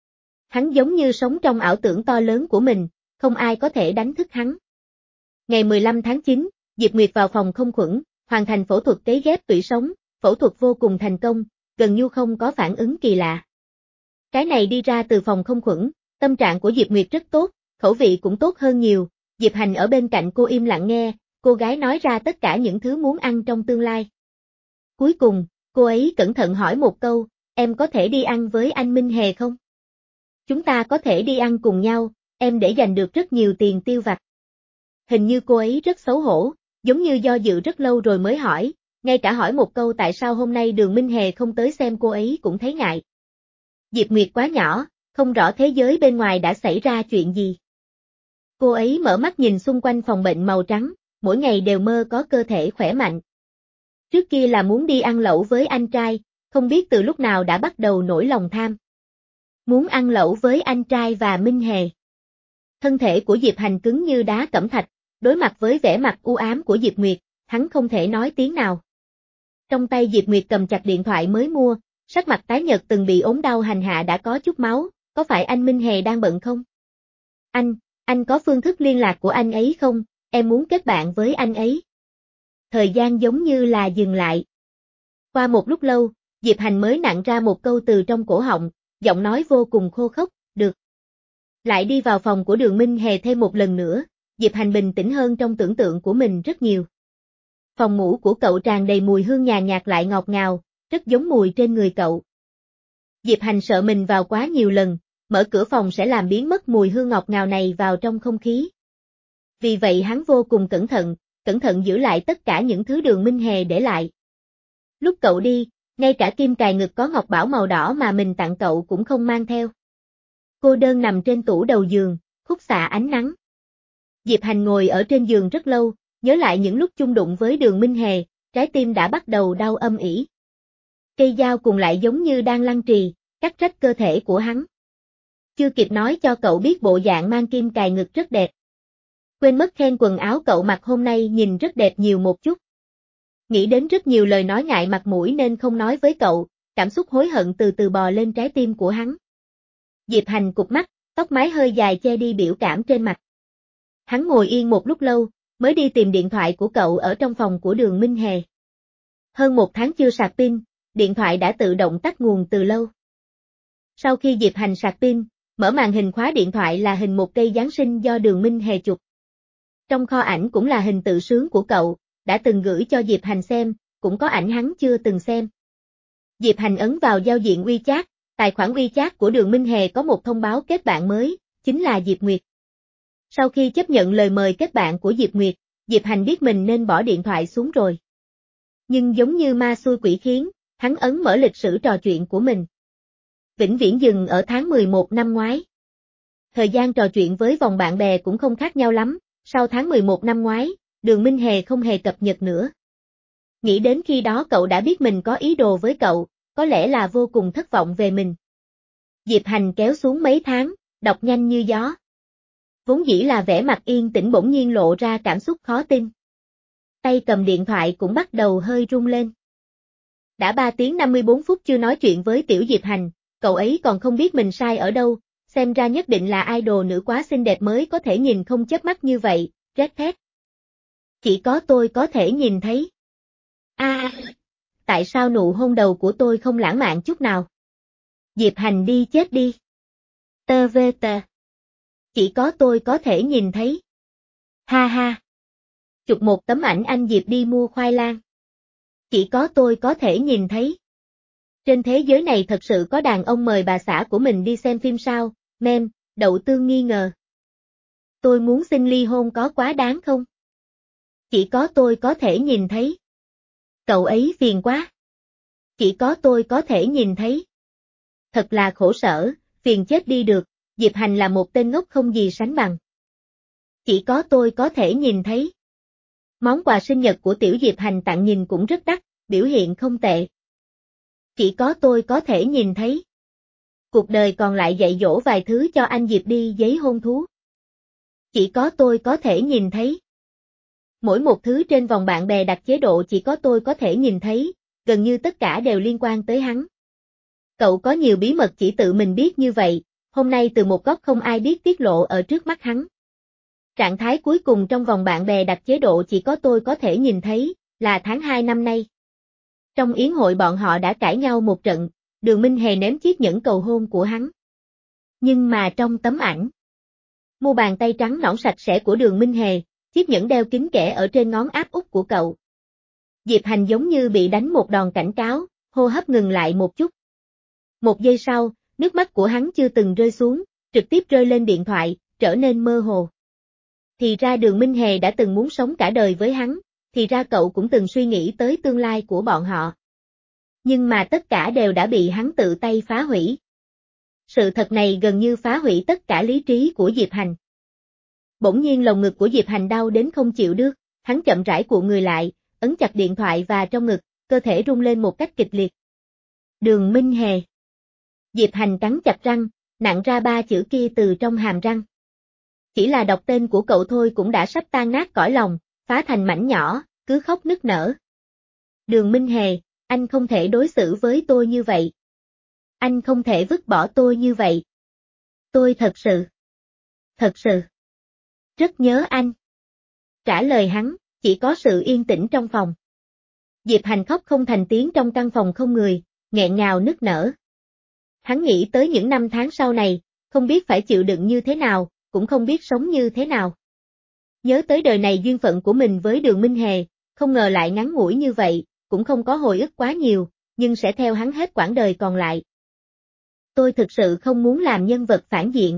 Hắn giống như sống trong ảo tưởng to lớn của mình, không ai có thể đánh thức hắn. Ngày mười lăm tháng chín, Diệp Nguyệt vào phòng không khuẩn, hoàn thành phẫu thuật cấy ghép tủy sống, phẫu thuật vô cùng thành công, gần như không có phản ứng kỳ lạ. Cái này đi ra từ phòng không khuẩn, tâm trạng của Diệp Nguyệt rất tốt, khẩu vị cũng tốt hơn nhiều, Diệp Hành ở bên cạnh cô im lặng nghe, cô gái nói ra tất cả những thứ muốn ăn trong tương lai. Cuối cùng, cô ấy cẩn thận hỏi một câu, em có thể đi ăn với anh Minh Hề không? Chúng ta có thể đi ăn cùng nhau, em để dành được rất nhiều tiền tiêu vặt. Hình như cô ấy rất xấu hổ, giống như do dự rất lâu rồi mới hỏi, ngay cả hỏi một câu tại sao hôm nay Đường Minh Hề không tới xem cô ấy cũng thấy ngại. Diệp Nguyệt quá nhỏ, không rõ thế giới bên ngoài đã xảy ra chuyện gì. Cô ấy mở mắt nhìn xung quanh phòng bệnh màu trắng, mỗi ngày đều mơ có cơ thể khỏe mạnh. Trước kia là muốn đi ăn lẩu với anh trai, không biết từ lúc nào đã bắt đầu nổi lòng tham. Muốn ăn lẩu với anh trai và Minh Hề. Thân thể của Diệp Hành cứng như đá cẩm thạch, đối mặt với vẻ mặt u ám của Diệp Nguyệt, hắn không thể nói tiếng nào. Trong tay Diệp Nguyệt cầm chặt điện thoại mới mua, sắc mặt tái nhợt từng bị ốm đau hành hạ đã có chút máu, có phải anh Minh Hề đang bận không? Anh, anh có phương thức liên lạc của anh ấy không? Em muốn kết bạn với anh ấy. Thời gian giống như là dừng lại. Qua một lúc lâu, Diệp Hành mới nặn ra một câu từ trong cổ họng, giọng nói vô cùng khô khốc, được. Lại đi vào phòng của Đường Minh Hề thêm một lần nữa, Diệp Hành bình tĩnh hơn trong tưởng tượng của mình rất nhiều. Phòng ngủ của cậu tràn đầy mùi hương nhàn nhạt lại ngọt ngào, rất giống mùi trên người cậu. Diệp Hành sợ mình vào quá nhiều lần, mở cửa phòng sẽ làm biến mất mùi hương ngọt ngào này vào trong không khí. Vì vậy hắn vô cùng cẩn thận, cẩn thận giữ lại tất cả những thứ Đường Minh Hề để lại. Lúc cậu đi, ngay cả kim cài ngực có ngọc bảo màu đỏ mà mình tặng cậu cũng không mang theo. Cô đơn nằm trên tủ đầu giường, khúc xạ ánh nắng. Diệp Hành ngồi ở trên giường rất lâu, nhớ lại những lúc chung đụng với Đường Minh Hề, trái tim đã bắt đầu đau âm ỉ. Cây dao cùng lại giống như đang lăng trì, cắt rách cơ thể của hắn. Chưa kịp nói cho cậu biết bộ dạng mang kim cài ngực rất đẹp. Quên mất khen quần áo cậu mặc hôm nay nhìn rất đẹp nhiều một chút. Nghĩ đến rất nhiều lời nói ngại mặt mũi nên không nói với cậu, cảm xúc hối hận từ từ bò lên trái tim của hắn. Diệp Hành cụp mắt, tóc mái hơi dài che đi biểu cảm trên mặt. Hắn ngồi yên một lúc lâu, mới đi tìm điện thoại của cậu ở trong phòng của Đường Minh Hề. Hơn một tháng chưa sạc pin, điện thoại đã tự động tắt nguồn từ lâu. Sau khi Diệp Hành sạc pin, mở màn hình khóa điện thoại là hình một cây Giáng sinh do Đường Minh Hề chụp. Trong kho ảnh cũng là hình tự sướng của cậu, đã từng gửi cho Diệp Hành xem, cũng có ảnh hắn chưa từng xem. Diệp Hành ấn vào giao diện WeChat, tài khoản WeChat của Đường Minh Hề có một thông báo kết bạn mới, chính là Diệp Nguyệt. Sau khi chấp nhận lời mời kết bạn của Diệp Nguyệt, Diệp Hành biết mình nên bỏ điện thoại xuống rồi. Nhưng giống như ma xui quỷ khiến, hắn ấn mở lịch sử trò chuyện của mình. Vĩnh viễn dừng ở tháng mười một năm ngoái. Thời gian trò chuyện với vòng bạn bè cũng không khác nhau lắm, sau tháng mười một năm ngoái, Đường Minh Hề không hề cập nhật nữa. Nghĩ đến khi đó cậu đã biết mình có ý đồ với cậu, có lẽ là vô cùng thất vọng về mình. Diệp Hành kéo xuống mấy tháng, đọc nhanh như gió. Vốn dĩ là vẻ mặt yên tĩnh bỗng nhiên lộ ra cảm xúc khó tin. Tay cầm điện thoại cũng bắt đầu hơi rung lên. Đã ba tiếng năm mươi bốn phút chưa nói chuyện với Tiểu Diệp Hành, cậu ấy còn không biết mình sai ở đâu, xem ra nhất định là idol nữ quá xinh đẹp mới có thể nhìn không chớp mắt như vậy, rét thét. Chỉ có tôi có thể nhìn thấy. A, à, tại sao nụ hôn đầu của tôi không lãng mạn chút nào? Diệp Hành đi chết đi. Tơ vê tờ. Chỉ có tôi có thể nhìn thấy. Ha ha. Chụp một tấm ảnh anh Diệp đi mua khoai lang. Chỉ có tôi có thể nhìn thấy. Trên thế giới này thật sự có đàn ông mời bà xã của mình đi xem phim sao? Mem, Đậu Tương nghi ngờ. Tôi muốn xin ly hôn có quá đáng không? Chỉ có tôi có thể nhìn thấy. Cậu ấy phiền quá. Chỉ có tôi có thể nhìn thấy. Thật là khổ sở, phiền chết đi được, Diệp Hành là một tên ngốc không gì sánh bằng. Chỉ có tôi có thể nhìn thấy. Món quà sinh nhật của Tiểu Diệp Hành tặng nhìn cũng rất đắt, biểu hiện không tệ. Chỉ có tôi có thể nhìn thấy. Cuộc đời còn lại dạy dỗ vài thứ cho anh Diệp đi giấy hôn thú. Chỉ có tôi có thể nhìn thấy. Mỗi một thứ trên vòng bạn bè đặt chế độ chỉ có tôi có thể nhìn thấy, gần như tất cả đều liên quan tới hắn. Cậu có nhiều bí mật chỉ tự mình biết như vậy, hôm nay từ một góc không ai biết tiết lộ ở trước mắt hắn. Trạng thái cuối cùng trong vòng bạn bè đặt chế độ chỉ có tôi có thể nhìn thấy, là tháng hai năm nay. Trong yến hội bọn họ đã cãi nhau một trận, Đường Minh Hề ném chiếc nhẫn cầu hôn của hắn. Nhưng mà trong tấm ảnh, mu bàn tay trắng nõn sạch sẽ của Đường Minh Hề, chiếc nhẫn đeo kính kẽ ở trên ngón áp út của cậu. Diệp Hành giống như bị đánh một đòn cảnh cáo, hô hấp ngừng lại một chút. Một giây sau, nước mắt của hắn chưa từng rơi xuống, trực tiếp rơi lên điện thoại, trở nên mơ hồ. Thì ra Đường Minh Hề đã từng muốn sống cả đời với hắn, thì ra cậu cũng từng suy nghĩ tới tương lai của bọn họ. Nhưng mà tất cả đều đã bị hắn tự tay phá hủy. Sự thật này gần như phá hủy tất cả lý trí của Diệp Hành. Bỗng nhiên lồng ngực của Diệp Hành đau đến không chịu được, hắn chậm rãi cuộn người lại, ấn chặt điện thoại và trong ngực, cơ thể rung lên một cách kịch liệt. Đường Minh Hề. Diệp Hành cắn chặt răng, nặn ra ba chữ kia từ trong hàm răng. Chỉ là đọc tên của cậu thôi cũng đã sắp tan nát cõi lòng, phá thành mảnh nhỏ, cứ khóc nức nở. Đường Minh Hề, anh không thể đối xử với tôi như vậy. Anh không thể vứt bỏ tôi như vậy. Tôi thật sự, thật sự, rất nhớ anh. Trả lời hắn, chỉ có sự yên tĩnh trong phòng. Diệp Hành khóc không thành tiếng trong căn phòng không người, nghẹn ngào nức nở. Hắn nghĩ tới những năm tháng sau này, không biết phải chịu đựng như thế nào, cũng không biết sống như thế nào. Nhớ tới đời này duyên phận của mình với Đường Minh Hề, không ngờ lại ngắn ngủi như vậy, cũng không có hồi ức quá nhiều, nhưng sẽ theo hắn hết quãng đời còn lại. Tôi thực sự không muốn làm nhân vật phản diện.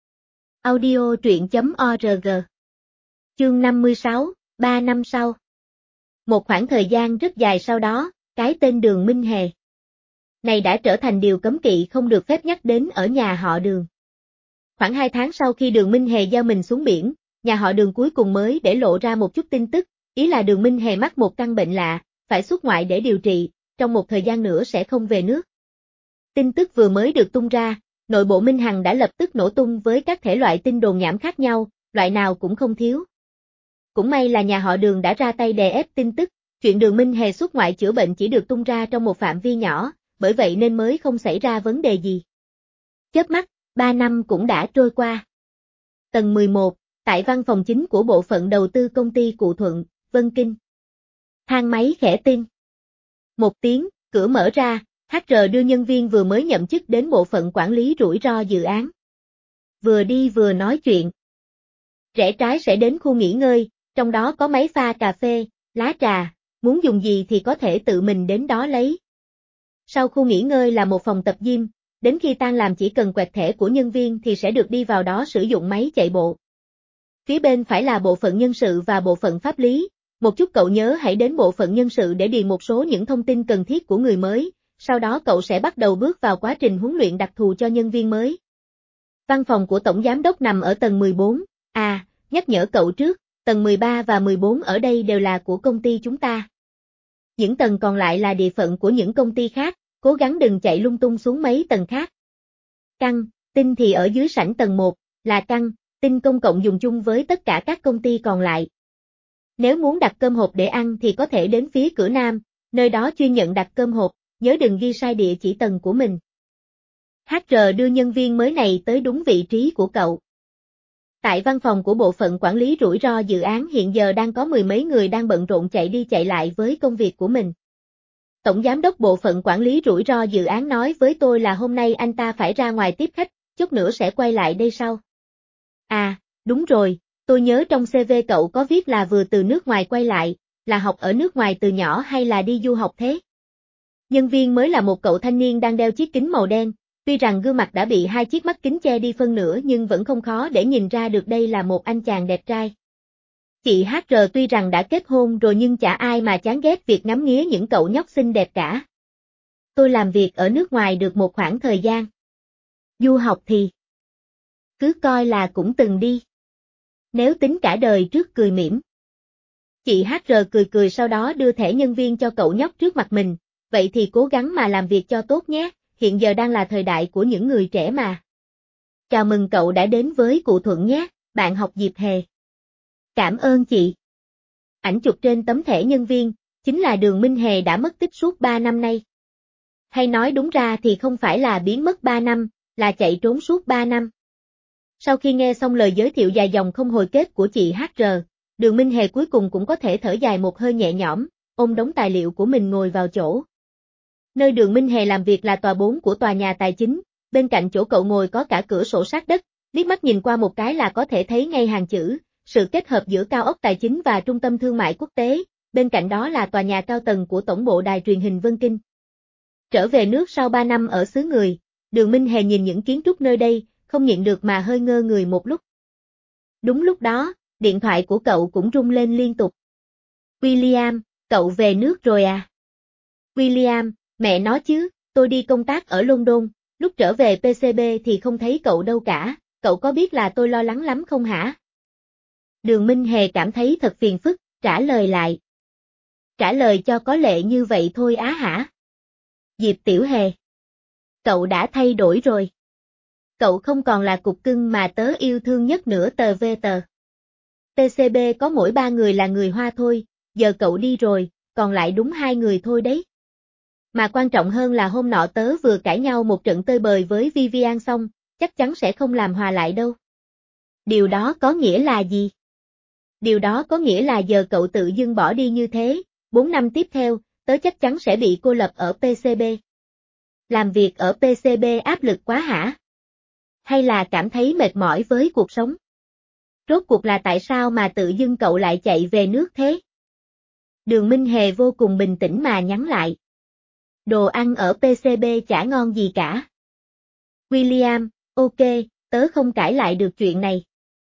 Audio truyện chấm org. Chương năm mươi sáu, ba năm sau. Một khoảng thời gian rất dài sau đó, cái tên Đường Minh Hề này đã trở thành điều cấm kỵ không được phép nhắc đến ở nhà họ Đường. Khoảng hai tháng sau khi Đường Minh Hề giao mình xuống biển, nhà họ Đường cuối cùng mới để lộ ra một chút tin tức, ý là Đường Minh Hề mắc một căn bệnh lạ, phải xuất ngoại để điều trị, trong một thời gian nữa sẽ không về nước. Tin tức vừa mới được tung ra, nội bộ Minh Hằng đã lập tức nổ tung với các thể loại tin đồn nhảm khác nhau, loại nào cũng không thiếu. Cũng may là nhà họ Đường đã ra tay đè ép tin tức, chuyện Đường Minh Hề xuất ngoại chữa bệnh chỉ được tung ra trong một phạm vi nhỏ, bởi vậy nên mới không xảy ra vấn đề gì. Chớp mắt, ba năm cũng đã trôi qua. Tầng mười một, tại văn phòng chính của bộ phận đầu tư công ty Cụ Thuận, Vân Kinh. Thang máy khẽ tin. Một tiếng, cửa mở ra, hát rờ đưa nhân viên vừa mới nhậm chức đến bộ phận quản lý rủi ro dự án. Vừa đi vừa nói chuyện. Rẽ trái sẽ đến khu nghỉ ngơi, trong đó có máy pha cà phê, lá trà, muốn dùng gì thì có thể tự mình đến đó lấy. Sau khu nghỉ ngơi là một phòng tập gym, đến khi tan làm chỉ cần quẹt thẻ của nhân viên thì sẽ được đi vào đó sử dụng máy chạy bộ. Phía bên phải là bộ phận nhân sự và bộ phận pháp lý, một chút cậu nhớ hãy đến bộ phận nhân sự để điền một số những thông tin cần thiết của người mới, sau đó cậu sẽ bắt đầu bước vào quá trình huấn luyện đặc thù cho nhân viên mới. Văn phòng của Tổng Giám đốc nằm ở tầng mười bốn, à, nhắc nhở cậu trước, tầng mười ba và mười bốn ở đây đều là của công ty chúng ta. Những tầng còn lại là địa phận của những công ty khác, cố gắng đừng chạy lung tung xuống mấy tầng khác. Căng, tin thì ở dưới sảnh tầng một, là căng, tin công cộng dùng chung với tất cả các công ty còn lại. Nếu muốn đặt cơm hộp để ăn thì có thể đến phía cửa Nam, nơi đó chuyên nhận đặt cơm hộp, nhớ đừng ghi sai địa chỉ tầng của mình. hát rờ đưa nhân viên mới này tới đúng vị trí của cậu. Tại văn phòng của bộ phận quản lý rủi ro dự án hiện giờ đang có mười mấy người đang bận rộn chạy đi chạy lại với công việc của mình. Tổng giám đốc bộ phận quản lý rủi ro dự án nói với tôi là hôm nay anh ta phải ra ngoài tiếp khách, chút nữa sẽ quay lại đây sau. À, đúng rồi, tôi nhớ trong xê vê cậu có viết là vừa từ nước ngoài quay lại, là học ở nước ngoài từ nhỏ hay là đi du học thế? Nhân viên mới là một cậu thanh niên đang đeo chiếc kính màu đen, tuy rằng gương mặt đã bị hai chiếc mắt kính che đi phân nửa nhưng vẫn không khó để nhìn ra được đây là một anh chàng đẹp trai. Chị hát rờ tuy rằng đã kết hôn rồi nhưng chả ai mà chán ghét việc ngắm nghía những cậu nhóc xinh đẹp cả. Tôi làm việc ở nước ngoài được một khoảng thời gian. Du học thì cứ coi là cũng từng đi. Nếu tính cả đời trước cười mỉm. Chị hát rờ cười cười sau đó đưa thẻ nhân viên cho cậu nhóc trước mặt mình, vậy thì cố gắng mà làm việc cho tốt nhé, hiện giờ đang là thời đại của những người trẻ mà. Chào mừng cậu đã đến với Cụ Thuận nhé, bạn học Diệp Hề. Cảm ơn chị. Ảnh chụp trên tấm thẻ nhân viên, chính là Đường Minh Hề đã mất tích suốt ba năm nay. Hay nói đúng ra thì không phải là biến mất ba năm, là chạy trốn suốt ba năm. Sau khi nghe xong lời giới thiệu dài dòng không hồi kết của chị hát rờ, Đường Minh Hề cuối cùng cũng có thể thở dài một hơi nhẹ nhõm, ôm đống tài liệu của mình ngồi vào chỗ. Nơi Đường Minh Hề làm việc là tòa bốn của tòa nhà tài chính, bên cạnh chỗ cậu ngồi có cả cửa sổ sát đất, liếc mắt nhìn qua một cái là có thể thấy ngay hàng chữ, sự kết hợp giữa cao ốc tài chính và trung tâm thương mại quốc tế, bên cạnh đó là tòa nhà cao tầng của tổng bộ đài truyền hình Vân Kinh. Trở về nước sau ba năm ở xứ người, Đường Minh Hề nhìn những kiến trúc nơi đây, không nhịn được mà hơi ngơ người một lúc. Đúng lúc đó, điện thoại của cậu cũng rung lên liên tục. William, cậu về nước rồi à? William, mẹ nói chứ, tôi đi công tác ở London, lúc trở về pê xê bê thì không thấy cậu đâu cả, cậu có biết là tôi lo lắng lắm không hả? Đường Minh Hề cảm thấy thật phiền phức, trả lời lại. Trả lời cho có lệ như vậy thôi á hả? Diệp Tiểu Hề. Cậu đã thay đổi rồi. Cậu không còn là cục cưng mà tớ yêu thương nhất nữa tờ vê tờ. pê xê bê có mỗi ba người là người Hoa thôi, giờ cậu đi rồi, còn lại đúng hai người thôi đấy. Mà quan trọng hơn là hôm nọ tớ vừa cãi nhau một trận tơi bời với Vivian xong, chắc chắn sẽ không làm hòa lại đâu. Điều đó có nghĩa là gì? Điều đó có nghĩa là giờ cậu tự dưng bỏ đi như thế, bốn năm tiếp theo, tớ chắc chắn sẽ bị cô lập ở pê xê bê. Làm việc ở pê xê bê áp lực quá hả? Hay là cảm thấy mệt mỏi với cuộc sống? Rốt cuộc là tại sao mà tự dưng cậu lại chạy về nước thế? Đường Minh Hề vô cùng bình tĩnh mà nhắn lại. Đồ ăn ở pê xê bê chả ngon gì cả. William, ok, tớ không cãi lại được chuyện này.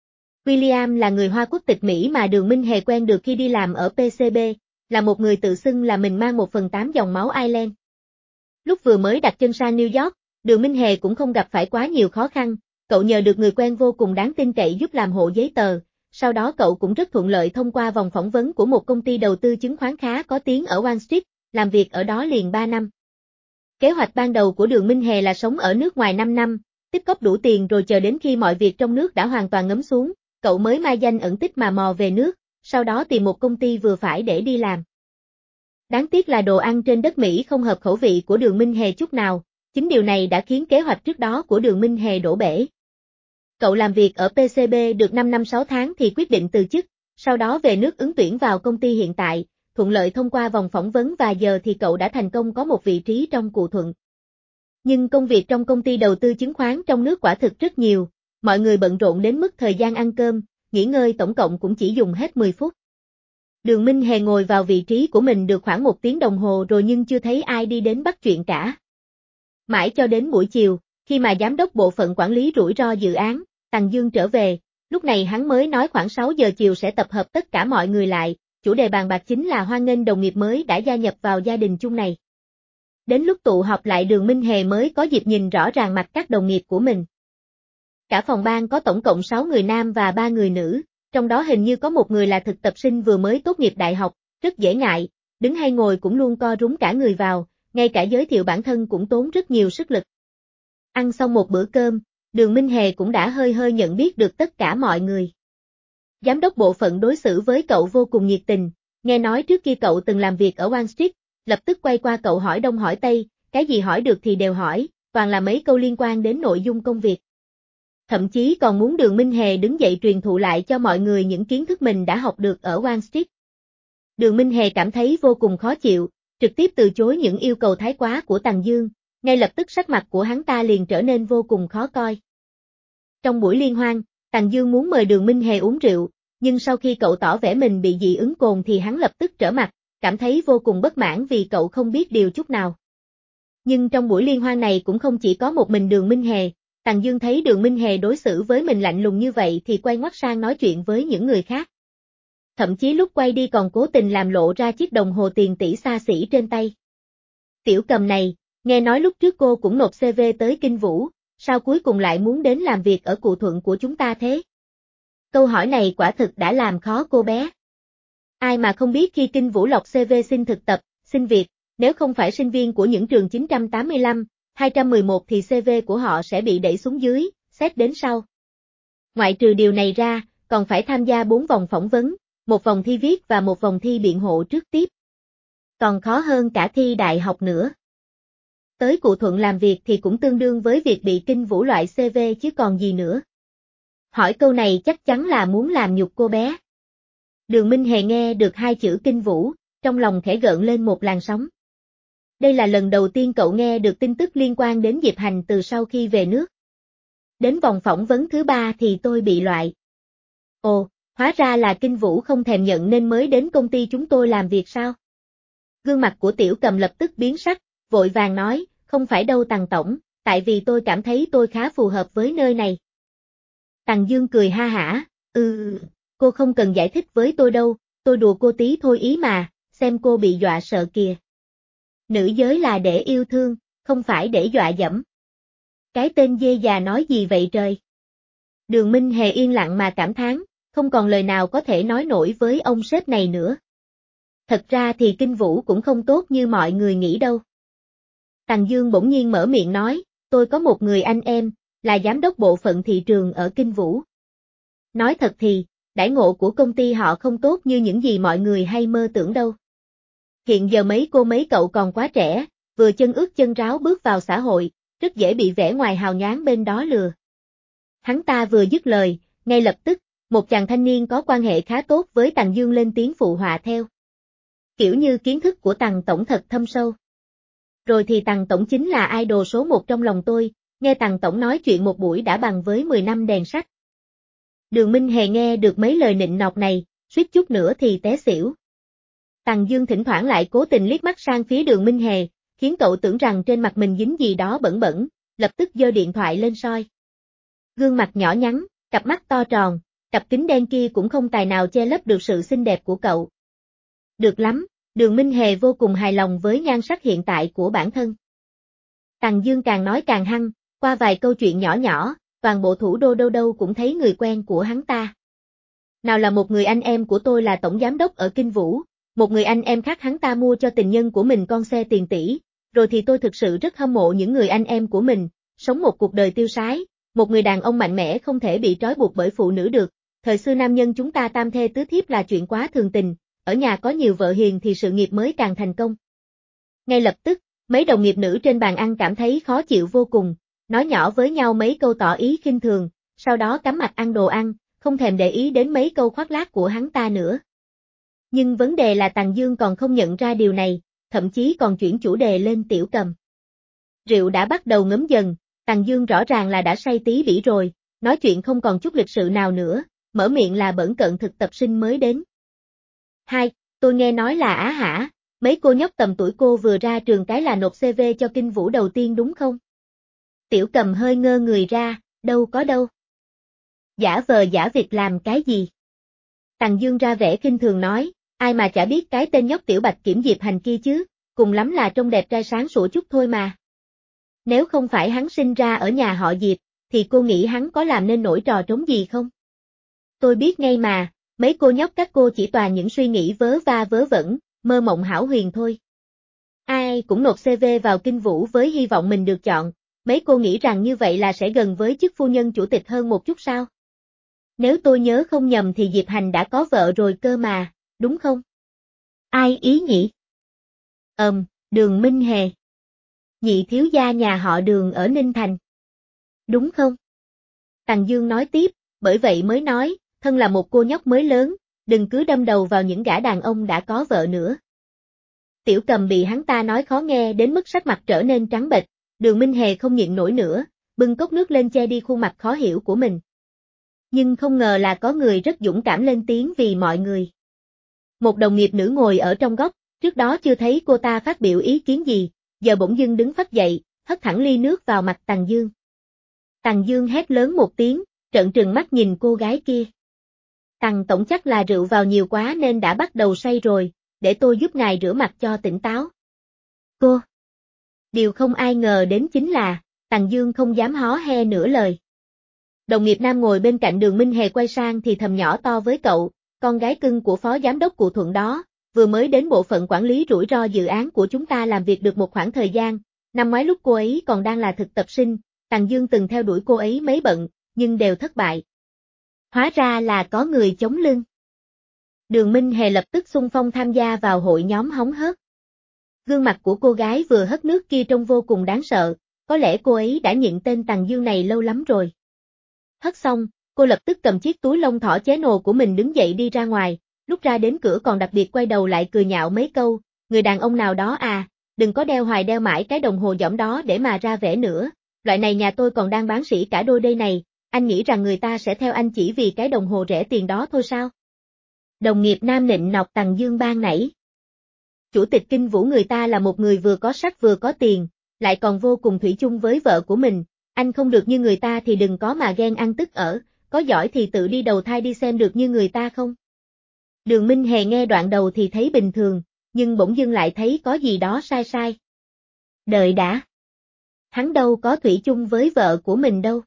William là người Hoa quốc tịch Mỹ mà Đường Minh Hề quen được khi đi làm ở pê xê bê, là một người tự xưng là mình mang một phần tám dòng máu Ireland. Lúc vừa mới đặt chân sang New York, Đường Minh Hề cũng không gặp phải quá nhiều khó khăn, cậu nhờ được người quen vô cùng đáng tin cậy giúp làm hộ giấy tờ, sau đó cậu cũng rất thuận lợi thông qua vòng phỏng vấn của một công ty đầu tư chứng khoán khá có tiếng ở Wall Street, làm việc ở đó liền ba năm. Kế hoạch ban đầu của Đường Minh Hề là sống ở nước ngoài năm năm, tích cóp đủ tiền rồi chờ đến khi mọi việc trong nước đã hoàn toàn ngấm xuống, cậu mới mai danh ẩn tích mà mò về nước, sau đó tìm một công ty vừa phải để đi làm. Đáng tiếc là đồ ăn trên đất Mỹ không hợp khẩu vị của Đường Minh Hề chút nào, chính điều này đã khiến kế hoạch trước đó của Đường Minh Hề đổ bể. Cậu làm việc ở pê xê bê được năm năm sáu tháng thì quyết định từ chức, sau đó về nước ứng tuyển vào công ty hiện tại, thuận lợi thông qua vòng phỏng vấn và giờ thì cậu đã thành công có một vị trí trong Cụ Thuận. Nhưng công việc trong công ty đầu tư chứng khoán trong nước quả thực rất nhiều, mọi người bận rộn đến mức thời gian ăn cơm, nghỉ ngơi tổng cộng cũng chỉ dùng hết mười phút. Đường Minh Hề ngồi vào vị trí của mình được khoảng một tiếng đồng hồ rồi nhưng chưa thấy ai đi đến bắt chuyện cả. Mãi cho đến buổi chiều, khi mà giám đốc bộ phận quản lý rủi ro dự án, Tằng Dương trở về, lúc này hắn mới nói khoảng sáu giờ chiều sẽ tập hợp tất cả mọi người lại, chủ đề bàn bạc chính là hoan nghênh đồng nghiệp mới đã gia nhập vào gia đình chung này. Đến lúc tụ họp lại Đường Minh Hề mới có dịp nhìn rõ ràng mặt các đồng nghiệp của mình. Cả phòng ban có tổng cộng sáu người nam và ba người nữ, Trong đó hình như có một người là thực tập sinh vừa mới tốt nghiệp đại học, rất dễ ngại, đứng hay ngồi cũng luôn co rúm cả người vào, ngay cả giới thiệu bản thân cũng tốn rất nhiều sức lực. Ăn xong một bữa cơm, Đường Minh Hề cũng đã hơi hơi nhận biết được tất cả mọi người. Giám đốc bộ phận đối xử với cậu vô cùng nhiệt tình, nghe nói trước kia cậu từng làm việc ở Wall Street, lập tức quay qua cậu hỏi đông hỏi tây, cái gì hỏi được thì đều hỏi, toàn là mấy câu liên quan đến nội dung công việc. Thậm chí còn muốn Đường Minh Hề đứng dậy truyền thụ lại cho mọi người những kiến thức mình đã học được ở Wall Street. Đường Minh Hề cảm thấy vô cùng khó chịu, trực tiếp từ chối những yêu cầu thái quá của Tằng Dương, ngay lập tức sắc mặt của hắn ta liền trở nên vô cùng khó coi. Trong buổi liên hoan, Tằng Dương muốn mời Đường Minh Hề uống rượu, nhưng sau khi cậu tỏ vẻ mình bị dị ứng cồn thì hắn lập tức trở mặt, cảm thấy vô cùng bất mãn vì cậu không biết điều chút nào. Nhưng trong buổi liên hoan này cũng không chỉ có một mình Đường Minh Hề, Tằng Dương thấy Đường Minh Hề đối xử với mình lạnh lùng như vậy thì quay ngoắt sang nói chuyện với những người khác. Thậm chí lúc quay đi còn cố tình làm lộ ra chiếc đồng hồ tiền tỷ xa xỉ trên tay. Tiểu Cầm này, nghe nói lúc trước cô cũng nộp xê vê tới Kinh Vũ, sao cuối cùng lại muốn đến làm việc ở Cụ Thuận của chúng ta thế? Câu hỏi này quả thực đã làm khó cô bé. Ai mà không biết khi Kinh Vũ lọc xê vê xin thực tập, xin việc, nếu không phải sinh viên của những trường chín trăm tám mươi lăm, hai trăm mười một thì xê vê của họ sẽ bị đẩy xuống dưới, xét đến sau. Ngoại trừ điều này ra, còn phải tham gia bốn vòng phỏng vấn, một vòng thi viết và một vòng thi biện hộ trước tiếp. Còn khó hơn cả thi đại học nữa. Tới Cụ Thuận làm việc thì cũng tương đương với việc bị Kinh Vũ loại xê vê chứ còn gì nữa. Hỏi câu này chắc chắn là muốn làm nhục cô bé. Đường Minh Hề nghe được hai chữ Kinh Vũ, trong lòng khẽ gợn lên một làn sóng. Đây là lần đầu tiên cậu nghe được tin tức liên quan đến Diệp Hành từ sau khi về nước. Đến vòng phỏng vấn thứ ba thì tôi bị loại. Ồ, hóa ra là Kinh Vũ không thèm nhận nên mới đến công ty chúng tôi làm việc sao? Gương mặt của Tiểu Cầm lập tức biến sắc, vội vàng nói, không phải đâu Tằng tổng, tại vì tôi cảm thấy tôi khá phù hợp với nơi này. Tằng Dương cười ha hả, ừ, cô không cần giải thích với tôi đâu, tôi đùa cô tí thôi ý mà, xem cô bị dọa sợ kìa. Nữ giới là để yêu thương, không phải để dọa dẫm. Cái tên dê già nói gì vậy trời? Đường Minh Hề yên lặng mà cảm thán, không còn lời nào có thể nói nổi với ông sếp này nữa. Thật ra thì Kinh Vũ cũng không tốt như mọi người nghĩ đâu. Tằng Dương bỗng nhiên mở miệng nói, tôi có một người anh em, là giám đốc bộ phận thị trường ở Kinh Vũ. Nói thật thì, đãi ngộ của công ty họ không tốt như những gì mọi người hay mơ tưởng đâu. Hiện giờ mấy cô mấy cậu còn quá trẻ, vừa chân ướt chân ráo bước vào xã hội, rất dễ bị vẻ ngoài hào nhoáng bên đó lừa. Hắn ta vừa dứt lời, ngay lập tức, một chàng thanh niên có quan hệ khá tốt với Tằng Dương lên tiếng phụ họa theo. Kiểu như kiến thức của Tằng tổng thật thâm sâu. Rồi thì Tằng tổng chính là idol số một trong lòng tôi, nghe Tằng tổng nói chuyện một buổi đã bằng với mười năm đèn sách. Đường Minh Hề nghe được mấy lời nịnh nọt này, suýt chút nữa thì té xỉu. Tằng Dương thỉnh thoảng lại cố tình liếc mắt sang phía Đường Minh Hề, khiến cậu tưởng rằng trên mặt mình dính gì đó bẩn bẩn, lập tức giơ điện thoại lên soi. Gương mặt nhỏ nhắn, cặp mắt to tròn, cặp kính đen kia cũng không tài nào che lấp được sự xinh đẹp của cậu. Được lắm, Đường Minh Hề vô cùng hài lòng với nhan sắc hiện tại của bản thân. Tằng Dương càng nói càng hăng, qua vài câu chuyện nhỏ nhỏ, toàn bộ thủ đô đâu đâu cũng thấy người quen của hắn ta. Nào là một người anh em của tôi là tổng giám đốc ở Kinh Vũ, một người anh em khác hắn ta mua cho tình nhân của mình con xe tiền tỷ, rồi thì tôi thực sự rất hâm mộ những người anh em của mình, sống một cuộc đời tiêu sái, một người đàn ông mạnh mẽ không thể bị trói buộc bởi phụ nữ được, thời xưa nam nhân chúng ta tam thê tứ thiếp là chuyện quá thường tình, ở nhà có nhiều vợ hiền thì sự nghiệp mới càng thành công. Ngay lập tức, mấy đồng nghiệp nữ trên bàn ăn cảm thấy khó chịu vô cùng, nói nhỏ với nhau mấy câu tỏ ý khinh thường, sau đó cắm mặt ăn đồ ăn, không thèm để ý đến mấy câu khoác lác của hắn ta nữa. Nhưng vấn đề là Tằng Dương còn không nhận ra điều này, thậm chí còn chuyển chủ đề lên Tiểu Cầm. Rượu đã bắt đầu ngấm dần, Tằng Dương rõ ràng là đã say tí bỉ rồi, nói chuyện không còn chút lịch sự nào nữa, mở miệng là bẩn cợt thực tập sinh mới đến. Hai, tôi nghe nói là Á hả, mấy cô nhóc tầm tuổi cô vừa ra trường cái là nộp xê vê cho Kinh Vũ đầu tiên đúng không? Tiểu Cầm hơi ngơ người ra, đâu có đâu. Giả vờ giả việc làm cái gì? Tằng Dương ra vẻ khinh thường nói, ai mà chả biết cái tên nhóc Tiểu Bạch Kiểm Diệp Hành kia chứ, cùng lắm là trông đẹp trai sáng sủa chút thôi mà. Nếu không phải hắn sinh ra ở nhà họ Diệp, thì cô nghĩ hắn có làm nên nổi trò trống gì không? Tôi biết ngay mà, mấy cô nhóc các cô chỉ toàn những suy nghĩ vớ va vớ vẩn, mơ mộng hão huyền thôi. Ai cũng nộp xê vê vào Kinh Vũ với hy vọng mình được chọn, mấy cô nghĩ rằng như vậy là sẽ gần với chức phu nhân chủ tịch hơn một chút sao? Nếu tôi nhớ không nhầm thì Diệp Hành đã có vợ rồi cơ mà, đúng không? Ai ý nhỉ? Ừm, Đường Minh Hề. Nhị thiếu gia nhà họ Đường ở Ninh Thành. Đúng không? Tằng Dương nói tiếp, bởi vậy mới nói, thân là một cô nhóc mới lớn, đừng cứ đâm đầu vào những gã đàn ông đã có vợ nữa. Tiểu Cầm bị hắn ta nói khó nghe đến mức sắc mặt trở nên trắng bệch, Đường Minh Hề không nhịn nổi nữa, bưng cốc nước lên che đi khuôn mặt khó hiểu của mình. Nhưng không ngờ là có người rất dũng cảm lên tiếng vì mọi người. Một đồng nghiệp nữ ngồi ở trong góc, trước đó chưa thấy cô ta phát biểu ý kiến gì, giờ bỗng dưng đứng phắt dậy, hất thẳng ly nước vào mặt Tằng Dương. Tằng Dương hét lớn một tiếng, trợn trừng mắt nhìn cô gái kia. Tằng tổng chắc là rượu vào nhiều quá nên đã bắt đầu say rồi, để tôi giúp ngài rửa mặt cho tỉnh táo. Cô. Điều không ai ngờ đến chính là, Tằng Dương không dám hó he nửa lời. Đồng nghiệp nam ngồi bên cạnh Đường Minh Hề quay sang thì thầm nhỏ to với cậu, con gái cưng của phó giám đốc Cụ Thuận đó, vừa mới đến bộ phận quản lý rủi ro dự án của chúng ta làm việc được một khoảng thời gian, năm ngoái lúc cô ấy còn đang là thực tập sinh, Tằng Dương từng theo đuổi cô ấy mấy bận, nhưng đều thất bại. Hóa ra là có người chống lưng. Đường Minh Hề lập tức xung phong tham gia vào hội nhóm hóng hớt. Gương mặt của cô gái vừa hất nước kia trông vô cùng đáng sợ, có lẽ cô ấy đã nhịn tên Tằng Dương này lâu lắm rồi. Hất xong, cô lập tức cầm chiếc túi lông thỏ chế nồ của mình đứng dậy đi ra ngoài, lúc ra đến cửa còn đặc biệt quay đầu lại cười nhạo mấy câu, người đàn ông nào đó à, đừng có đeo hoài đeo mãi cái đồng hồ dỏm đó để mà ra vẻ nữa, loại này nhà tôi còn đang bán sỉ cả đôi đây này, anh nghĩ rằng người ta sẽ theo anh chỉ vì cái đồng hồ rẻ tiền đó thôi sao? Đồng nghiệp nam nịnh nọc Tằng Dương ban nảy. Chủ tịch Kinh Vũ người ta là một người vừa có sắc vừa có tiền, lại còn vô cùng thủy chung với vợ của mình, anh không được như người ta thì đừng có mà ghen ăn tức ở, có giỏi thì tự đi đầu thai đi xem được như người ta không. Đường Minh Hề nghe đoạn đầu thì thấy bình thường, nhưng bỗng dưng lại thấy có gì đó sai sai. Đợi đã. Hắn đâu có thủy chung với vợ của mình đâu.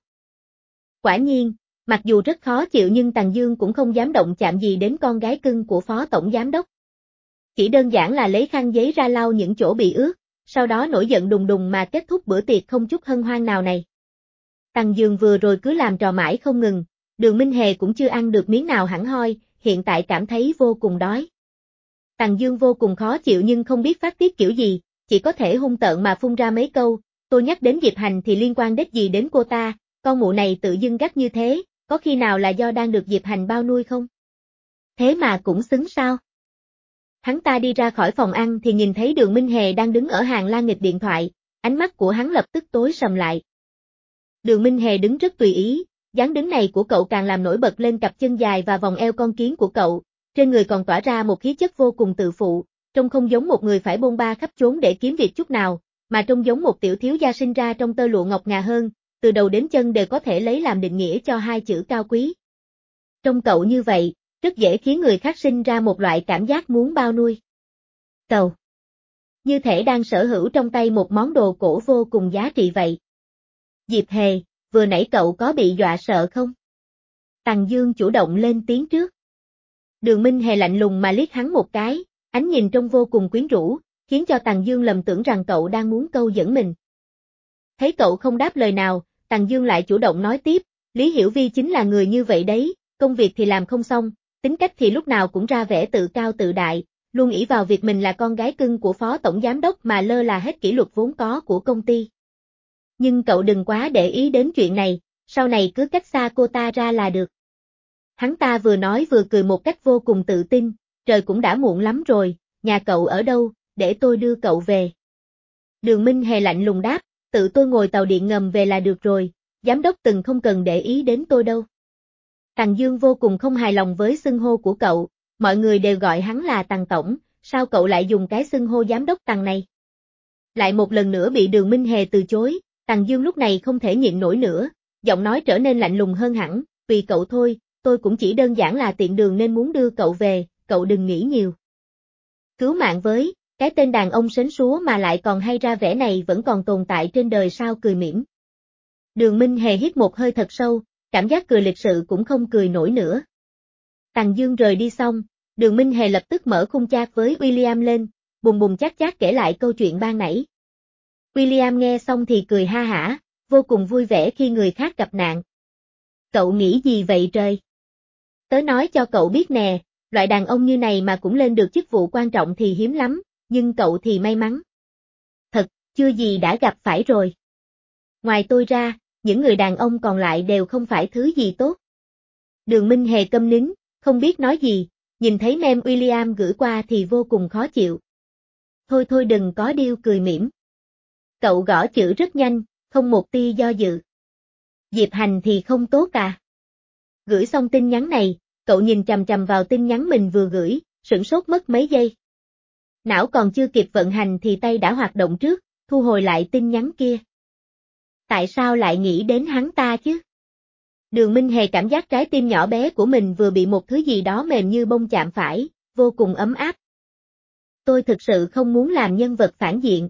Quả nhiên, mặc dù rất khó chịu nhưng Tằng Dương cũng không dám động chạm gì đến con gái cưng của phó tổng giám đốc. Chỉ đơn giản là lấy khăn giấy ra lau những chỗ bị ướt, sau đó nổi giận đùng đùng mà kết thúc bữa tiệc không chút hân hoan nào này. Tằng Dương vừa rồi cứ làm trò mãi không ngừng, Đường Minh Hề cũng chưa ăn được miếng nào hẳn hoi, hiện tại cảm thấy vô cùng đói. Tằng Dương vô cùng khó chịu nhưng không biết phát tiết kiểu gì, chỉ có thể hung tợn mà phun ra mấy câu, tôi nhắc đến Diệp Hành thì liên quan đếch gì đến cô ta, con mụ này tự dưng gắt như thế, có khi nào là do đang được Diệp Hành bao nuôi không? Thế mà cũng xứng sao? Hắn ta đi ra khỏi phòng ăn thì nhìn thấy Đường Minh Hề đang đứng ở hàng la nghịch điện thoại, ánh mắt của hắn lập tức tối sầm lại. Đường Minh Hề đứng rất tùy ý, dáng đứng này của cậu càng làm nổi bật lên cặp chân dài và vòng eo con kiến của cậu, trên người còn tỏa ra một khí chất vô cùng tự phụ, trông không giống một người phải bôn ba khắp chốn để kiếm việc chút nào, mà trông giống một tiểu thiếu gia sinh ra trong tơ lụa ngọc ngà hơn, từ đầu đến chân đều có thể lấy làm định nghĩa cho hai chữ cao quý. Trông cậu như vậy, rất dễ khiến người khác sinh ra một loại cảm giác muốn bao nuôi. Cậu như thể đang sở hữu trong tay một món đồ cổ vô cùng giá trị vậy. Diệp Hề, vừa nãy cậu có bị dọa sợ không? Tằng Dương chủ động lên tiếng trước. Đường Minh Hề lạnh lùng mà liếc hắn một cái, ánh nhìn trông vô cùng quyến rũ, khiến cho Tằng Dương lầm tưởng rằng cậu đang muốn câu dẫn mình. Thấy cậu không đáp lời nào, Tằng Dương lại chủ động nói tiếp, Lý Hiểu Vi chính là người như vậy đấy, công việc thì làm không xong, tính cách thì lúc nào cũng ra vẻ tự cao tự đại, luôn ỷ vào việc mình là con gái cưng của phó tổng giám đốc mà lơ là hết kỷ luật vốn có của công ty. Nhưng cậu đừng quá để ý đến chuyện này, sau này cứ cách xa cô ta ra là được. Hắn ta vừa nói vừa cười một cách vô cùng tự tin, trời cũng đã muộn lắm rồi, nhà cậu ở đâu, để tôi đưa cậu về. Đường Minh Hề lạnh lùng đáp, tự tôi ngồi tàu điện ngầm về là được rồi, giám đốc từng không cần để ý đến tôi đâu. Tằng Dương vô cùng không hài lòng với xưng hô của cậu, mọi người đều gọi hắn là Tằng Tổng, sao cậu lại dùng cái xưng hô giám đốc Tằng này? Lại một lần nữa bị Đường Minh Hề từ chối, Tằng Dương lúc này không thể nhịn nổi nữa, giọng nói trở nên lạnh lùng hơn hẳn, vì cậu thôi, tôi cũng chỉ đơn giản là tiện đường nên muốn đưa cậu về, cậu đừng nghĩ nhiều. Cứu mạng với, cái tên đàn ông sến súa mà lại còn hay ra vẻ này vẫn còn tồn tại trên đời sao cười mỉm. Đường Minh Hề hít một hơi thật sâu, cảm giác cười lịch sự cũng không cười nổi nữa. Tằng Dương rời đi xong, Đường Minh Hề lập tức mở khung chat với William lên, bùng bùng chát chát kể lại câu chuyện ban nãy. William nghe xong thì cười ha hả, vô cùng vui vẻ khi người khác gặp nạn. Cậu nghĩ gì vậy trời? Tớ nói cho cậu biết nè, loại đàn ông như này mà cũng lên được chức vụ quan trọng thì hiếm lắm, nhưng cậu thì may mắn. Thật, chưa gì đã gặp phải rồi. Ngoài tôi ra, những người đàn ông còn lại đều không phải thứ gì tốt. Đường Minh Hề câm nín, không biết nói gì, nhìn thấy meme William gửi qua thì vô cùng khó chịu. Thôi thôi đừng có điêu cười mỉm. Cậu gõ chữ rất nhanh, không một tia do dự. Diệp Hành thì không tốt à. Gửi xong tin nhắn này, cậu nhìn chằm chằm vào tin nhắn mình vừa gửi, sửng sốt mất mấy giây. Não còn chưa kịp vận hành thì tay đã hoạt động trước, thu hồi lại tin nhắn kia. Tại sao lại nghĩ đến hắn ta chứ? Đường Minh Hề cảm giác trái tim nhỏ bé của mình vừa bị một thứ gì đó mềm như bông chạm phải, vô cùng ấm áp. Tôi thực sự không muốn làm nhân vật phản diện.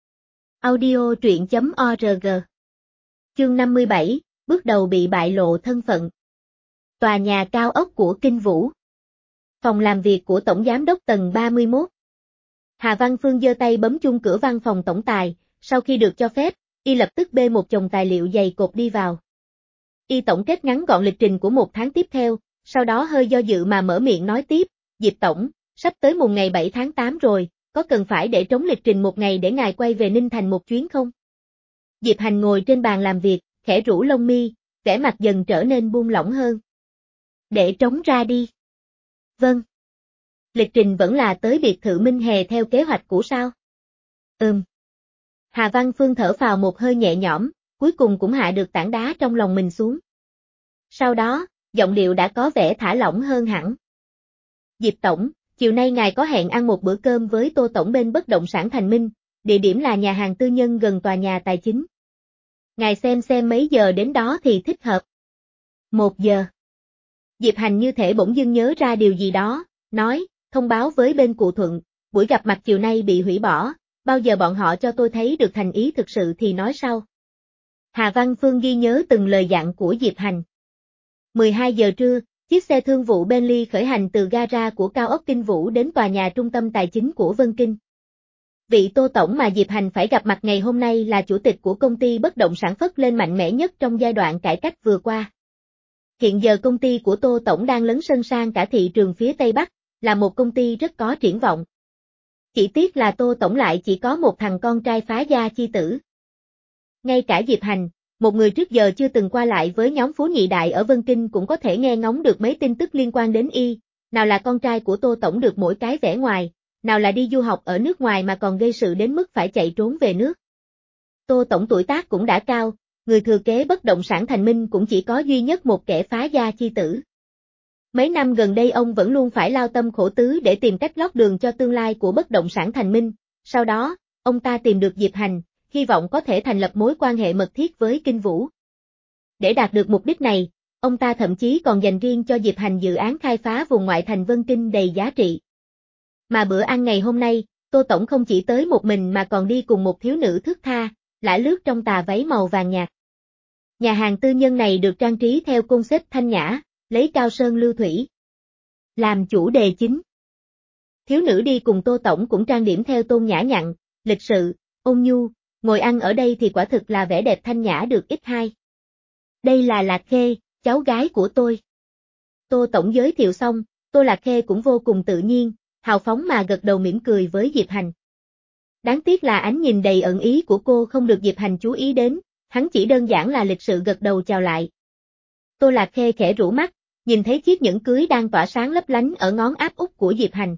Audio truyện chấm org. Chương năm mươi bảy, bước đầu bị bại lộ thân phận. Tòa nhà cao ốc của Kinh Vũ. Phòng làm việc của Tổng Giám đốc tầng ba mươi mốt. Hà Văn Phương giơ tay bấm chuông cửa văn phòng tổng tài, sau khi được cho phép, y lập tức bê một chồng tài liệu dày cộp đi vào. Y tổng kết ngắn gọn lịch trình của một tháng tiếp theo, sau đó hơi do dự mà mở miệng nói tiếp, Diệp Tổng, sắp tới mùng ngày bảy tháng tám rồi, có cần phải để trống lịch trình một ngày để ngài quay về Ninh Thành một chuyến không? Diệp Hành ngồi trên bàn làm việc, khẽ rũ lông mi, vẻ mặt dần trở nên buông lỏng hơn. Để trống ra đi. Vâng. Lịch trình vẫn là tới biệt thự Minh Hề theo kế hoạch cũ sao? Ừm. Hà Văn Phương thở phào một hơi nhẹ nhõm, cuối cùng cũng hạ được tảng đá trong lòng mình xuống. Sau đó, giọng điệu đã có vẻ thả lỏng hơn hẳn. Diệp Tổng, chiều nay ngài có hẹn ăn một bữa cơm với Tô Tổng bên bất động sản Thành Minh, địa điểm là nhà hàng tư nhân gần tòa nhà tài chính. Ngài xem xem mấy giờ đến đó thì thích hợp. Một giờ. Diệp Hành như thể bỗng dưng nhớ ra điều gì đó, nói, thông báo với bên Cụ Thuận, buổi gặp mặt chiều nay bị hủy bỏ, bao giờ bọn họ cho tôi thấy được thành ý thực sự thì nói sau. Hà Văn Phương ghi nhớ từng lời dặn của Diệp Hành. mười hai giờ trưa, chiếc xe thương vụ Bentley khởi hành từ gara của cao ốc Kinh Vũ đến tòa nhà trung tâm tài chính của Vân Kinh. Vị Tô Tổng mà Diệp Hành phải gặp mặt ngày hôm nay là chủ tịch của công ty bất động sản Phất Lên mạnh mẽ nhất trong giai đoạn cải cách vừa qua. Hiện giờ công ty của Tô Tổng đang lấn sân sang cả thị trường phía Tây Bắc, là một công ty rất có triển vọng. Chỉ tiếc là Tô Tổng lại chỉ có một thằng con trai phá gia chi tử. Ngay cả Diệp Hành, một người trước giờ chưa từng qua lại với nhóm Phú Nhị Đại ở Vân Kinh cũng có thể nghe ngóng được mấy tin tức liên quan đến y, nào là con trai của Tô Tổng được mỗi cái vẻ ngoài, nào là đi du học ở nước ngoài mà còn gây sự đến mức phải chạy trốn về nước. Tô Tổng tuổi tác cũng đã cao, người thừa kế bất động sản Thành Minh cũng chỉ có duy nhất một kẻ phá gia chi tử. Mấy năm gần đây ông vẫn luôn phải lao tâm khổ tứ để tìm cách lót đường cho tương lai của bất động sản Thành Minh, sau đó, ông ta tìm được Diệp Hành, hy vọng có thể thành lập mối quan hệ mật thiết với Kinh Vũ. Để đạt được mục đích này, ông ta thậm chí còn dành riêng cho Diệp Hành dự án khai phá vùng ngoại thành Vân Kinh đầy giá trị. Mà bữa ăn ngày hôm nay, Tô Tổng không chỉ tới một mình mà còn đi cùng một thiếu nữ thướt tha, lả lướt trong tà váy màu vàng nhạt. Nhà hàng tư nhân này được trang trí theo concept thanh nhã, lấy cao sơn lưu thủy làm chủ đề chính. Thiếu nữ đi cùng Tô Tổng cũng trang điểm theo tôn nhã nhặn, lịch sự, ôn nhu, ngồi ăn ở đây thì quả thực là vẻ đẹp thanh nhã được ít hai. Đây là Lạc Khê, cháu gái của tôi. Tô Tổng giới thiệu xong, Tô Lạc Khê cũng vô cùng tự nhiên, hào phóng mà gật đầu mỉm cười với Diệp Hành. Đáng tiếc là ánh nhìn đầy ẩn ý của cô không được Diệp Hành chú ý đến, hắn chỉ đơn giản là lịch sự gật đầu chào lại. Tô Lạc Khê khẽ rũ mắt, nhìn thấy chiếc nhẫn cưới đang tỏa sáng lấp lánh ở ngón áp út của Diệp Hành.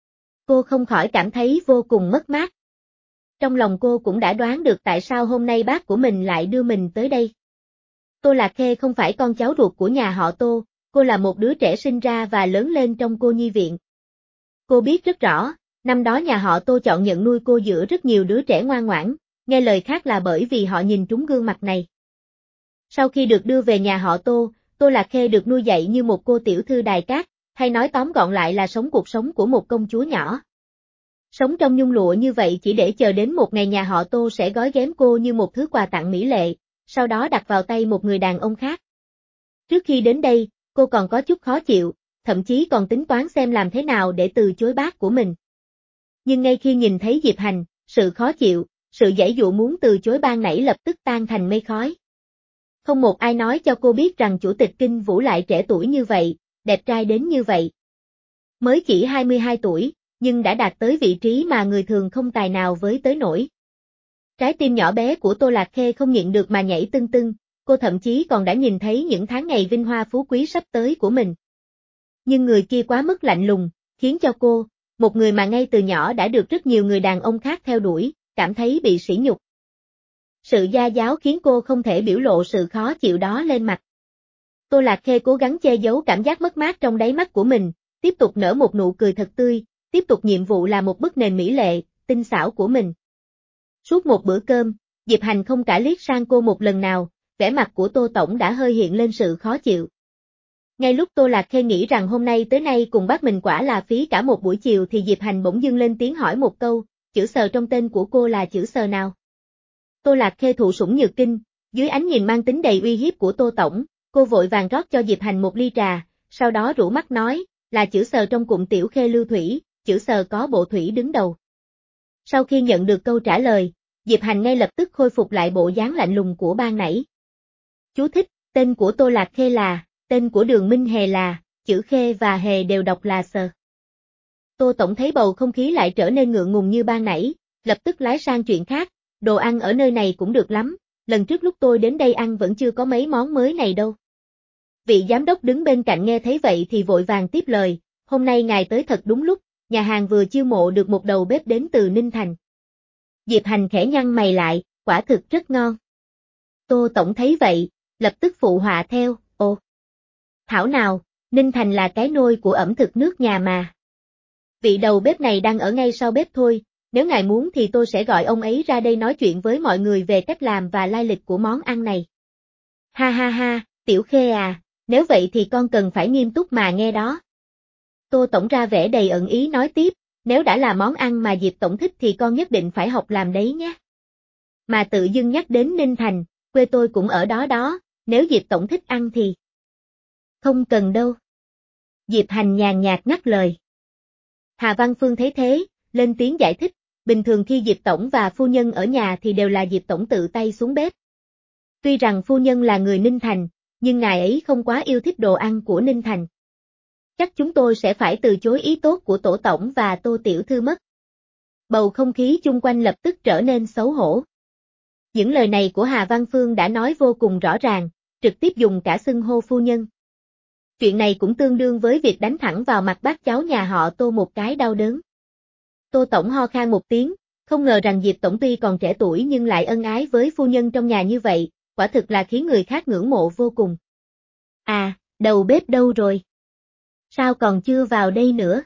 Cô không khỏi cảm thấy vô cùng mất mát. Trong lòng cô cũng đã đoán được tại sao hôm nay bác của mình lại đưa mình tới đây. Tô Lạc Khê không phải con cháu ruột của nhà họ Tô, cô là một đứa trẻ sinh ra và lớn lên trong cô nhi viện. Cô biết rất rõ, năm đó nhà họ Tô chọn nhận nuôi cô giữa rất nhiều đứa trẻ ngoan ngoãn, nghe lời khác là bởi vì họ nhìn trúng gương mặt này. Sau khi được đưa về nhà họ Tô, Tô Lạc Khê được nuôi dạy như một cô tiểu thư đài cát, hay nói tóm gọn lại là sống cuộc sống của một công chúa nhỏ. Sống trong nhung lụa như vậy chỉ để chờ đến một ngày nhà họ Tô sẽ gói ghém cô như một thứ quà tặng mỹ lệ, sau đó đặt vào tay một người đàn ông khác. Trước khi đến đây, cô còn có chút khó chịu, thậm chí còn tính toán xem làm thế nào để từ chối bác của mình. Nhưng ngay khi nhìn thấy Diệp Hành, sự khó chịu, sự giãy dụa muốn từ chối ban nãy lập tức tan thành mây khói. Không một ai nói cho cô biết rằng chủ tịch Kinh Vũ lại trẻ tuổi như vậy, đẹp trai đến như vậy. Mới chỉ hai mươi hai tuổi, nhưng đã đạt tới vị trí mà người thường không tài nào với tới nổi. Trái tim nhỏ bé của Tô Lạc Khê không nhịn được mà nhảy tưng tưng, cô thậm chí còn đã nhìn thấy những tháng ngày vinh hoa phú quý sắp tới của mình. Nhưng người kia quá mức lạnh lùng, khiến cho cô, một người mà ngay từ nhỏ đã được rất nhiều người đàn ông khác theo đuổi, cảm thấy bị sỉ nhục. Sự gia giáo khiến cô không thể biểu lộ sự khó chịu đó lên mặt. Tô Lạc Khê cố gắng che giấu cảm giác mất mát trong đáy mắt của mình, tiếp tục nở một nụ cười thật tươi, tiếp tục nhiệm vụ là một bức nền mỹ lệ, tinh xảo của mình. Suốt một bữa cơm, Diệp Hành không cả liếc sang cô một lần nào, vẻ mặt của Tô Tổng đã hơi hiện lên sự khó chịu. Ngay lúc Tô Lạc Khê nghĩ rằng hôm nay tới nay cùng bác mình quả là phí cả một buổi chiều thì Diệp Hành bỗng dưng lên tiếng hỏi một câu, chữ sờ trong tên của cô là chữ sờ nào? Tô Lạc Khê thụ sủng nhược kinh, dưới ánh nhìn mang tính đầy uy hiếp của Tô Tổng, cô vội vàng rót cho Diệp Hành một ly trà, sau đó rũ mắt nói, là chữ sờ trong cụm tiểu khê lưu thủy, chữ sờ có bộ thủy đứng đầu. Sau khi nhận được câu trả lời, Diệp Hành ngay lập tức khôi phục lại bộ dáng lạnh lùng của ban nãy. Chú thích, tên của Tô Lạc Khê là, tên của Đường Minh Hề là, chữ Khê và Hề đều đọc là sờ. Tô Tổng thấy bầu không khí lại trở nên ngượng ngùng như ban nãy, lập tức lái sang chuyện khác, đồ ăn ở nơi này cũng được lắm, lần trước lúc tôi đến đây ăn vẫn chưa có mấy món mới này đâu. Vị giám đốc đứng bên cạnh nghe thấy vậy thì vội vàng tiếp lời, hôm nay ngài tới thật đúng lúc, nhà hàng vừa chiêu mộ được một đầu bếp đến từ Ninh Thành. Diệp Hành khẽ nhăn mày lại, quả thực rất ngon. Tô Tổng thấy vậy, lập tức phụ họa theo, ồ. Thảo nào, Ninh Thành là cái nôi của ẩm thực nước nhà mà. Vị đầu bếp này đang ở ngay sau bếp thôi, nếu ngài muốn thì tôi sẽ gọi ông ấy ra đây nói chuyện với mọi người về cách làm và lai lịch của món ăn này. Ha ha ha, Tiểu Khê à, nếu vậy thì con cần phải nghiêm túc mà nghe đó. Tô Tổng ra vẻ đầy ẩn ý nói tiếp, nếu đã là món ăn mà Diệp Tổng thích thì con nhất định phải học làm đấy nhé. Mà tự dưng nhắc đến Ninh Thành, quê tôi cũng ở đó đó, nếu Diệp Tổng thích ăn thì... Không cần đâu. Diệp Hành nhàn nhạt ngắt lời. Hà Văn Phương thấy thế, lên tiếng giải thích, bình thường khi Diệp Tổng và phu nhân ở nhà thì đều là Diệp Tổng tự tay xuống bếp. Tuy rằng phu nhân là người Ninh Thành, nhưng ngài ấy không quá yêu thích đồ ăn của Ninh Thành. Chắc chúng tôi sẽ phải từ chối ý tốt của Tổ Tổng và Tô Tiểu Thư mất. Bầu không khí chung quanh lập tức trở nên xấu hổ. Những lời này của Hà Văn Phương đã nói vô cùng rõ ràng, trực tiếp dùng cả xưng hô phu nhân. Chuyện này cũng tương đương với việc đánh thẳng vào mặt bác cháu nhà họ Tô một cái đau đớn. Tô Tổng ho khan một tiếng, không ngờ rằng Diệp Tổng tuy còn trẻ tuổi nhưng lại ân ái với phu nhân trong nhà như vậy, quả thực là khiến người khác ngưỡng mộ vô cùng. À, đầu bếp đâu rồi? Sao còn chưa vào đây nữa?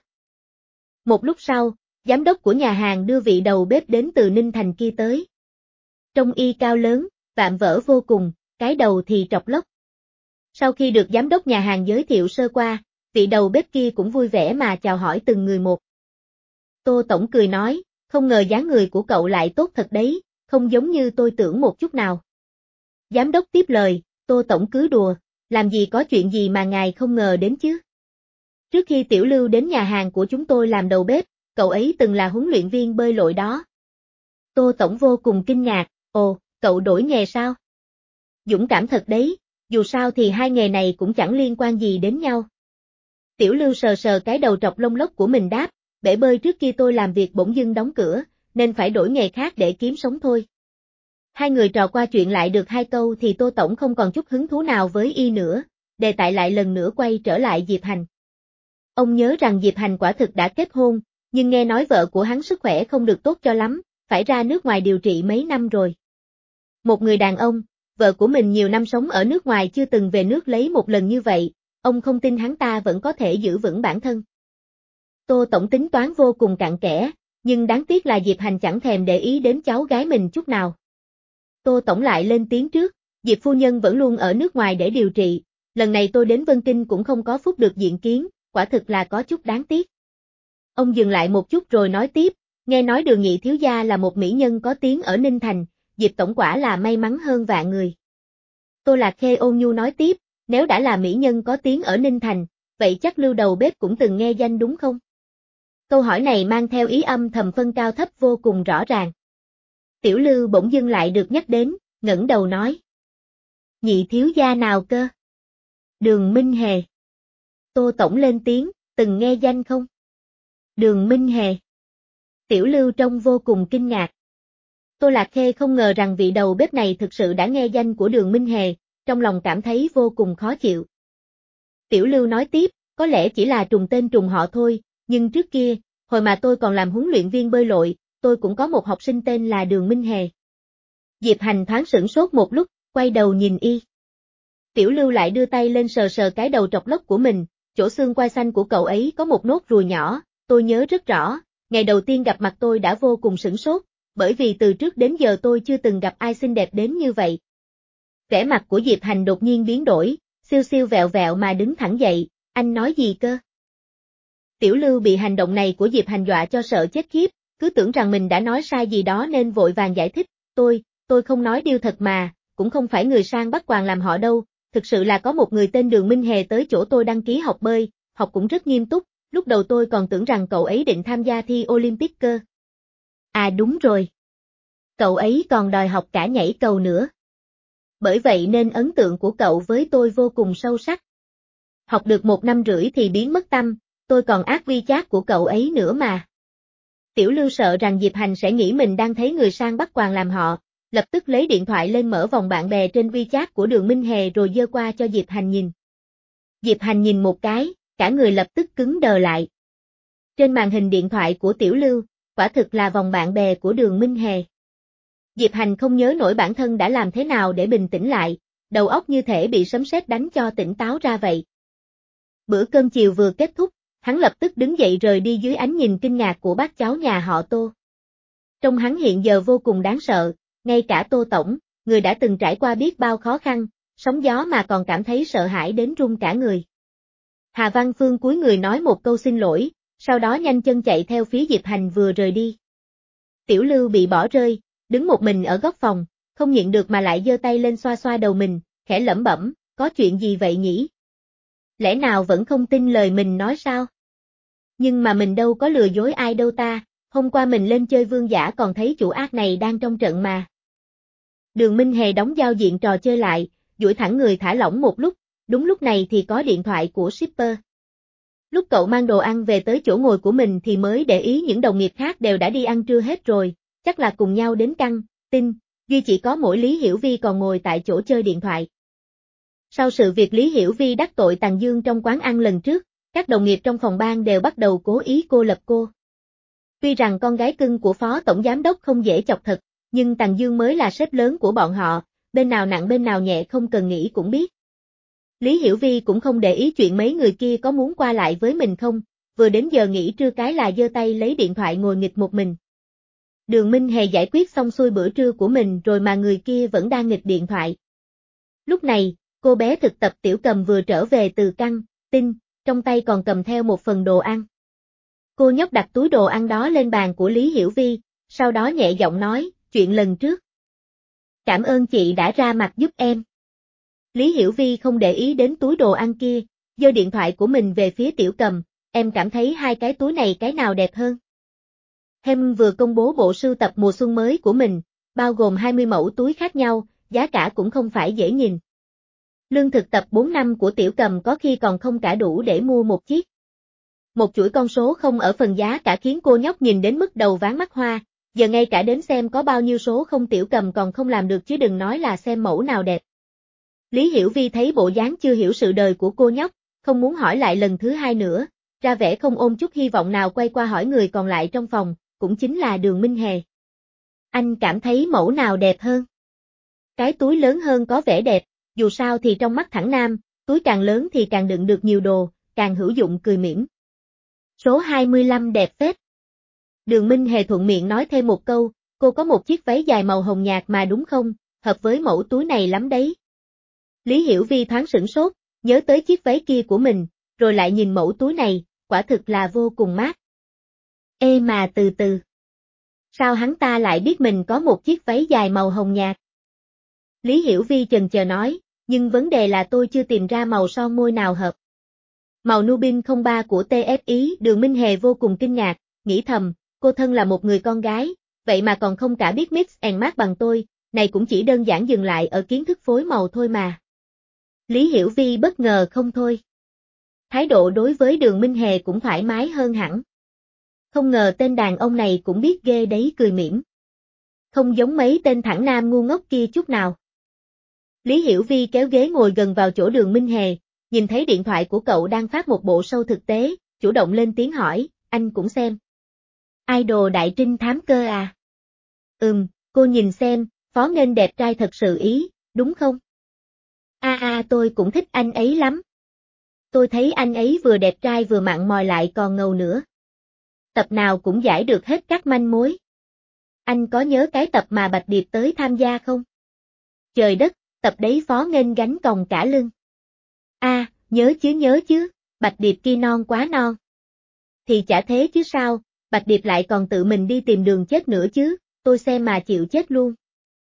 Một lúc sau, giám đốc của nhà hàng đưa vị đầu bếp đến từ Ninh Thành kia tới. Trông y cao lớn, vạm vỡ vô cùng, cái đầu thì trọc lóc. Sau khi được giám đốc nhà hàng giới thiệu sơ qua, vị đầu bếp kia cũng vui vẻ mà chào hỏi từng người một. Tô Tổng cười nói, không ngờ dáng người của cậu lại tốt thật đấy, không giống như tôi tưởng một chút nào. Giám đốc tiếp lời, Tô Tổng cứ đùa, làm gì có chuyện gì mà ngài không ngờ đến chứ. Trước khi Tiểu Lưu đến nhà hàng của chúng tôi làm đầu bếp, cậu ấy từng là huấn luyện viên bơi lội đó. Tô Tổng vô cùng kinh ngạc, ồ, cậu đổi nghề sao? Dũng cảm thật đấy, dù sao thì hai nghề này cũng chẳng liên quan gì đến nhau. Tiểu Lưu sờ sờ cái đầu trọc lông lốc của mình đáp, bể bơi trước kia tôi làm việc bỗng dưng đóng cửa, nên phải đổi nghề khác để kiếm sống thôi. Hai người trò qua chuyện lại được hai câu thì Tô Tổng không còn chút hứng thú nào với y nữa, đề tài lại lần nữa quay trở lại Diệp Hành. Ông nhớ rằng Diệp Hành quả thực đã kết hôn, nhưng nghe nói vợ của hắn sức khỏe không được tốt cho lắm, phải ra nước ngoài điều trị mấy năm rồi. Một người đàn ông, vợ của mình nhiều năm sống ở nước ngoài chưa từng về nước lấy một lần như vậy, ông không tin hắn ta vẫn có thể giữ vững bản thân. Tô Tổng tính toán vô cùng cặn kẽ, nhưng đáng tiếc là Diệp Hành chẳng thèm để ý đến cháu gái mình chút nào. Tô Tổng lại lên tiếng trước, Diệp phu nhân vẫn luôn ở nước ngoài để điều trị, lần này tôi đến Vân Kinh cũng không có phúc được diện kiến, quả thực là có chút đáng tiếc. Ông dừng lại một chút rồi nói tiếp, nghe nói Đường nhị thiếu gia là một mỹ nhân có tiếng ở Ninh Thành, Diệp Tổng quả là may mắn hơn vạn người. Tô Lạc Khê ôn nhu nói tiếp, nếu đã là mỹ nhân có tiếng ở Ninh Thành, vậy chắc Lưu đầu bếp cũng từng nghe danh đúng không? Câu hỏi này mang theo ý âm thầm phân cao thấp vô cùng rõ ràng. Tiểu Lưu bỗng dưng lại được nhắc đến, ngẩng đầu nói. Nhị thiếu gia nào cơ? Đường Minh Hề. Tô Tổng lên tiếng, từng nghe danh không? Đường Minh Hề. Tiểu Lưu trông vô cùng kinh ngạc. Tô Lạc Khê không ngờ rằng vị đầu bếp này thực sự đã nghe danh của Đường Minh Hề, trong lòng cảm thấy vô cùng khó chịu. Tiểu Lưu nói tiếp, có lẽ chỉ là trùng tên trùng họ thôi, nhưng trước kia, hồi mà tôi còn làm huấn luyện viên bơi lội, tôi cũng có một học sinh tên là Đường Minh Hề. Diệp Hành thoáng sửng sốt một lúc, quay đầu nhìn y. Tiểu Lưu lại đưa tay lên sờ sờ cái đầu trọc lóc của mình, chỗ xương quai xanh của cậu ấy có một nốt ruồi nhỏ, tôi nhớ rất rõ, ngày đầu tiên gặp mặt tôi đã vô cùng sửng sốt, bởi vì từ trước đến giờ tôi chưa từng gặp ai xinh đẹp đến như vậy. Vẻ mặt của Diệp Hành đột nhiên biến đổi, siêu siêu vẹo vẹo mà đứng thẳng dậy, anh nói gì cơ? Tiểu Lưu bị hành động này của Diệp Hành dọa cho sợ chết khiếp, cứ tưởng rằng mình đã nói sai gì đó nên vội vàng giải thích, tôi, tôi không nói điêu thật mà, cũng không phải người sang bắt quàng làm họ đâu, thực sự là có một người tên Đường Minh Hề tới chỗ tôi đăng ký học bơi, học cũng rất nghiêm túc, lúc đầu tôi còn tưởng rằng cậu ấy định tham gia thi Olympic cơ. À đúng rồi. Cậu ấy còn đòi học cả nhảy cầu nữa. Bởi vậy nên ấn tượng của cậu với tôi vô cùng sâu sắc. Học được một năm rưỡi thì biến mất tâm, tôi còn ác WeChat của cậu ấy nữa mà. Tiểu Lưu sợ rằng Diệp Hành sẽ nghĩ mình đang thấy người sang bắt quàng làm họ, lập tức lấy điện thoại lên mở vòng bạn bè trên WeChat của Đường Minh Hề rồi giơ qua cho Diệp Hành nhìn. Diệp Hành nhìn một cái, cả người lập tức cứng đờ lại. Trên màn hình điện thoại của Tiểu Lưu, quả thực là vòng bạn bè của Đường Minh Hề. Diệp Hành không nhớ nổi bản thân đã làm thế nào để bình tĩnh lại, đầu óc như thể bị sấm sét đánh cho tỉnh táo ra vậy. Bữa cơm chiều vừa kết thúc, hắn lập tức đứng dậy rời đi dưới ánh nhìn kinh ngạc của bác cháu nhà họ Tô. Trông hắn hiện giờ vô cùng đáng sợ, ngay cả Tô Tổng, người đã từng trải qua biết bao khó khăn, sóng gió mà còn cảm thấy sợ hãi đến run cả người. Hà Văn Phương cúi người nói một câu xin lỗi, sau đó nhanh chân chạy theo phía Diệp Hành vừa rời đi. Tiểu Lưu bị bỏ rơi, đứng một mình ở góc phòng, không nhịn được mà lại giơ tay lên xoa xoa đầu mình, khẽ lẩm bẩm, có chuyện gì vậy nhỉ? Lẽ nào vẫn không tin lời mình nói sao? Nhưng mà mình đâu có lừa dối ai đâu ta, hôm qua mình lên chơi vương giả còn thấy chủ ác này đang trong trận mà. Đường Minh Hề đóng giao diện trò chơi lại, duỗi thẳng người thả lỏng một lúc, đúng lúc này thì có điện thoại của shipper. Lúc cậu mang đồ ăn về tới chỗ ngồi của mình thì mới để ý những đồng nghiệp khác đều đã đi ăn trưa hết rồi, chắc là cùng nhau đến căng tin, duy chỉ có mỗi Lý Hiểu Vi còn ngồi tại chỗ chơi điện thoại. Sau sự việc Lý Hiểu Vi đắc tội Tằng Dương trong quán ăn lần trước, các đồng nghiệp trong phòng ban đều bắt đầu cố ý cô lập cô. Tuy rằng con gái cưng của Phó Tổng Giám Đốc không dễ chọc thật, nhưng Tằng Dương mới là sếp lớn của bọn họ, bên nào nặng bên nào nhẹ không cần nghĩ cũng biết. Lý Hiểu Vi cũng không để ý chuyện mấy người kia có muốn qua lại với mình không, vừa đến giờ nghỉ trưa cái là giơ tay lấy điện thoại ngồi nghịch một mình. Đường Minh Hề giải quyết xong xuôi bữa trưa của mình rồi mà người kia vẫn đang nghịch điện thoại. Lúc này, cô bé thực tập Tiểu Cầm vừa trở về từ căng tin, trong tay còn cầm theo một phần đồ ăn. Cô nhóc đặt túi đồ ăn đó lên bàn của Lý Hiểu Vi, sau đó nhẹ giọng nói, chuyện lần trước. Cảm ơn chị đã ra mặt giúp em. Lý Hiểu Vi không để ý đến túi đồ ăn kia, giơ điện thoại của mình về phía Tiểu Cầm, em cảm thấy hai cái túi này cái nào đẹp hơn? Hem vừa công bố bộ sưu tập mùa xuân mới của mình, bao gồm hai mươi mẫu túi khác nhau, giá cả cũng không phải dễ nhìn. Lương thực tập bốn năm của Tiểu Cầm có khi còn không cả đủ để mua một chiếc. Một chuỗi con số không ở phần giá cả khiến cô nhóc nhìn đến mức đầu ván mắt hoa, giờ ngay cả đến xem có bao nhiêu số không Tiểu Cầm còn không làm được chứ đừng nói là xem mẫu nào đẹp. Lý Hiểu Vi thấy bộ dáng chưa hiểu sự đời của cô nhóc, không muốn hỏi lại lần thứ hai nữa, ra vẻ không ôm chút hy vọng nào quay qua hỏi người còn lại trong phòng, cũng chính là Đường Minh Hề. Anh cảm thấy mẫu nào đẹp hơn? Cái túi lớn hơn có vẻ đẹp, dù sao thì trong mắt thẳng nam, túi càng lớn thì càng đựng được nhiều đồ, càng hữu dụng cười mỉm. Số hai mươi lăm đẹp phết. Đường Minh Hề thuận miệng nói thêm một câu, cô có một chiếc váy dài màu hồng nhạt mà đúng không, hợp với mẫu túi này lắm đấy. Lý Hiểu Vi thoáng sửng sốt, nhớ tới chiếc váy kia của mình, rồi lại nhìn mẫu túi này, quả thực là vô cùng mát. Ê mà từ từ. Sao hắn ta lại biết mình có một chiếc váy dài màu hồng nhạt? Lý Hiểu Vi chần chờ nói, nhưng vấn đề là tôi chưa tìm ra màu son môi nào hợp. Màu Nubin không ba của tê ép i, Đường Minh Hề vô cùng kinh ngạc, nghĩ thầm, cô thân là một người con gái, vậy mà còn không cả biết mix and match bằng tôi, này cũng chỉ đơn giản dừng lại ở kiến thức phối màu thôi mà. Lý Hiểu Vi bất ngờ không thôi. Thái độ đối với Đường Minh Hề cũng thoải mái hơn hẳn. Không ngờ tên đàn ông này cũng biết ghê đấy, cười mỉm. Không giống mấy tên thẳng nam ngu ngốc kia chút nào. Lý Hiểu Vi kéo ghế ngồi gần vào chỗ Đường Minh Hề, nhìn thấy điện thoại của cậu đang phát một bộ show thực tế, chủ động lên tiếng hỏi, anh cũng xem. Idol đại trinh thám cơ à? Ừm, cô nhìn xem, Phó Nghênh đẹp trai thật sự ý, đúng không? A a à, tôi cũng thích anh ấy lắm. Tôi thấy anh ấy vừa đẹp trai vừa mặn mòi lại còn ngầu nữa. Tập nào cũng giải được hết các manh mối. Anh có nhớ cái tập mà Bạch Điệp tới tham gia không? Trời đất, tập đấy Phó Nghênh gánh còng cả lưng. A, à, nhớ chứ nhớ chứ, Bạch Điệp kia non quá non. Thì chả thế chứ sao, Bạch Điệp lại còn tự mình đi tìm đường chết nữa chứ, tôi xem mà chịu chết luôn.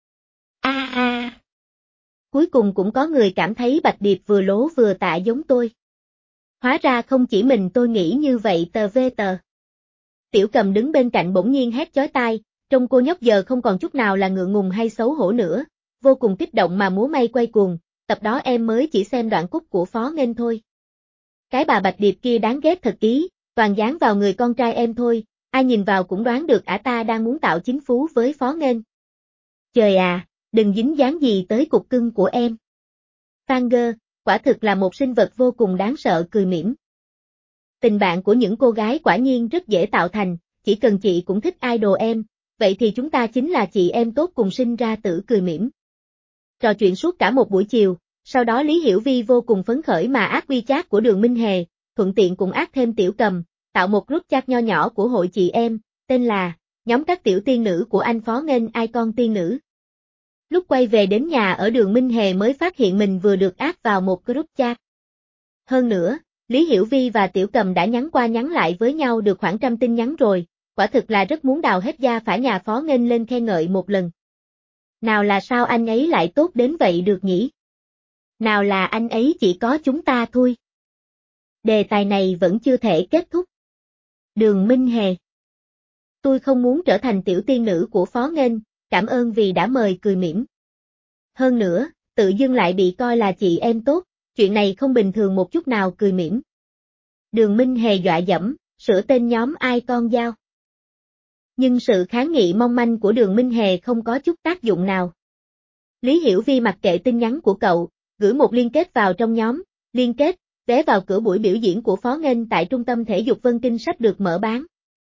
A a. À. Cuối cùng cũng có người cảm thấy Bạch Điệp vừa lố vừa tạ giống tôi. Hóa ra không chỉ mình tôi nghĩ như vậy tờ vê tờ. Tiểu Cầm đứng bên cạnh bỗng nhiên hét chói tai, trông cô nhóc giờ không còn chút nào là ngượng ngùng hay xấu hổ nữa, vô cùng kích động mà múa may quay cuồng, tập đó em mới chỉ xem đoạn cúc của Phó Nghênh thôi. Cái bà Bạch Điệp kia đáng ghét thật ý, toàn dán vào người con trai em thôi, ai nhìn vào cũng đoán được ả ta đang muốn tạo chính phú với Phó Nghênh. Trời à, đừng dính dáng gì tới cục cưng của em. Fanger, quả thực là một sinh vật vô cùng đáng sợ, cười mỉm. Tình bạn của những cô gái quả nhiên rất dễ tạo thành, chỉ cần chị cũng thích idol em, vậy thì chúng ta chính là chị em tốt cùng sinh ra tử, cười mỉm. Trò chuyện suốt cả một buổi chiều, sau đó Lý Hiểu Vi vô cùng phấn khởi mà ác WeChat của Đường Minh Hề, thuận tiện cũng ác thêm Tiểu Cầm, tạo một group chat nho nhỏ của hội chị em, tên là nhóm các tiểu tiên nữ của anh Phó Nghênh icon tiên nữ. Lúc quay về đến nhà ở Đường Minh Hề mới phát hiện mình vừa được ác vào một group chat. Hơn nữa, Lý Hiểu Vi và Tiểu Cầm đã nhắn qua nhắn lại với nhau được khoảng trăm tin nhắn rồi, quả thực là rất muốn đào hết da phả nhà Phó Nghênh lên khen ngợi một lần. Nào là sao anh ấy lại tốt đến vậy được nhỉ? Nào là anh ấy chỉ có chúng ta thôi. Đề tài này vẫn chưa thể kết thúc. Đường Minh Hề. Tôi không muốn trở thành tiểu tiên nữ của Phó Nghênh, cảm ơn vì đã mời, cười mỉm. Hơn nữa, tự dưng lại bị coi là chị em tốt, chuyện này không bình thường một chút nào, cười mỉm. Đường Minh Hề dọa dẫm, sửa tên nhóm icon giao. Nhưng sự kháng nghị mong manh của Đường Minh Hề không có chút tác dụng nào. Lý Hiểu Vi mặc kệ tin nhắn của cậu, gửi một liên kết vào trong nhóm, liên kết, vé vào cửa buổi biểu diễn của Phó Nghênh tại Trung tâm Thể dục Vân Kinh sắp được mở bán.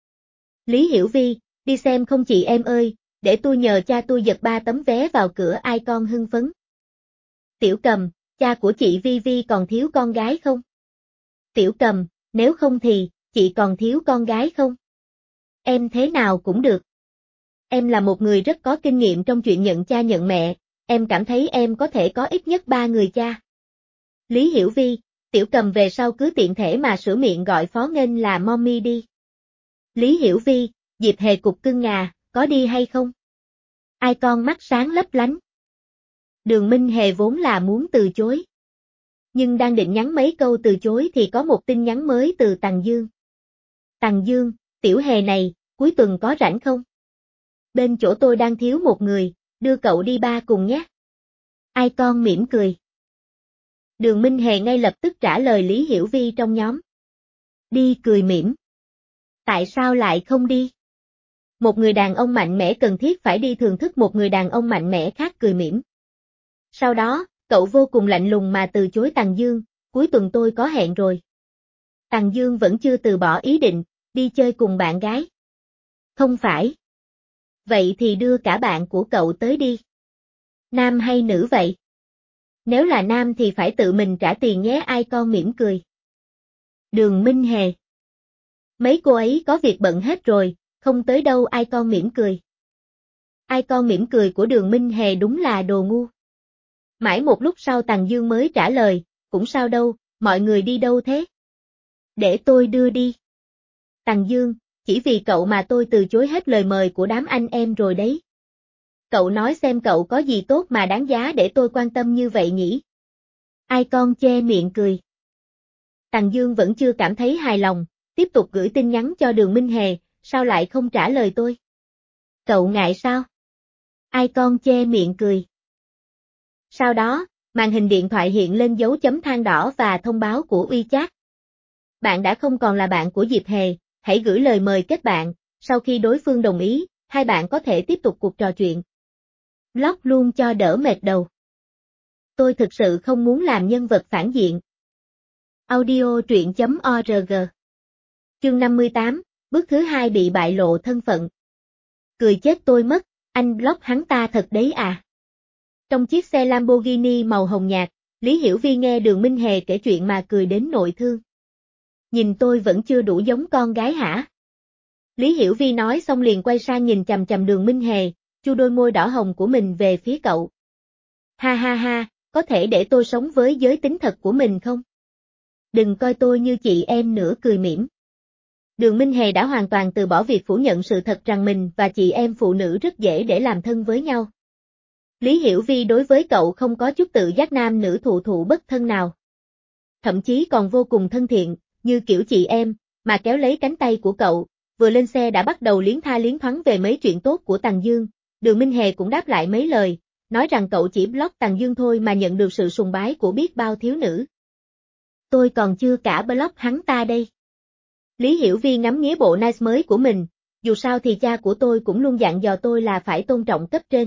Lý Hiểu Vi, đi xem không chị em ơi, để tôi nhờ cha tôi giật ba tấm vé vào cửa, icon hưng phấn. Tiểu Cầm, cha của chị Vi Vi còn thiếu con gái không? Tiểu Cầm, nếu không thì, chị còn thiếu con gái không? Em thế nào cũng được. Em là một người rất có kinh nghiệm trong chuyện nhận cha nhận mẹ, em cảm thấy em có thể có ít nhất ba người cha. Lý Hiểu Vi, Tiểu Cầm về sau cứ tiện thể mà sửa miệng gọi Phó Nghênh là mommy đi. Lý Hiểu Vi, Diệp Hề cục cưng ngà, có đi hay không? Ai con mắt sáng lấp lánh. Đường Minh Hề vốn là muốn từ chối. Nhưng đang định nhắn mấy câu từ chối thì có một tin nhắn mới từ Tằng Dương. Tằng Dương, Tiểu Hề này, cuối tuần có rảnh không? Bên chỗ tôi đang thiếu một người, đưa cậu đi ba cùng nhé. Ai con mỉm cười. Đường Minh Hề ngay lập tức trả lời Lý Hiểu Vi trong nhóm. Đi, cười mỉm. Tại sao lại không đi? Một người đàn ông mạnh mẽ cần thiết phải đi thưởng thức một người đàn ông mạnh mẽ khác, cười mỉm. Sau đó, cậu vô cùng lạnh lùng mà từ chối Tằng Dương, cuối tuần tôi có hẹn rồi. Tằng Dương vẫn chưa từ bỏ ý định, đi chơi cùng bạn gái. Không phải. Vậy thì đưa cả bạn của cậu tới đi. Nam hay nữ vậy? Nếu là nam thì phải tự mình trả tiền nhé, ai con mỉm cười. Đường Minh Hề. Mấy cô ấy có việc bận hết rồi, không tới đâu, ai con mỉm cười. Ai con mỉm cười của Đường Minh Hề đúng là đồ ngu. Mãi một lúc sau Tằng Dương mới trả lời, cũng sao đâu, mọi người đi đâu thế? Để tôi đưa đi. Tằng Dương, chỉ vì cậu mà tôi từ chối hết lời mời của đám anh em rồi đấy. Cậu nói xem cậu có gì tốt mà đáng giá để tôi quan tâm như vậy nhỉ? Ai con che miệng cười. Tằng Dương vẫn chưa cảm thấy hài lòng, tiếp tục gửi tin nhắn cho Đường Minh Hề, sao lại không trả lời tôi? Cậu ngại sao? Icon che miệng cười. Sau đó, màn hình điện thoại hiện lên dấu chấm than đỏ và thông báo của WeChat. Bạn đã không còn là bạn của Diệp Hề, hãy gửi lời mời kết bạn, sau khi đối phương đồng ý, hai bạn có thể tiếp tục cuộc trò chuyện. Block luôn cho đỡ mệt đầu. Tôi thực sự không muốn làm nhân vật phản diện. Audio truyện.org Chương năm mươi tám, bước thứ hai bị bại lộ thân phận. Cười chết tôi mất, anh block hắn ta thật đấy à. Trong chiếc xe Lamborghini màu hồng nhạt, Lý Hiểu Vi nghe Đường Minh Hề kể chuyện mà cười đến nội thương. Nhìn tôi vẫn chưa đủ giống con gái hả? Lý Hiểu Vi nói xong liền quay sang nhìn chằm chằm Đường Minh Hề, chu đôi môi đỏ hồng của mình về phía cậu. Ha ha ha, có thể để tôi sống với giới tính thật của mình không? Đừng coi tôi như chị em nữa, cười mỉm. Đường Minh Hề đã hoàn toàn từ bỏ việc phủ nhận sự thật rằng mình và chị em phụ nữ rất dễ để làm thân với nhau. Lý Hiểu Vi đối với cậu không có chút tự giác nam nữ thụ thụ bất thân nào. Thậm chí còn vô cùng thân thiện, như kiểu chị em, mà kéo lấy cánh tay của cậu, vừa lên xe đã bắt đầu liến tha liến thoáng về mấy chuyện tốt của Tằng Dương. Đường Minh Hề cũng đáp lại mấy lời, nói rằng cậu chỉ block Tằng Dương thôi mà nhận được sự sùng bái của biết bao thiếu nữ. Tôi còn chưa cả block hắn ta đây. Lý Hiểu Vi ngắm nghía bộ nice mới của mình, dù sao thì cha của tôi cũng luôn dặn dò tôi là phải tôn trọng cấp trên.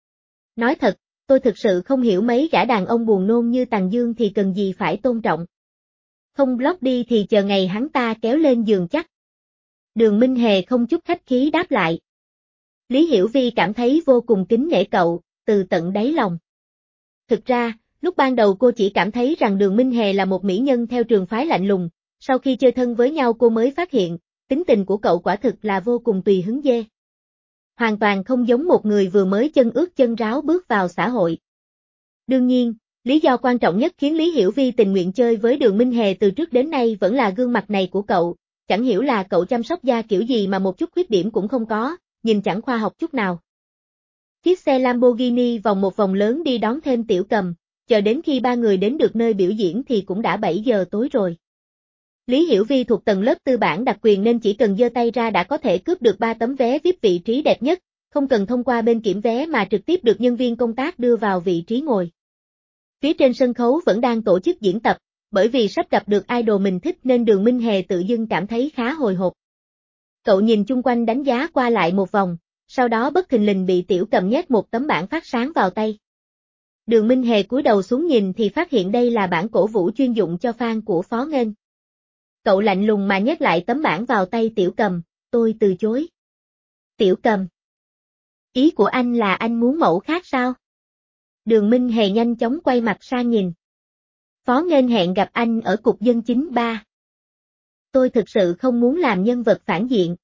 Nói thật, tôi thực sự không hiểu mấy gã đàn ông buồn nôn như Tằng Dương thì cần gì phải tôn trọng. Không block đi thì chờ ngày hắn ta kéo lên giường chắc. Đường Minh Hề không chút khách khí đáp lại. Lý Hiểu Vi cảm thấy vô cùng kính nể cậu, từ tận đáy lòng. Thực ra, lúc ban đầu cô chỉ cảm thấy rằng Đường Minh Hề là một mỹ nhân theo trường phái lạnh lùng, sau khi chơi thân với nhau cô mới phát hiện, tính tình của cậu quả thực là vô cùng tùy hứng dê. Hoàn toàn không giống một người vừa mới chân ướt chân ráo bước vào xã hội. Đương nhiên, lý do quan trọng nhất khiến Lý Hiểu Vi tình nguyện chơi với Đường Minh Hề từ trước đến nay vẫn là gương mặt này của cậu, chẳng hiểu là cậu chăm sóc da kiểu gì mà một chút khuyết điểm cũng không có, nhìn chẳng khoa học chút nào. Chiếc xe Lamborghini vòng một vòng lớn đi đón thêm Tiểu Cầm, chờ đến khi ba người đến được nơi biểu diễn thì cũng đã bảy giờ tối rồi. Lý Hiểu Vi thuộc tầng lớp tư bản đặc quyền nên chỉ cần giơ tay ra đã có thể cướp được ba tấm vé vi ai pi vị trí đẹp nhất, không cần thông qua bên kiểm vé mà trực tiếp được nhân viên công tác đưa vào vị trí ngồi. Phía trên sân khấu vẫn đang tổ chức diễn tập, bởi vì sắp gặp được idol mình thích nên Đường Minh Hề tự dưng cảm thấy khá hồi hộp. Cậu nhìn chung quanh đánh giá qua lại một vòng, sau đó bất thình lình bị Tiểu Cầm nhét một tấm bảng phát sáng vào tay. Đường Minh Hề cúi đầu xuống nhìn thì phát hiện đây là bản cổ vũ chuyên dụng cho fan của Phó Nghênh. Cậu lạnh lùng mà nhét lại tấm bảng vào tay Tiểu Cầm, tôi từ chối. Tiểu Cầm. Ý của anh là anh muốn mẫu khác sao? Đường Minh Hề nhanh chóng quay mặt sang nhìn. Phó Nghênh hẹn gặp anh ở cục dân chính ba. Tôi thực sự không muốn làm nhân vật phản diện.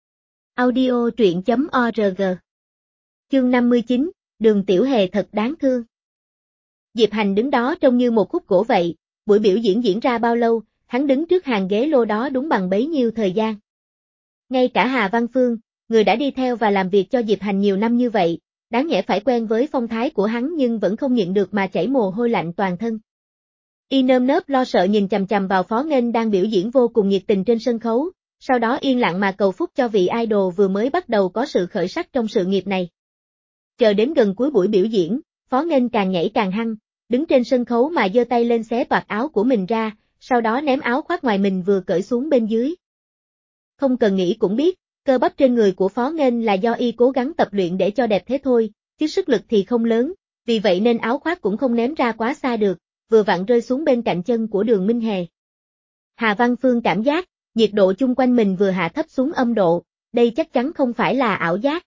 Audio truyện.org Chương năm mươi chín, Đường Tiểu Hề thật đáng thương. Diệp Hành đứng đó trông như một khúc gỗ vậy, buổi biểu diễn diễn ra bao lâu, hắn đứng trước hàng ghế lô đó đúng bằng bấy nhiêu thời gian. Ngay cả Hà Văn Phương, người đã đi theo và làm việc cho Diệp Hành nhiều năm như vậy, đáng nhẽ phải quen với phong thái của hắn nhưng vẫn không nhịn được mà chảy mồ hôi lạnh toàn thân. Y nơm nớp lo sợ nhìn chằm chằm vào Phó Nghênh đang biểu diễn vô cùng nhiệt tình trên sân khấu, sau đó yên lặng mà cầu phúc cho vị idol vừa mới bắt đầu có sự khởi sắc trong sự nghiệp này. Chờ đến gần cuối buổi biểu diễn, Phó Nghênh càng nhảy càng hăng, đứng trên sân khấu mà giơ tay lên xé toạc áo của mình ra, sau đó ném áo khoác ngoài mình vừa cởi xuống bên dưới. Không cần nghĩ cũng biết, cơ bắp trên người của Phó Nghênh là do y cố gắng tập luyện để cho đẹp thế thôi, chứ sức lực thì không lớn, vì vậy nên áo khoác cũng không ném ra quá xa được, vừa vặn rơi xuống bên cạnh chân của Đường Minh Hề. Hà Văn Phương cảm giác, nhiệt độ chung quanh mình vừa hạ thấp xuống âm độ, đây chắc chắn không phải là ảo giác.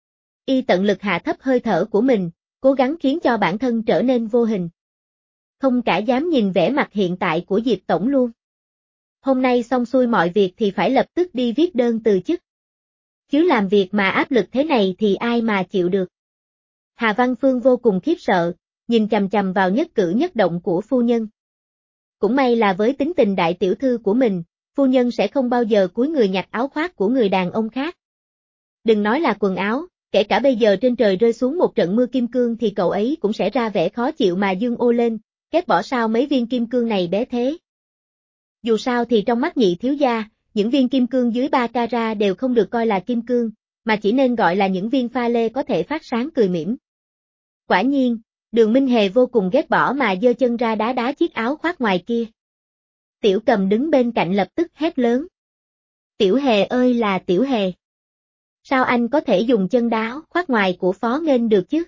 Y tận lực hạ thấp hơi thở của mình, cố gắng khiến cho bản thân trở nên vô hình. Không cả dám nhìn vẻ mặt hiện tại của Diệp Tổng luôn. Hôm nay xong xuôi mọi việc thì phải lập tức đi viết đơn từ chức. Chứ làm việc mà áp lực thế này thì ai mà chịu được. Hà Văn Phương vô cùng khiếp sợ, nhìn chằm chằm vào nhất cử nhất động của phu nhân. Cũng may là với tính tình đại tiểu thư của mình, phu nhân sẽ không bao giờ cúi người nhặt áo khoác của người đàn ông khác. Đừng nói là quần áo, kể cả bây giờ trên trời rơi xuống một trận mưa kim cương thì cậu ấy cũng sẽ ra vẻ khó chịu mà dương ô lên, ghét bỏ sao mấy viên kim cương này bé thế. Dù sao thì trong mắt Nhị thiếu gia, những viên kim cương dưới ba carat đều không được coi là kim cương, mà chỉ nên gọi là những viên pha lê có thể phát sáng cười mỉm. Quả nhiên, Đường Minh Hề vô cùng ghét bỏ mà giơ chân ra đá đá chiếc áo khoác ngoài kia. Tiểu Cầm đứng bên cạnh lập tức hét lớn. Tiểu Hề ơi là Tiểu Hề! Sao anh có thể dùng chân đá khoác ngoài của Phó Nghênh được chứ?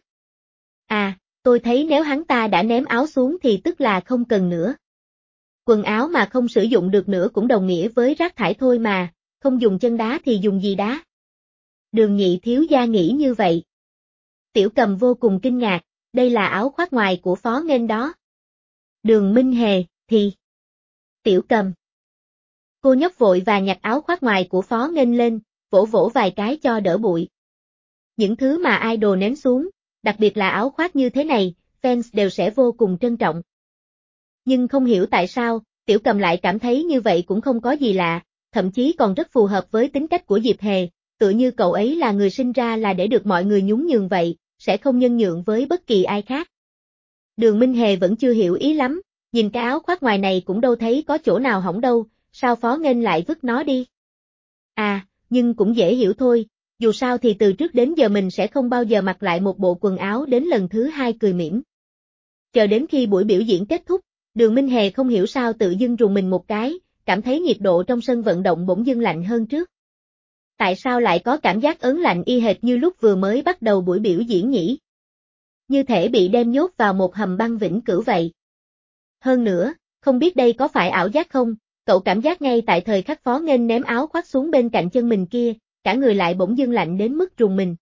À, tôi thấy nếu hắn ta đã ném áo xuống thì tức là không cần nữa. Quần áo mà không sử dụng được nữa cũng đồng nghĩa với rác thải thôi mà, không dùng chân đá thì dùng gì đá? Đường Nhị thiếu gia nghĩ như vậy. Tiểu Cầm vô cùng kinh ngạc, đây là áo khoác ngoài của Phó Nghênh đó. Đường Minh Hề, thì... Tiểu Cầm. Cô nhóc vội và nhặt áo khoác ngoài của Phó Nghênh lên, vỗ vỗ vài cái cho đỡ bụi. Những thứ mà idol ném xuống, đặc biệt là áo khoác như thế này, fans đều sẽ vô cùng trân trọng. Nhưng không hiểu tại sao, Tiểu Cầm lại cảm thấy như vậy cũng không có gì lạ, thậm chí còn rất phù hợp với tính cách của Diệp Hề, tựa như cậu ấy là người sinh ra là để được mọi người nhún nhường vậy, sẽ không nhân nhượng với bất kỳ ai khác. Đường Minh Hề vẫn chưa hiểu ý lắm, nhìn cái áo khoác ngoài này cũng đâu thấy có chỗ nào hỏng đâu, sao Phó Nghênh lại vứt nó đi? À, nhưng cũng dễ hiểu thôi, dù sao thì từ trước đến giờ mình sẽ không bao giờ mặc lại một bộ quần áo đến lần thứ hai cười mỉm. Chờ đến khi buổi biểu diễn kết thúc, Đường Minh Hề không hiểu sao tự dưng rùng mình một cái, cảm thấy nhiệt độ trong sân vận động bỗng dưng lạnh hơn trước. Tại sao lại có cảm giác ớn lạnh y hệt như lúc vừa mới bắt đầu buổi biểu diễn nhỉ? Như thể bị đem nhốt vào một hầm băng vĩnh cửu vậy. Hơn nữa, không biết đây có phải ảo giác không, cậu cảm giác ngay tại thời khắc Phó Nghênh ném áo khoác xuống bên cạnh chân mình kia, cả người lại bỗng dưng lạnh đến mức rùng mình.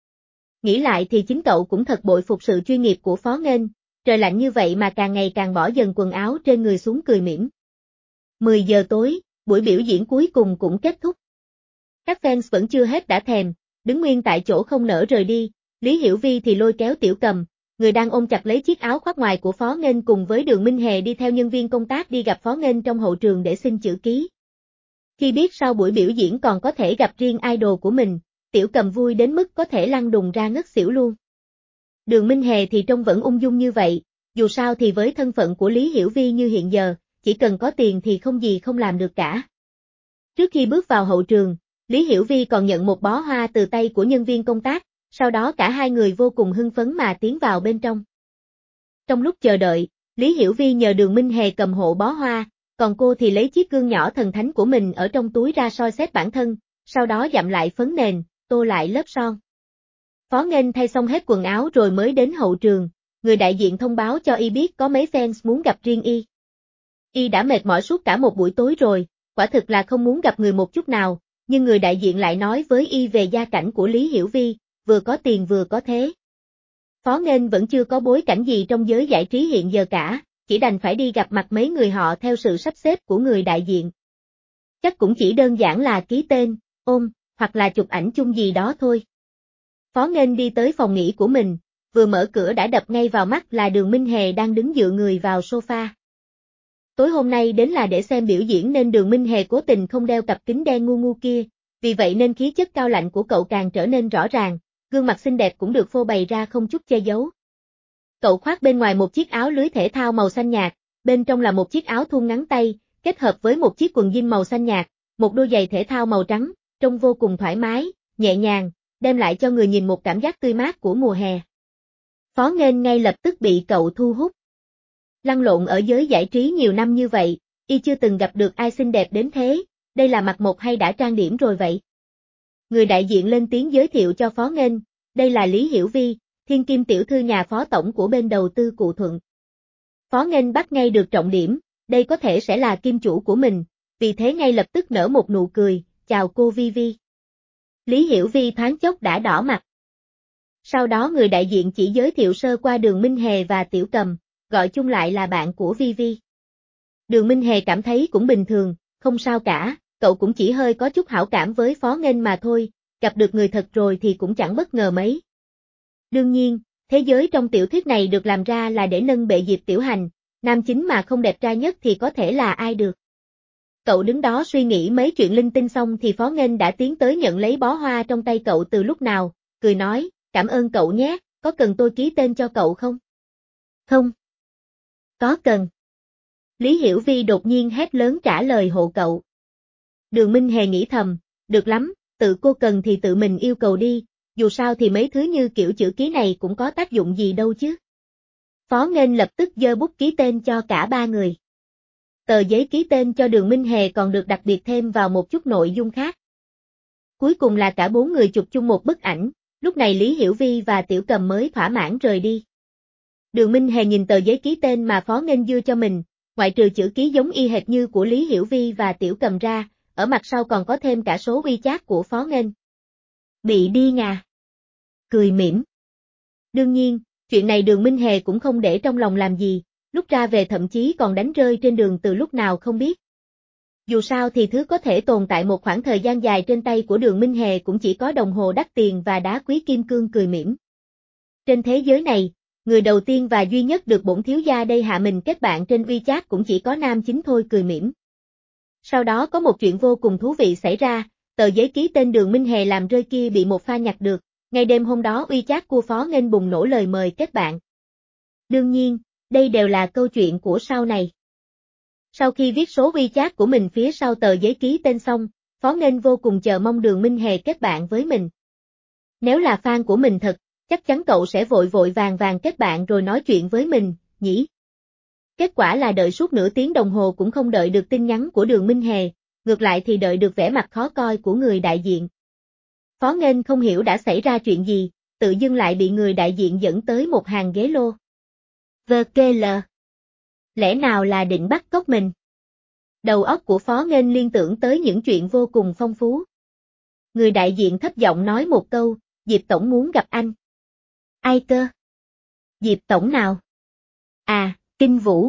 Nghĩ lại thì chính cậu cũng thật bội phục sự chuyên nghiệp của Phó Nghênh, trời lạnh như vậy mà càng ngày càng bỏ dần quần áo trên người xuống cười mỉm. mười giờ tối, buổi biểu diễn cuối cùng cũng kết thúc. Các fans vẫn chưa hết đã thèm, đứng nguyên tại chỗ không nỡ rời đi, Lý Hiểu Vi thì lôi kéo Tiểu Cầm, người đang ôm chặt lấy chiếc áo khoác ngoài của Phó Nghênh cùng với Đường Minh Hề đi theo nhân viên công tác đi gặp Phó Nghênh trong hậu trường để xin chữ ký. Khi biết sau buổi biểu diễn còn có thể gặp riêng idol của mình, Tiểu Cầm vui đến mức có thể lăn đùng ra ngất xỉu luôn. Đường Minh Hề thì trông vẫn ung dung như vậy, dù sao thì với thân phận của Lý Hiểu Vi như hiện giờ, chỉ cần có tiền thì không gì không làm được cả. Trước khi bước vào hậu trường, Lý Hiểu Vi còn nhận một bó hoa từ tay của nhân viên công tác, sau đó cả hai người vô cùng hưng phấn mà tiến vào bên trong. Trong lúc chờ đợi, Lý Hiểu Vi nhờ Đường Minh Hề cầm hộ bó hoa, còn cô thì lấy chiếc gương nhỏ thần thánh của mình ở trong túi ra soi xét bản thân, sau đó dặm lại phấn nền, tô lại lớp son. Phó Nghênh thay xong hết quần áo rồi mới đến hậu trường, người đại diện thông báo cho y biết có mấy fans muốn gặp riêng y. Y đã mệt mỏi suốt cả một buổi tối rồi, quả thực là không muốn gặp người một chút nào, nhưng người đại diện lại nói với y về gia cảnh của Lý Hiểu Vi, vừa có tiền vừa có thế. Phó Nghênh vẫn chưa có bối cảnh gì trong giới giải trí hiện giờ cả, chỉ đành phải đi gặp mặt mấy người họ theo sự sắp xếp của người đại diện. Chắc cũng chỉ đơn giản là ký tên, ôm, hoặc là chụp ảnh chung gì đó thôi. Phó Nghênh đi tới phòng nghỉ của mình, vừa mở cửa đã đập ngay vào mắt là Đường Minh Hề đang đứng dựa người vào sofa. Tối hôm nay đến là để xem biểu diễn nên Đường Minh Hề cố tình không đeo cặp kính đen ngu ngu kia, vì vậy nên khí chất cao lạnh của cậu càng trở nên rõ ràng, gương mặt xinh đẹp cũng được phô bày ra không chút che giấu. Cậu khoác bên ngoài một chiếc áo lưới thể thao màu xanh nhạt, bên trong là một chiếc áo thun ngắn tay, kết hợp với một chiếc quần jean màu xanh nhạt, một đôi giày thể thao màu trắng, trông vô cùng thoải mái, nhẹ nhàng, đem lại cho người nhìn một cảm giác tươi mát của mùa hè. Phó Nghênh ngay lập tức bị cậu thu hút. Lăn lộn ở giới giải trí nhiều năm như vậy, y chưa từng gặp được ai xinh đẹp đến thế, đây là mặt một hay đã trang điểm rồi vậy? Người đại diện lên tiếng giới thiệu cho Phó Nghênh, đây là Lý Hiểu Vi, thiên kim tiểu thư nhà phó tổng của bên đầu tư Cụ Thuận. Phó Nghênh bắt ngay được trọng điểm, đây có thể sẽ là kim chủ của mình, vì thế ngay lập tức nở một nụ cười, chào cô Vi Vi. Lý Hiểu Vi thoáng chốc đã đỏ mặt. Sau đó người đại diện chỉ giới thiệu sơ qua Đường Minh Hề và Tiểu Cầm, gọi chung lại là bạn của Vi Vi. Đường Minh Hề cảm thấy cũng bình thường, không sao cả, cậu cũng chỉ hơi có chút hảo cảm với Phó Nghênh mà thôi, gặp được người thật rồi thì cũng chẳng bất ngờ mấy. Đương nhiên, thế giới trong tiểu thuyết này được làm ra là để nâng bệ Diệp Tiểu Hành, nam chính mà không đẹp trai nhất thì có thể là ai được. Cậu đứng đó suy nghĩ mấy chuyện linh tinh xong thì Phó Nghênh đã tiến tới nhận lấy bó hoa trong tay cậu từ lúc nào, cười nói, cảm ơn cậu nhé, có cần tôi ký tên cho cậu không? Không. Có cần. Lý Hiểu Vi đột nhiên hét lớn trả lời hộ cậu. Đường Minh Hề nghĩ thầm, được lắm, tự cô cần thì tự mình yêu cầu đi, dù sao thì mấy thứ như kiểu chữ ký này cũng có tác dụng gì đâu chứ. Phó Nghênh lập tức giơ bút ký tên cho cả ba người. Tờ giấy ký tên cho Đường Minh Hề còn được đặc biệt thêm vào một chút nội dung khác. Cuối cùng là cả bốn người chụp chung một bức ảnh, lúc này Lý Hiểu Vi và Tiểu Cầm mới thỏa mãn rời đi. Đường Minh Hề nhìn tờ giấy ký tên mà Phó Nghênh đưa cho mình, ngoại trừ chữ ký giống y hệt như của Lý Hiểu Vi và Tiểu Cầm ra, ở mặt sau còn có thêm cả số WeChat của Phó Nghênh. Bị điên à? Cười mỉm. Đương nhiên, chuyện này Đường Minh Hề cũng không để trong lòng làm gì, lúc ra về thậm chí còn đánh rơi trên đường từ lúc nào không biết. Dù sao thì thứ có thể tồn tại một khoảng thời gian dài trên tay của Đường Minh Hề cũng chỉ có đồng hồ đắt tiền và đá quý kim cương. Cười mỉm. Trên thế giới này, người đầu tiên và duy nhất được bổn thiếu gia đây hạ mình kết bạn trên WeChat cũng chỉ có nam chính thôi. Cười mỉm. Sau đó có một chuyện vô cùng thú vị xảy ra, tờ giấy ký tên Đường Minh Hề làm rơi kia bị một pha nhặt được, ngay đêm hôm đó WeChat của Phó Nghênh bùng nổ lời mời kết bạn. Đương nhiên, đây đều là câu chuyện của sau này. Sau khi viết số WeChat của mình phía sau tờ giấy ký tên xong, Phó Nghênh vô cùng chờ mong Đường Minh Hề kết bạn với mình. Nếu là fan của mình thật, chắc chắn cậu sẽ vội vội vàng vàng kết bạn rồi nói chuyện với mình, nhỉ? Kết quả là đợi suốt nửa tiếng đồng hồ cũng không đợi được tin nhắn của Đường Minh Hề, ngược lại thì đợi được vẻ mặt khó coi của người đại diện. Phó Nghênh không hiểu đã xảy ra chuyện gì, tự dưng lại bị người đại diện dẫn tới một hàng ghế lô. vê kê lờ. Lẽ nào là định bắt cóc mình? Đầu óc của Phó Nghênh liên tưởng tới những chuyện vô cùng phong phú. Người đại diện thấp giọng nói một câu, Diệp Tổng muốn gặp anh. Ai cơ? Diệp Tổng nào? À, Kinh Vũ.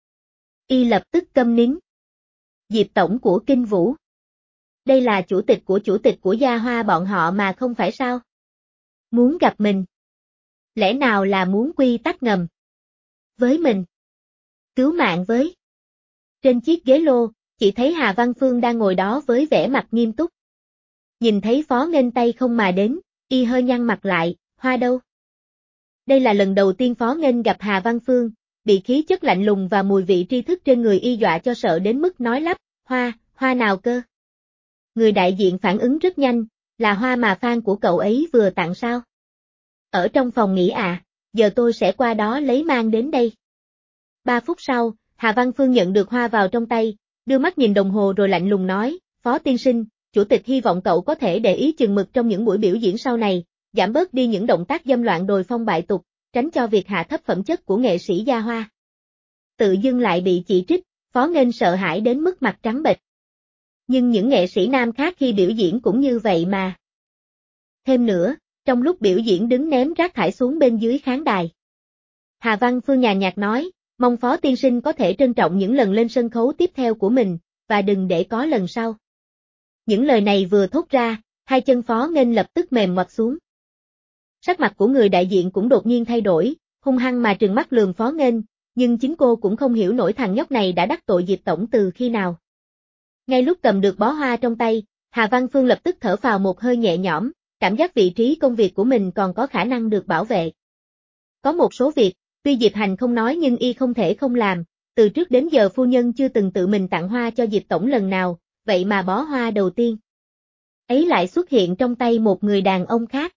Y lập tức câm nín. Diệp Tổng của Kinh Vũ. Đây là chủ tịch của chủ tịch của Gia Hoa bọn họ mà không phải sao? Muốn gặp mình. Lẽ nào là muốn quy tắc ngầm? Với mình. Cứu mạng với. Trên chiếc ghế lô, chỉ thấy Hà Văn Phương đang ngồi đó với vẻ mặt nghiêm túc. Nhìn thấy Phó Nghênh tay không mà đến, y hơi nhăn mặt lại, Hoa đâu? Đây là lần đầu tiên Phó Nghênh gặp Hà Văn Phương, bị khí chất lạnh lùng và mùi vị tri thức trên người y dọa cho sợ đến mức nói lắp, Hoa, Hoa nào cơ? Người đại diện phản ứng rất nhanh, là hoa mà fan của cậu ấy vừa tặng sao? Ở trong phòng nghỉ à, giờ tôi sẽ qua đó lấy mang đến đây. Ba phút sau, Hà Văn Phương nhận được hoa vào trong tay, đưa mắt nhìn đồng hồ rồi lạnh lùng nói, Phó tiên sinh, chủ tịch hy vọng cậu có thể để ý chừng mực trong những buổi biểu diễn sau này, giảm bớt đi những động tác dâm loạn đồi phong bại tục, tránh cho việc hạ thấp phẩm chất của nghệ sĩ Gia Hoa. Tự dưng lại bị chỉ trích, Phó Nghênh sợ hãi đến mức mặt trắng bệch. Nhưng những nghệ sĩ nam khác khi biểu diễn cũng như vậy mà. Thêm nữa, trong lúc biểu diễn đứng ném rác thải xuống bên dưới khán đài. Hà Văn Phương nhàn nhạt nói, mong Phó tiên sinh có thể trân trọng những lần lên sân khấu tiếp theo của mình, và đừng để có lần sau. Những lời này vừa thốt ra, hai chân Phó Nghênh lập tức mềm ngoặt xuống. Sắc mặt của người đại diện cũng đột nhiên thay đổi, hung hăng mà trừng mắt lườm Phó Nghênh, nhưng chính cô cũng không hiểu nổi thằng nhóc này đã đắc tội Diệp Tổng từ khi nào. Ngay lúc cầm được bó hoa trong tay, Hà Văn Phương lập tức thở phào một hơi nhẹ nhõm, cảm giác vị trí công việc của mình còn có khả năng được bảo vệ. Có một số việc, tuy Diệp Hành không nói nhưng y không thể không làm, từ trước đến giờ phu nhân chưa từng tự mình tặng hoa cho Diệp Tổng lần nào, vậy mà bó hoa đầu tiên ấy lại xuất hiện trong tay một người đàn ông khác.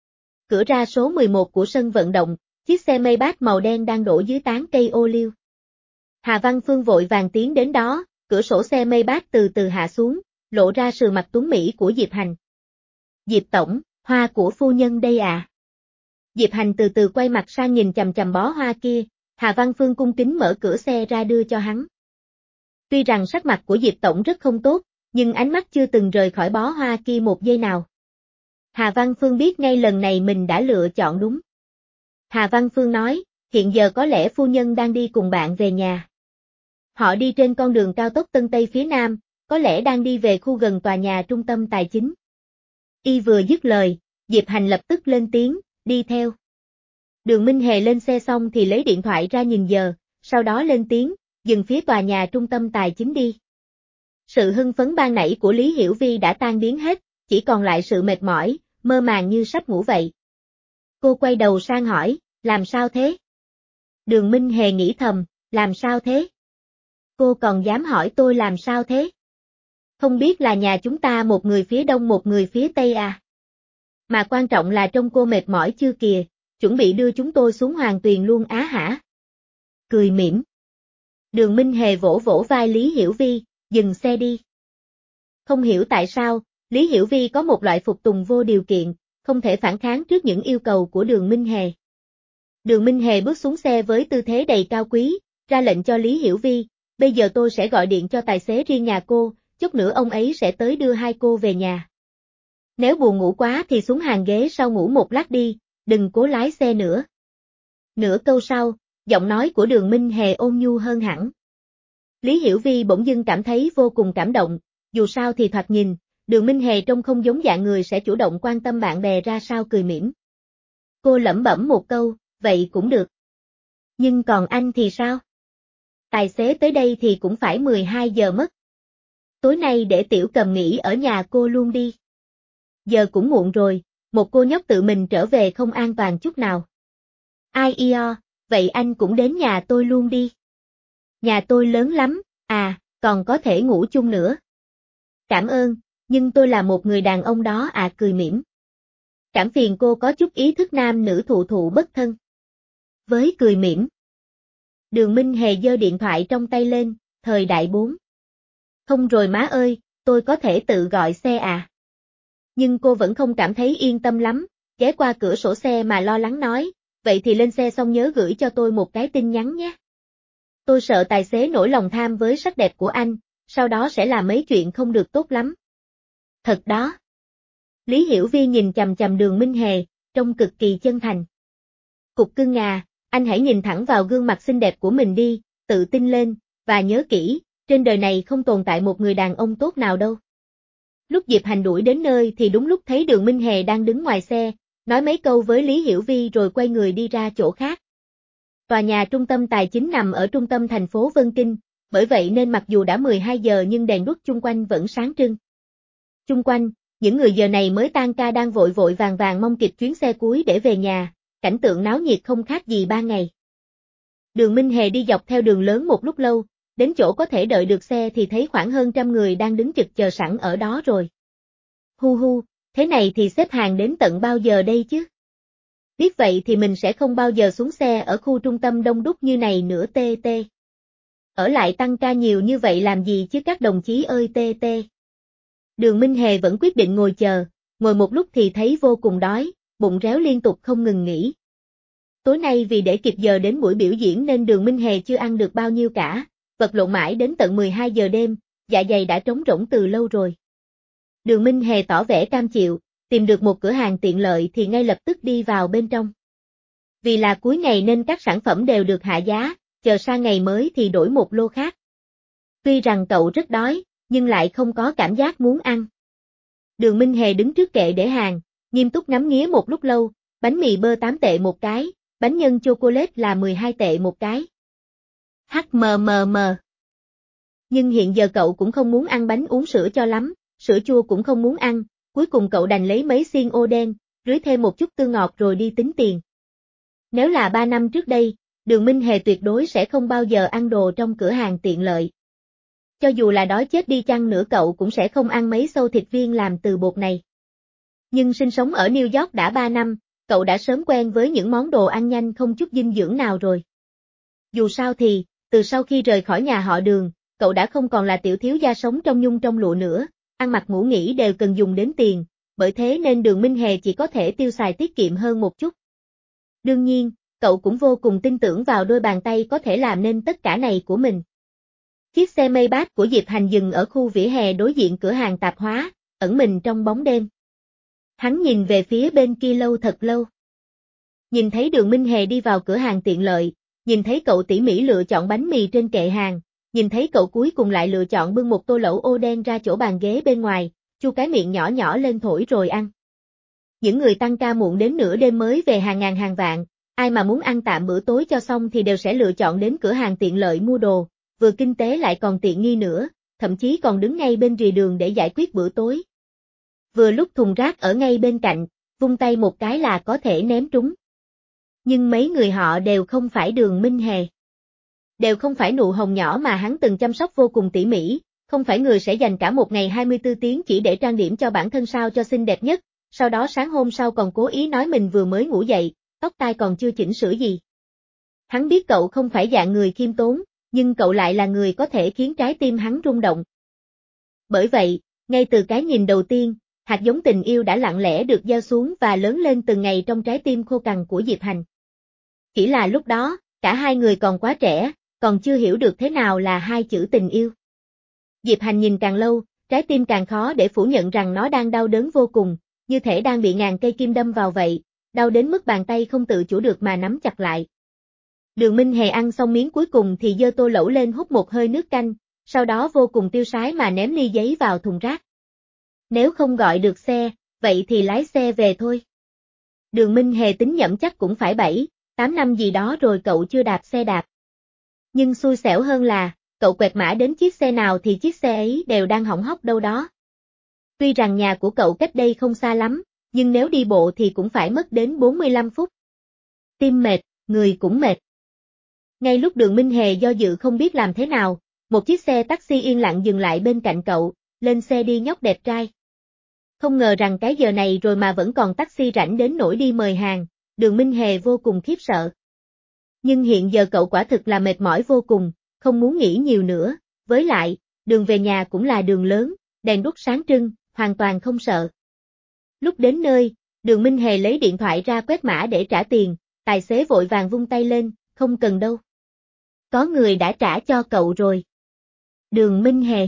Cửa ra số mười một của sân vận động, chiếc xe Maybach màu đen đang đổ dưới tán cây ô liu. Hà Văn Phương vội vàng tiến đến đó, cửa sổ xe Maybach từ từ hạ xuống, lộ ra sườn mặt tuấn mỹ của Diệp Hành. Diệp Tổng, hoa của phu nhân đây à? Diệp Hành từ từ quay mặt sang nhìn chằm chằm bó hoa kia, Hà Văn Phương cung kính mở cửa xe ra đưa cho hắn. Tuy rằng sắc mặt của Diệp Tổng rất không tốt, nhưng ánh mắt chưa từng rời khỏi bó hoa kia một giây nào. Hà Văn Phương biết ngay lần này mình đã lựa chọn đúng. Hà Văn Phương nói, hiện giờ có lẽ phu nhân đang đi cùng bạn về nhà. Họ đi trên con đường cao tốc Tân Tây phía Nam, có lẽ đang đi về khu gần tòa nhà trung tâm tài chính. Y vừa dứt lời, Diệp Hành lập tức lên tiếng, đi theo. Đường Minh Hề lên xe xong thì lấy điện thoại ra nhìn giờ, sau đó lên tiếng, dừng phía tòa nhà trung tâm tài chính đi. Sự hưng phấn ban nãy của Lý Hiểu Vi đã tan biến hết, chỉ còn lại sự mệt mỏi, mơ màng như sắp ngủ vậy. Cô quay đầu sang hỏi, làm sao thế? Đường Minh Hề nghĩ thầm, làm sao thế? Cô còn dám hỏi tôi làm sao thế? Không biết là nhà chúng ta một người phía đông một người phía tây à? Mà quan trọng là trông cô mệt mỏi chưa kìa, chuẩn bị đưa chúng tôi xuống Hoàng Tuyền luôn á hả? Cười mỉm. Đường Minh Hề vỗ vỗ vai Lý Hiểu Vi, dừng xe đi. Không hiểu tại sao, Lý Hiểu Vi có một loại phục tùng vô điều kiện, không thể phản kháng trước những yêu cầu của Đường Minh Hề. Đường Minh Hề bước xuống xe với tư thế đầy cao quý, ra lệnh cho Lý Hiểu Vi, bây giờ tôi sẽ gọi điện cho tài xế riêng nhà cô, chút nữa ông ấy sẽ tới đưa hai cô về nhà. Nếu buồn ngủ quá thì xuống hàng ghế sau ngủ một lát đi, đừng cố lái xe nữa. Nửa câu sau, giọng nói của Đường Minh Hề ôn nhu hơn hẳn. Lý Hiểu Vi bỗng dưng cảm thấy vô cùng cảm động, dù sao thì thoạt nhìn, Đường Minh Hề trông không giống dạng người sẽ chủ động quan tâm bạn bè ra sao, cười mỉm. Cô lẩm bẩm một câu, vậy cũng được. Nhưng còn anh thì sao? Tài xế tới đây thì cũng phải mười hai giờ mất. Tối nay để Tiểu Cầm nghỉ ở nhà cô luôn đi. Giờ cũng muộn rồi, một cô nhóc tự mình trở về không an toàn chút nào. Ai io, vậy anh cũng đến nhà tôi luôn đi. Nhà tôi lớn lắm, à, còn có thể ngủ chung nữa. Cảm ơn, nhưng tôi là một người đàn ông đó à, cười mỉm. Cảm phiền cô có chút ý thức nam nữ thụ thụ bất thân. Với cười mỉm. Đường Minh Hề giơ điện thoại trong tay lên, thời đại bốn. Không rồi má ơi, tôi có thể tự gọi xe à. Nhưng cô vẫn không cảm thấy yên tâm lắm, ghé qua cửa sổ xe mà lo lắng nói, vậy thì lên xe xong nhớ gửi cho tôi một cái tin nhắn nhé. Tôi sợ tài xế nổi lòng tham với sắc đẹp của anh, sau đó sẽ làm mấy chuyện không được tốt lắm. Thật đó. Lý Hiểu Vi nhìn chằm chằm Đường Minh Hề, trông cực kỳ chân thành. Cục cưng à, anh hãy nhìn thẳng vào gương mặt xinh đẹp của mình đi, tự tin lên, và nhớ kỹ, trên đời này không tồn tại một người đàn ông tốt nào đâu. Lúc Diệp Hành đuổi đến nơi thì đúng lúc thấy Đường Minh Hề đang đứng ngoài xe, nói mấy câu với Lý Hiểu Vi rồi quay người đi ra chỗ khác. Tòa nhà trung tâm tài chính nằm ở trung tâm thành phố Vân Kinh, bởi vậy nên mặc dù đã mười hai giờ nhưng đèn đuốc chung quanh vẫn sáng trưng. Chung quanh, những người giờ này mới tan ca đang vội vội vàng vàng mong kịp chuyến xe cuối để về nhà, cảnh tượng náo nhiệt không khác gì ban ngày. Đường Minh Hề đi dọc theo đường lớn một lúc lâu, đến chỗ có thể đợi được xe thì thấy khoảng hơn trăm người đang đứng chực chờ sẵn ở đó rồi. Hu hu, thế này thì xếp hàng đến tận bao giờ đây chứ? Biết vậy thì mình sẽ không bao giờ xuống xe ở khu trung tâm đông đúc như này nữa tê tê. Ở lại tăng ca nhiều như vậy làm gì chứ các đồng chí ơi tê tê. Đường Minh Hề vẫn quyết định ngồi chờ, ngồi một lúc thì thấy vô cùng đói, bụng réo liên tục không ngừng nghỉ. Tối nay vì để kịp giờ đến buổi biểu diễn nên Đường Minh Hề chưa ăn được bao nhiêu cả, vật lộn mãi đến tận mười hai giờ đêm, dạ dày đã trống rỗng từ lâu rồi. Đường Minh Hề tỏ vẻ cam chịu, tìm được một cửa hàng tiện lợi thì ngay lập tức đi vào bên trong. Vì là cuối ngày nên các sản phẩm đều được hạ giá, chờ sang ngày mới thì đổi một lô khác. Tuy rằng cậu rất đói, nhưng lại không có cảm giác muốn ăn. Đường Minh Hề đứng trước kệ để hàng, nghiêm túc ngắm nghía một lúc lâu, bánh mì bơ tám tệ một cái, bánh nhân chocolate là mười hai tệ một cái. HMMM. Nhưng hiện giờ cậu cũng không muốn ăn bánh uống sữa cho lắm, sữa chua cũng không muốn ăn, cuối cùng cậu đành lấy mấy xiên ô đen, rưới thêm một chút tương ngọt rồi đi tính tiền. Nếu là ba năm trước đây, Đường Minh Hề tuyệt đối sẽ không bao giờ ăn đồ trong cửa hàng tiện lợi. Cho dù là đói chết đi chăng nữa cậu cũng sẽ không ăn mấy xâu thịt viên làm từ bột này. Nhưng sinh sống ở New York đã ba năm, cậu đã sớm quen với những món đồ ăn nhanh không chút dinh dưỡng nào rồi. Dù sao thì, từ sau khi rời khỏi nhà họ Đường, cậu đã không còn là tiểu thiếu gia sống trong nhung trong lụa nữa, ăn mặc ngủ nghỉ đều cần dùng đến tiền, bởi thế nên Đường Minh Hề chỉ có thể tiêu xài tiết kiệm hơn một chút. Đương nhiên, cậu cũng vô cùng tin tưởng vào đôi bàn tay có thể làm nên tất cả này của mình. Chiếc xe Maybach của Diệp Hành dừng ở khu vỉa hè đối diện cửa hàng tạp hóa, ẩn mình trong bóng đêm. Hắn nhìn về phía bên kia lâu thật lâu. Nhìn thấy Đường Minh Hề đi vào cửa hàng tiện lợi, nhìn thấy cậu tỉ mỉ lựa chọn bánh mì trên kệ hàng, nhìn thấy cậu cuối cùng lại lựa chọn bưng một tô lẩu ô đen ra chỗ bàn ghế bên ngoài, chu cái miệng nhỏ nhỏ lên thổi rồi ăn. Những người tăng ca muộn đến nửa đêm mới về hàng ngàn hàng vạn, ai mà muốn ăn tạm bữa tối cho xong thì đều sẽ lựa chọn đến cửa hàng tiện lợi mua đồ, vừa kinh tế lại còn tiện nghi nữa, thậm chí còn đứng ngay bên rìa đường để giải quyết bữa tối. Vừa lúc thùng rác ở ngay bên cạnh, vung tay một cái là có thể ném trúng. Nhưng mấy người họ đều không phải Đường Minh Hề. đều không phải nụ hồng nhỏ mà hắn từng chăm sóc vô cùng tỉ mỉ, không phải người sẽ dành cả một ngày hai mươi tư tiếng chỉ để trang điểm cho bản thân sao cho xinh đẹp nhất, sau đó sáng hôm sau còn cố ý nói mình vừa mới ngủ dậy, tóc tai còn chưa chỉnh sửa gì. Hắn biết cậu không phải dạng người khiêm tốn, nhưng cậu lại là người có thể khiến trái tim hắn rung động. Bởi vậy, ngay từ cái nhìn đầu tiên, hạt giống tình yêu đã lặng lẽ được gieo xuống và lớn lên từng ngày trong trái tim khô cằn của Diệp Hành. Chỉ là lúc đó, cả hai người còn quá trẻ, còn chưa hiểu được thế nào là hai chữ tình yêu. Diệp Hành nhìn càng lâu, trái tim càng khó để phủ nhận rằng nó đang đau đớn vô cùng, như thể đang bị ngàn cây kim đâm vào vậy, đau đến mức bàn tay không tự chủ được mà nắm chặt lại. Đường Minh Hề ăn xong miếng cuối cùng thì giơ tô lẩu lên hút một hơi nước canh, sau đó vô cùng tiêu sái mà ném ly giấy vào thùng rác. Nếu không gọi được xe, vậy thì lái xe về thôi. Đường Minh Hề tính nhẩm chắc cũng phải bảy, tám năm gì đó rồi cậu chưa đạp xe đạp. Nhưng xui xẻo hơn là, cậu quẹt mã đến chiếc xe nào thì chiếc xe ấy đều đang hỏng hóc đâu đó. Tuy rằng nhà của cậu cách đây không xa lắm, nhưng nếu đi bộ thì cũng phải mất đến bốn mươi lăm phút. Tim mệt, người cũng mệt. Ngay lúc Đường Minh Hề do dự không biết làm thế nào, một chiếc xe taxi yên lặng dừng lại bên cạnh cậu, lên xe đi nhóc đẹp trai. Không ngờ rằng cái giờ này rồi mà vẫn còn taxi rảnh đến nỗi đi mời hàng, Đường Minh Hề vô cùng khiếp sợ. Nhưng hiện giờ cậu quả thực là mệt mỏi vô cùng, không muốn nghĩ nhiều nữa, với lại, đường về nhà cũng là đường lớn, đèn đuốc sáng trưng, hoàn toàn không sợ. Lúc đến nơi, Đường Minh Hề lấy điện thoại ra quét mã để trả tiền, tài xế vội vàng vung tay lên, không cần đâu. Có người đã trả cho cậu rồi. Đường Minh Hề.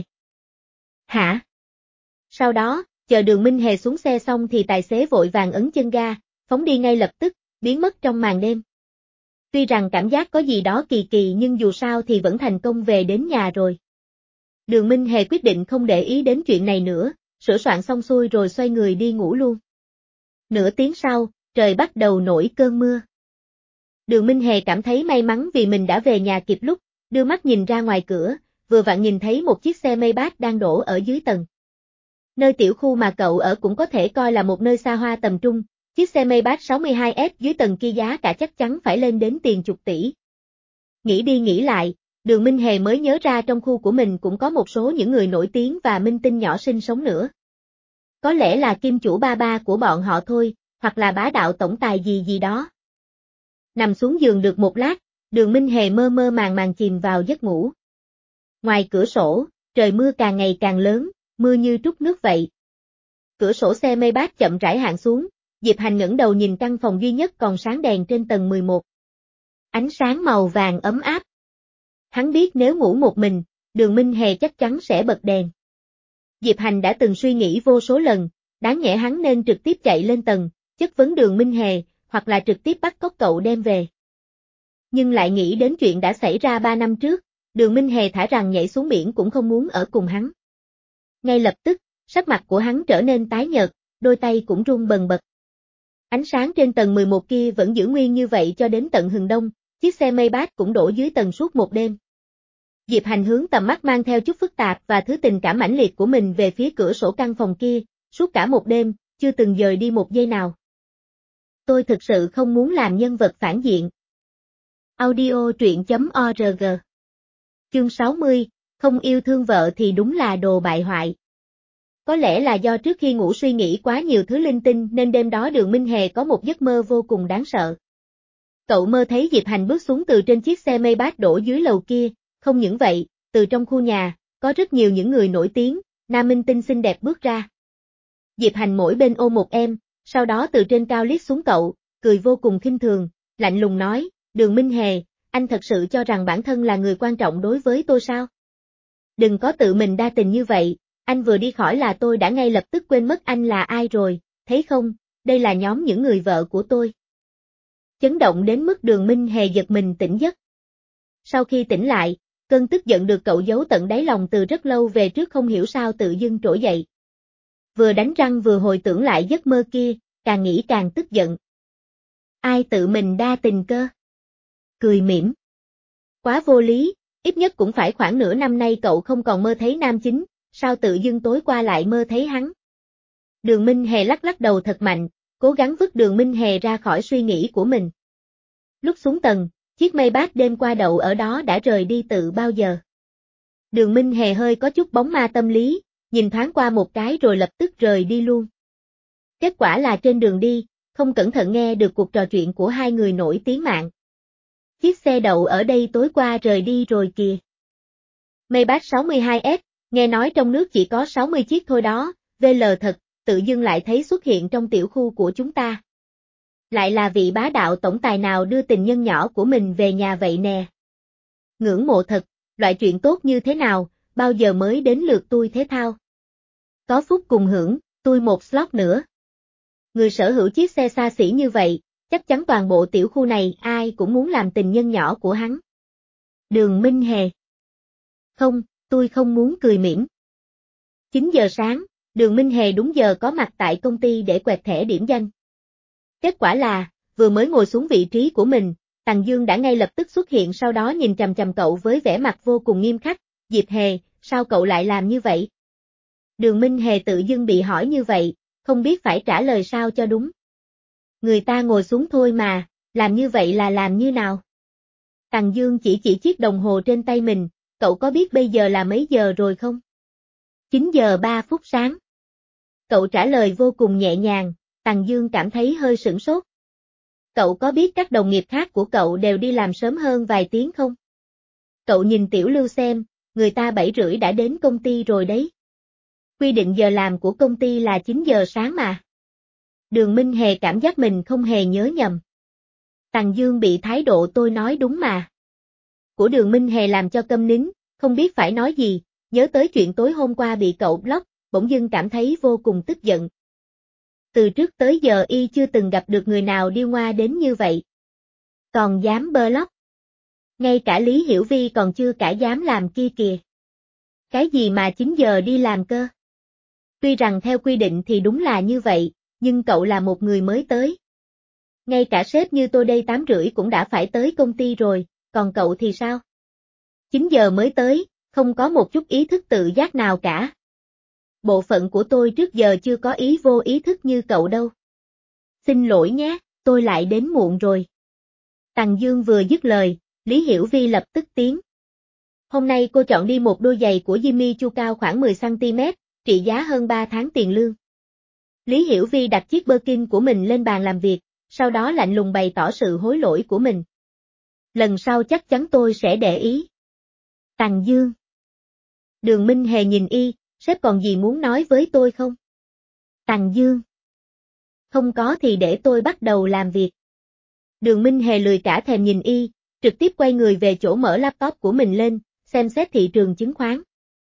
Hả? Sau đó, chờ Đường Minh Hề xuống xe xong thì tài xế vội vàng ấn chân ga, phóng đi ngay lập tức, biến mất trong màn đêm. Tuy rằng cảm giác có gì đó kỳ kỳ nhưng dù sao thì vẫn thành công về đến nhà rồi. Đường Minh Hề quyết định không để ý đến chuyện này nữa, sửa soạn xong xuôi rồi xoay người đi ngủ luôn. Nửa tiếng sau, trời bắt đầu nổi cơn mưa. Đường Minh Hề cảm thấy may mắn vì mình đã về nhà kịp lúc, đưa mắt nhìn ra ngoài cửa, vừa vặn nhìn thấy một chiếc xe Maybach đang đổ ở dưới tầng. Nơi tiểu khu mà cậu ở cũng có thể coi là một nơi xa hoa tầm trung, chiếc xe Maybach sáu mươi hai S dưới tầng kia giá cả chắc chắn phải lên đến tiền chục tỷ. Nghĩ đi nghĩ lại, Đường Minh Hề mới nhớ ra trong khu của mình cũng có một số những người nổi tiếng và minh tinh nhỏ sinh sống nữa. Có lẽ là kim chủ ba ba của bọn họ thôi, hoặc là bá đạo tổng tài gì gì đó. Nằm xuống giường được một lát, Đường Minh Hề mơ mơ màng màng chìm vào giấc ngủ. Ngoài cửa sổ, trời mưa càng ngày càng lớn, mưa như trút nước vậy. Cửa sổ xe Maybach chậm rãi hạ xuống, Diệp Hành ngẩng đầu nhìn căn phòng duy nhất còn sáng đèn trên tầng mười một. Ánh sáng màu vàng ấm áp. Hắn biết nếu ngủ một mình, Đường Minh Hề chắc chắn sẽ bật đèn. Diệp Hành đã từng suy nghĩ vô số lần, đáng nhẽ hắn nên trực tiếp chạy lên tầng, chất vấn Đường Minh Hề, hoặc là trực tiếp bắt cóc cậu đem về. Nhưng lại nghĩ đến chuyện đã xảy ra ba năm trước, Đường Minh Hề thả rằng nhảy xuống biển cũng không muốn ở cùng hắn. Ngay lập tức, sắc mặt của hắn trở nên tái nhợt, đôi tay cũng run bần bật. Ánh sáng trên tầng mười một kia vẫn giữ nguyên như vậy cho đến tận hừng đông, chiếc xe Maybach cũng đổ dưới tầng suốt một đêm. Diệp Hành hướng tầm mắt mang theo chút phức tạp và thứ tình cảm mãnh liệt của mình về phía cửa sổ căn phòng kia, suốt cả một đêm, chưa từng dời đi một giây nào. Tôi thực sự không muốn làm nhân vật phản diện. Audio truyện chấm org. Chương sáu mươi, không yêu thương vợ thì đúng là đồ bại hoại. Có lẽ là do trước khi ngủ suy nghĩ quá nhiều thứ linh tinh nên đêm đó Đường Minh Hề có một giấc mơ vô cùng đáng sợ. Cậu mơ thấy Diệp Hành bước xuống từ trên chiếc xe Maybach đổ dưới lầu kia, không những vậy, từ trong khu nhà, có rất nhiều những người nổi tiếng, nam minh tinh xinh đẹp bước ra. Diệp Hành mỗi bên ôm một em, sau đó từ trên cao liếc xuống cậu, cười vô cùng khinh thường, lạnh lùng nói, Đường Minh Hề, anh thật sự cho rằng bản thân là người quan trọng đối với tôi sao? Đừng có tự mình đa tình như vậy, anh vừa đi khỏi là tôi đã ngay lập tức quên mất anh là ai rồi, thấy không, đây là nhóm những người vợ của tôi. Chấn động đến mức Đường Minh Hề giật mình tỉnh giấc. Sau khi tỉnh lại, cơn tức giận được cậu giấu tận đáy lòng từ rất lâu về trước không hiểu sao tự dưng trỗi dậy. Vừa đánh răng vừa hồi tưởng lại giấc mơ kia, càng nghĩ càng tức giận. Ai tự mình đa tình cơ? Cười mỉm. Quá vô lý, ít nhất cũng phải khoảng nửa năm nay cậu không còn mơ thấy nam chính, sao tự dưng tối qua lại mơ thấy hắn? Đường Minh Hề lắc lắc đầu thật mạnh, cố gắng vứt Đường Minh Hề ra khỏi suy nghĩ của mình. Lúc xuống tầng, Chiếc Maybach đêm qua đậu ở đó đã rời đi từ bao giờ. Đường Minh Hề hơi có chút bóng ma tâm lý, nhìn thoáng qua một cái rồi lập tức rời đi luôn. Kết quả là trên đường đi, không cẩn thận nghe được cuộc trò chuyện của hai người nổi tiếng mạng. Chiếc xe đậu ở đây tối qua rời đi rồi kìa. Maybach sáu mươi hai S, nghe nói trong nước chỉ có sáu mươi chiếc thôi đó, vê lờ thật, tự dưng lại thấy xuất hiện trong tiểu khu của chúng ta. Lại là vị bá đạo tổng tài nào đưa tình nhân nhỏ của mình về nhà vậy nè. Ngưỡng mộ thật, loại chuyện tốt như thế nào, bao giờ mới đến lượt tôi thế thao. Có phúc cùng hưởng, tôi một slot nữa. Người sở hữu chiếc xe xa xỉ như vậy, chắc chắn toàn bộ tiểu khu này ai cũng muốn làm tình nhân nhỏ của hắn. Đường Minh Hề. Không, tôi không muốn cười mỉm. chín giờ sáng, Đường Minh Hề đúng giờ có mặt tại công ty để quẹt thẻ điểm danh. Kết quả là, vừa mới ngồi xuống vị trí của mình, Tằng Dương đã ngay lập tức xuất hiện sau đó nhìn chằm chằm cậu với vẻ mặt vô cùng nghiêm khắc, Diệp Hề, sao cậu lại làm như vậy? Đường Minh Hề tự dưng bị hỏi như vậy, không biết phải trả lời sao cho đúng. Người ta ngồi xuống thôi mà, làm như vậy là làm như nào? Tằng Dương chỉ chỉ chiếc đồng hồ trên tay mình, cậu có biết bây giờ là mấy giờ rồi không? chín giờ ba phút sáng. Cậu trả lời vô cùng nhẹ nhàng, Tằng Dương cảm thấy hơi sửng sốt. Cậu có biết các đồng nghiệp khác của cậu đều đi làm sớm hơn vài tiếng không? Cậu nhìn Tiểu Lưu xem, người ta bảy rưỡi đã đến công ty rồi đấy. Quy định giờ làm của công ty là chín giờ sáng mà. Đường Minh Hề cảm giác mình không hề nhớ nhầm. Tằng Dương bị thái độ tôi nói đúng mà. Của Đường Minh Hề làm cho câm nín, không biết phải nói gì, nhớ tới chuyện tối hôm qua bị cậu block, bỗng dưng cảm thấy vô cùng tức giận. Từ trước tới giờ y chưa từng gặp được người nào điêu ngoa đến như vậy. Còn dám block. Ngay cả Lý Hiểu Vi còn chưa cả dám làm kia kìa. Cái gì mà chín giờ đi làm cơ? Tuy rằng theo quy định thì đúng là như vậy, nhưng cậu là một người mới tới. Ngay cả sếp như tôi đây tám rưỡi cũng đã phải tới công ty rồi, còn cậu thì sao? chín giờ mới tới, không có một chút ý thức tự giác nào cả. Bộ phận của tôi trước giờ chưa có ý vô ý thức như cậu đâu. Xin lỗi nhé, tôi lại đến muộn rồi. Tằng Dương vừa dứt lời, Lý Hiểu Vi lập tức tiến. Hôm nay cô chọn đi một đôi giày của Jimmy Choo cao khoảng mười xăng ti mét, trị giá hơn ba tháng tiền lương. Lý Hiểu Vi đặt chiếc Birkin của mình lên bàn làm việc, sau đó lạnh lùng bày tỏ sự hối lỗi của mình. Lần sau chắc chắn tôi sẽ để ý. Tằng Dương. Đường Minh Hề nhìn y, sếp còn gì muốn nói với tôi không? Tằng Dương. Không có thì để tôi bắt đầu làm việc. Đường Minh Hề lười cả thèm nhìn y, trực tiếp quay người về chỗ mở laptop của mình lên, xem xét thị trường chứng khoán.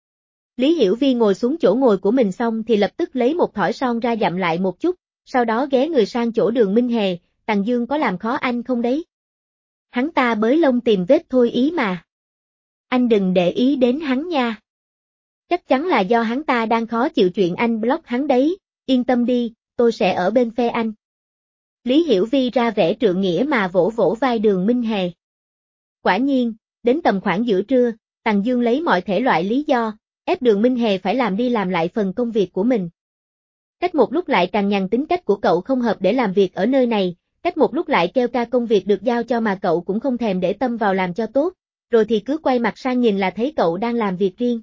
Lý Hiểu Vi ngồi xuống chỗ ngồi của mình xong thì lập tức lấy một thỏi son ra dặm lại một chút, sau đó ghé người sang chỗ Đường Minh Hề, Tằng Dương có làm khó anh không đấy? Hắn ta bới lông tìm vết thôi ý mà. Anh đừng để ý đến hắn nha. Chắc chắn là do hắn ta đang khó chịu chuyện anh block hắn đấy, yên tâm đi, tôi sẽ ở bên phe anh. Lý Hiểu Vi ra vẻ trượng nghĩa mà vỗ vỗ vai Đường Minh Hề. Quả nhiên, đến tầm khoảng giữa trưa, Tằng Dương lấy mọi thể loại lý do, ép Đường Minh Hề phải làm đi làm lại phần công việc của mình. Cách một lúc lại càng nhằn tính cách của cậu không hợp để làm việc ở nơi này, cách một lúc lại kêu ca công việc được giao cho mà cậu cũng không thèm để tâm vào làm cho tốt, rồi thì cứ quay mặt sang nhìn là thấy cậu đang làm việc riêng.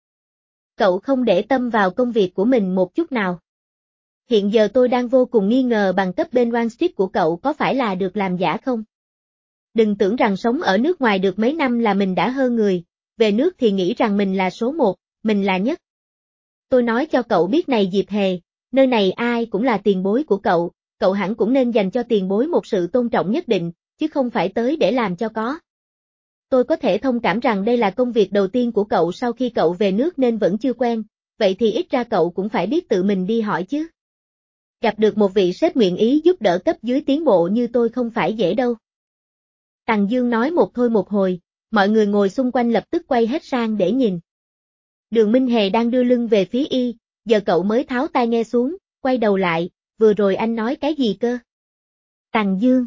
Cậu không để tâm vào công việc của mình một chút nào. Hiện giờ tôi đang vô cùng nghi ngờ bằng cấp bên Wall Street của cậu có phải là được làm giả không? Đừng tưởng rằng sống ở nước ngoài được mấy năm là mình đã hơn người, về nước thì nghĩ rằng mình là số một, mình là nhất. Tôi nói cho cậu biết này Diệp Hề, nơi này ai cũng là tiền bối của cậu, cậu hẳn cũng nên dành cho tiền bối một sự tôn trọng nhất định, chứ không phải tới để làm cho có. Tôi có thể thông cảm rằng đây là công việc đầu tiên của cậu sau khi cậu về nước nên vẫn chưa quen, vậy thì ít ra cậu cũng phải biết tự mình đi hỏi chứ. Gặp được một vị sếp nguyện ý giúp đỡ cấp dưới tiến bộ như tôi không phải dễ đâu. Tằng Dương nói một thôi một hồi, mọi người ngồi xung quanh lập tức quay hết sang để nhìn. Đường Minh Hề đang đưa lưng về phía y, giờ cậu mới tháo tai nghe xuống, quay đầu lại, vừa rồi anh nói cái gì cơ? Tằng Dương.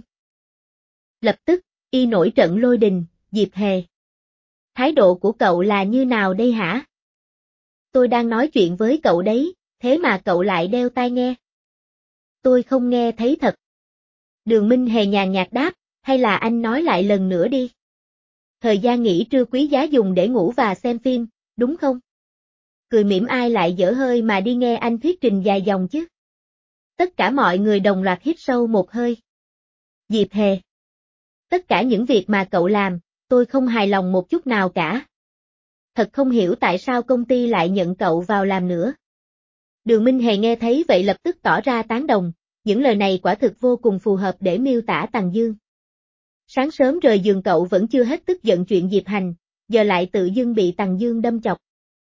Lập tức, y nổi trận lôi đình, Diệp Hề. Thái độ của cậu là như nào đây hả? Tôi đang nói chuyện với cậu đấy, thế mà cậu lại đeo tai nghe. Tôi không nghe thấy thật. Đường Minh Hề nhàn nhạt đáp, hay là anh nói lại lần nữa đi. Thời gian nghỉ trưa quý giá dùng để ngủ và xem phim, đúng không? Cười mỉm ai lại dở hơi mà đi nghe anh thuyết trình dài dòng chứ. Tất cả mọi người đồng loạt hít sâu một hơi. Diệp Hề. Tất cả những việc mà cậu làm, tôi không hài lòng một chút nào cả. Thật không hiểu tại sao công ty lại nhận cậu vào làm nữa. Đường Minh Hề nghe thấy vậy lập tức tỏ ra tán đồng, những lời này quả thực vô cùng phù hợp để miêu tả Tằng Dương. Sáng sớm rời giường cậu vẫn chưa hết tức giận chuyện Diệp Hành, giờ lại tự dưng bị Tằng Dương đâm chọc.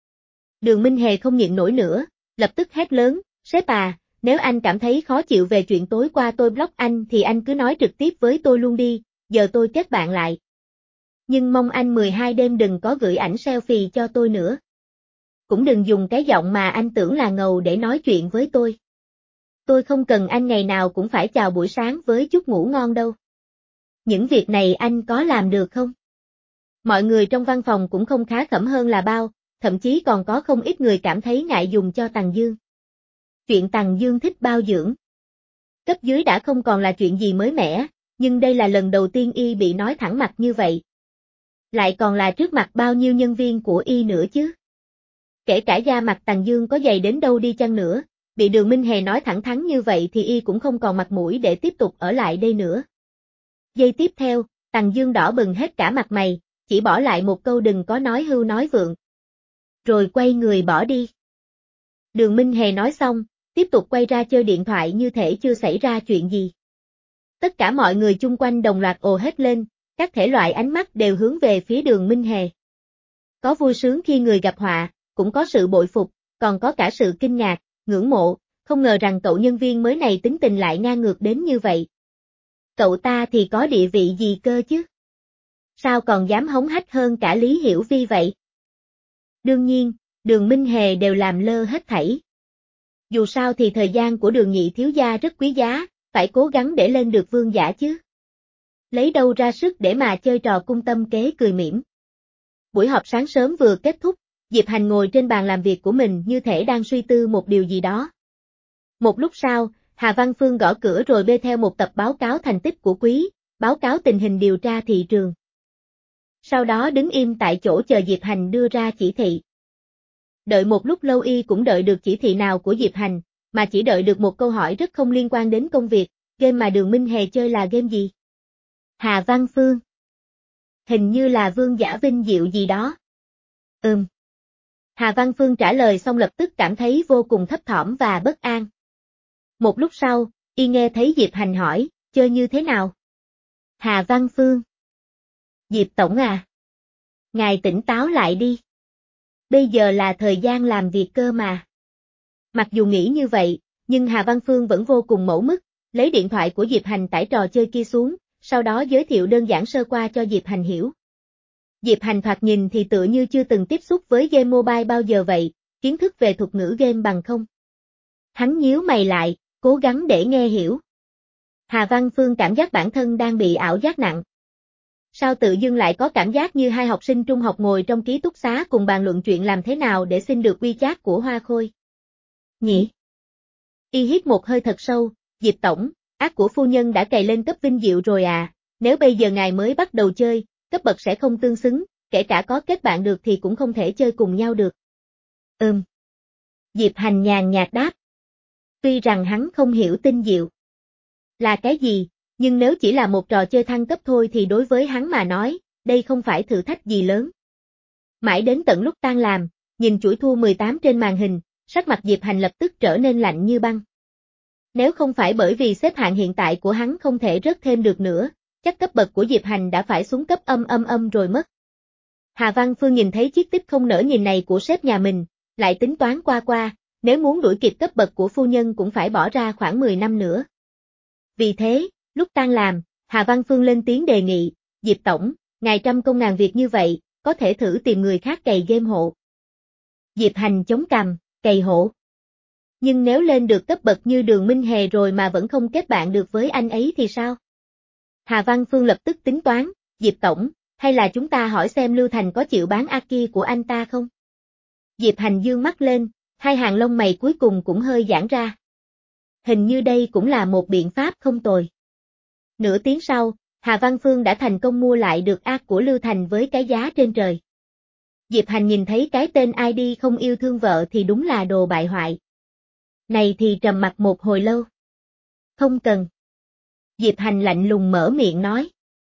Đường Minh Hề không nhịn nổi nữa, lập tức hét lớn, sếp à, nếu anh cảm thấy khó chịu về chuyện tối qua tôi block anh thì anh cứ nói trực tiếp với tôi luôn đi, giờ tôi kết bạn lại. Nhưng mong anh mười hai đêm đừng có gửi ảnh selfie cho tôi nữa. Cũng đừng dùng cái giọng mà anh tưởng là ngầu để nói chuyện với tôi. Tôi không cần anh ngày nào cũng phải chào buổi sáng với chút ngủ ngon đâu. Những việc này anh có làm được không? Mọi người trong văn phòng cũng không khá khẩm hơn là bao, thậm chí còn có không ít người cảm thấy ngại dùng cho Tằng Dương. Chuyện Tằng Dương thích bao dưỡng. Cấp dưới đã không còn là chuyện gì mới mẻ, nhưng đây là lần đầu tiên y bị nói thẳng mặt như vậy. Lại còn là trước mặt bao nhiêu nhân viên của y nữa chứ. Kể cả da mặt Tằng Dương có dày đến đâu đi chăng nữa, bị Đường Minh Hề nói thẳng thắn như vậy thì y cũng không còn mặt mũi để tiếp tục ở lại đây nữa. Giây tiếp theo, Tằng Dương đỏ bừng hết cả mặt mày, chỉ bỏ lại một câu đừng có nói hưu nói vượng. Rồi quay người bỏ đi. Đường Minh Hề nói xong, tiếp tục quay ra chơi điện thoại như thể chưa xảy ra chuyện gì. Tất cả mọi người chung quanh đồng loạt ồ hết lên, các thể loại ánh mắt đều hướng về phía Đường Minh Hề. Có vui sướng khi người gặp họa, cũng có sự bội phục, còn có cả sự kinh ngạc, ngưỡng mộ, không ngờ rằng cậu nhân viên mới này tính tình lại ngang ngược đến như vậy. Cậu ta thì có địa vị gì cơ chứ? Sao còn dám hống hách hơn cả Lý Hiểu Vi vậy? Đương nhiên, Đường Minh Hề đều làm lơ hết thảy. Dù sao thì thời gian của Đường nhị thiếu gia rất quý giá, phải cố gắng để lên được vương giả chứ. Lấy đâu ra sức để mà chơi trò cung tâm kế cười mỉm. Buổi họp sáng sớm vừa kết thúc, Diệp Hành ngồi trên bàn làm việc của mình như thể đang suy tư một điều gì đó. Một lúc sau, Hà Văn Phương gõ cửa rồi bê theo một tập báo cáo thành tích của quý, báo cáo tình hình điều tra thị trường. Sau đó đứng im tại chỗ chờ Diệp Hành đưa ra chỉ thị. Đợi một lúc lâu y cũng đợi được chỉ thị nào của Diệp Hành, mà chỉ đợi được một câu hỏi rất không liên quan đến công việc, game mà Đường Minh Hề chơi là game gì? Hà Văn Phương. Hình như là vương giả vinh diệu gì đó. Ừm. Hà Văn Phương trả lời xong lập tức cảm thấy vô cùng thấp thỏm và bất an. Một lúc sau, y nghe thấy Diệp Hành hỏi, chơi như thế nào? Hà Văn Phương. Diệp Tổng à. Ngài tỉnh táo lại đi. Bây giờ là thời gian làm việc cơ mà. Mặc dù nghĩ như vậy, nhưng Hà Văn Phương vẫn vô cùng mẫu mực, lấy điện thoại của Diệp Hành tải trò chơi kia xuống, sau đó giới thiệu đơn giản sơ qua cho Diệp Hành hiểu. Diệp Hành thoạt nhìn thì tựa như chưa từng tiếp xúc với game mobile bao giờ vậy, kiến thức về thuật ngữ game bằng không. Hắn nhíu mày lại, cố gắng để nghe hiểu. Hà Văn Phương cảm giác bản thân đang bị ảo giác nặng. Sao tự dưng lại có cảm giác như hai học sinh trung học ngồi trong ký túc xá cùng bàn luận chuyện làm thế nào để xin được WeChat của Hoa Khôi. Nhỉ? Y hít một hơi thật sâu, Diệp Tổng, ác của phu nhân đã cày lên cấp vinh diệu rồi à, nếu bây giờ ngài mới bắt đầu chơi, cấp bậc sẽ không tương xứng, kể cả có kết bạn được thì cũng không thể chơi cùng nhau được. Ừm. Diệp Hành nhàn nhạt đáp. Tuy rằng hắn không hiểu tinh diệu là cái gì, nhưng nếu chỉ là một trò chơi thăng cấp thôi thì đối với hắn mà nói, đây không phải thử thách gì lớn. Mãi đến tận lúc tan làm, nhìn chuỗi thua mười tám trên màn hình, sắc mặt Diệp Hành lập tức trở nên lạnh như băng. Nếu không phải bởi vì xếp hạng hiện tại của hắn không thể rớt thêm được nữa, chắc cấp bậc của Diệp Hành đã phải xuống cấp âm âm âm rồi mất. Hà Văn Phương nhìn thấy chiếc tích không nỡ nhìn này của sếp nhà mình, lại tính toán qua qua, nếu muốn đuổi kịp cấp bậc của phu nhân cũng phải bỏ ra khoảng mười năm nữa. Vì thế, lúc tan làm, Hà Văn Phương lên tiếng đề nghị, Diệp Tổng, ngài trăm công ngàn việc như vậy, có thể thử tìm người khác cày game hộ. Diệp Hành chống cằm, cày hộ. Nhưng nếu lên được cấp bậc như Đường Minh Hề rồi mà vẫn không kết bạn được với anh ấy thì sao? Hà Văn Phương lập tức tính toán, Diệp Tổng, hay là chúng ta hỏi xem Lưu Thành có chịu bán Aki của anh ta không? Diệp Hành dương mắt lên, hai hàng lông mày cuối cùng cũng hơi giãn ra. Hình như đây cũng là một biện pháp không tồi. Nửa tiếng sau, Hà Văn Phương đã thành công mua lại được ác của Lưu Thành với cái giá trên trời. Diệp Hành nhìn thấy cái tên i đê không yêu thương vợ thì đúng là đồ bại hoại. Này thì trầm mặc một hồi lâu. Không cần. Diệp Hành lạnh lùng mở miệng nói.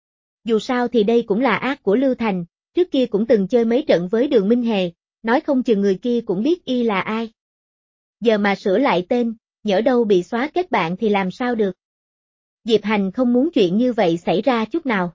Dù sao thì đây cũng là ác của Lưu Thành, trước kia cũng từng chơi mấy trận với Đường Minh Hề, nói không chừng người kia cũng biết y là ai. Giờ mà sửa lại tên, nhỡ đâu bị xóa kết bạn thì làm sao được. Diệp Hành không muốn chuyện như vậy xảy ra chút nào.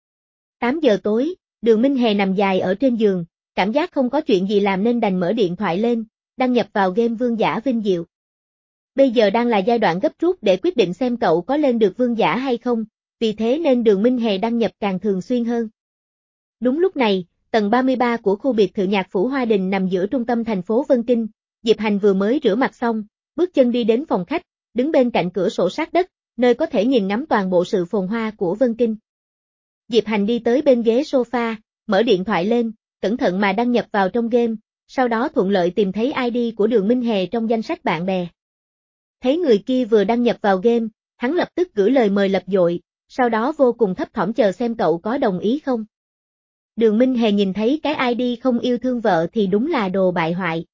tám giờ tối, Đường Minh Hề nằm dài ở trên giường, cảm giác không có chuyện gì làm nên đành mở điện thoại lên, đăng nhập vào game Vương Giả Vinh Diệu. Bây giờ đang là giai đoạn gấp rút để quyết định xem cậu có lên được Vương Giả hay không, vì thế nên Đường Minh Hề đăng nhập càng thường xuyên hơn. Đúng lúc này, tầng ba mươi ba của khu biệt thự nhạc phủ Hoa Đình nằm giữa trung tâm thành phố Vân Kinh, Diệp Hành vừa mới rửa mặt xong, bước chân đi đến phòng khách, đứng bên cạnh cửa sổ sát đất, nơi có thể nhìn ngắm toàn bộ sự phồn hoa của Vân Kinh. Diệp Hành đi tới bên ghế sofa, mở điện thoại lên, cẩn thận mà đăng nhập vào trong game, sau đó thuận lợi tìm thấy i đê của Đường Minh Hề trong danh sách bạn bè. Thấy người kia vừa đăng nhập vào game, hắn lập tức gửi lời mời lập dội, sau đó vô cùng thấp thỏm chờ xem cậu có đồng ý không. Đường Minh Hề nhìn thấy cái i đê không yêu thương vợ thì đúng là đồ bại hoại.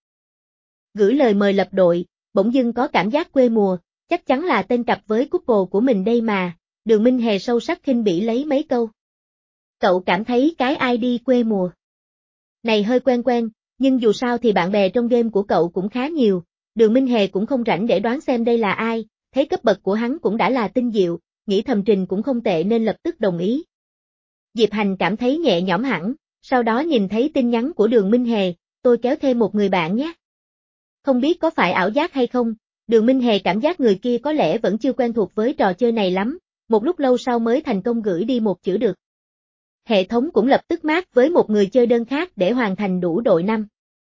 Gửi lời mời lập đội, bỗng dưng có cảm giác quê mùa, chắc chắn là tên cặp với couple của mình đây mà, Đường Minh Hề sâu sắc khinh bỉ lấy mấy câu. Cậu cảm thấy cái i đê quê mùa này hơi quen quen, nhưng dù sao thì bạn bè trong game của cậu cũng khá nhiều, Đường Minh Hề cũng không rảnh để đoán xem đây là ai, thấy cấp bậc của hắn cũng đã là tinh diệu, nghĩ thầm trình cũng không tệ nên lập tức đồng ý. Diệp Hành cảm thấy nhẹ nhõm hẳn, sau đó nhìn thấy tin nhắn của Đường Minh Hề, tôi kéo thêm một người bạn nhé. Không biết có phải ảo giác hay không, Đường Minh Hề cảm giác người kia có lẽ vẫn chưa quen thuộc với trò chơi này lắm, một lúc lâu sau mới thành công gửi đi một chữ được. Hệ thống cũng lập tức mát với một người chơi đơn khác để hoàn thành đủ đội năm.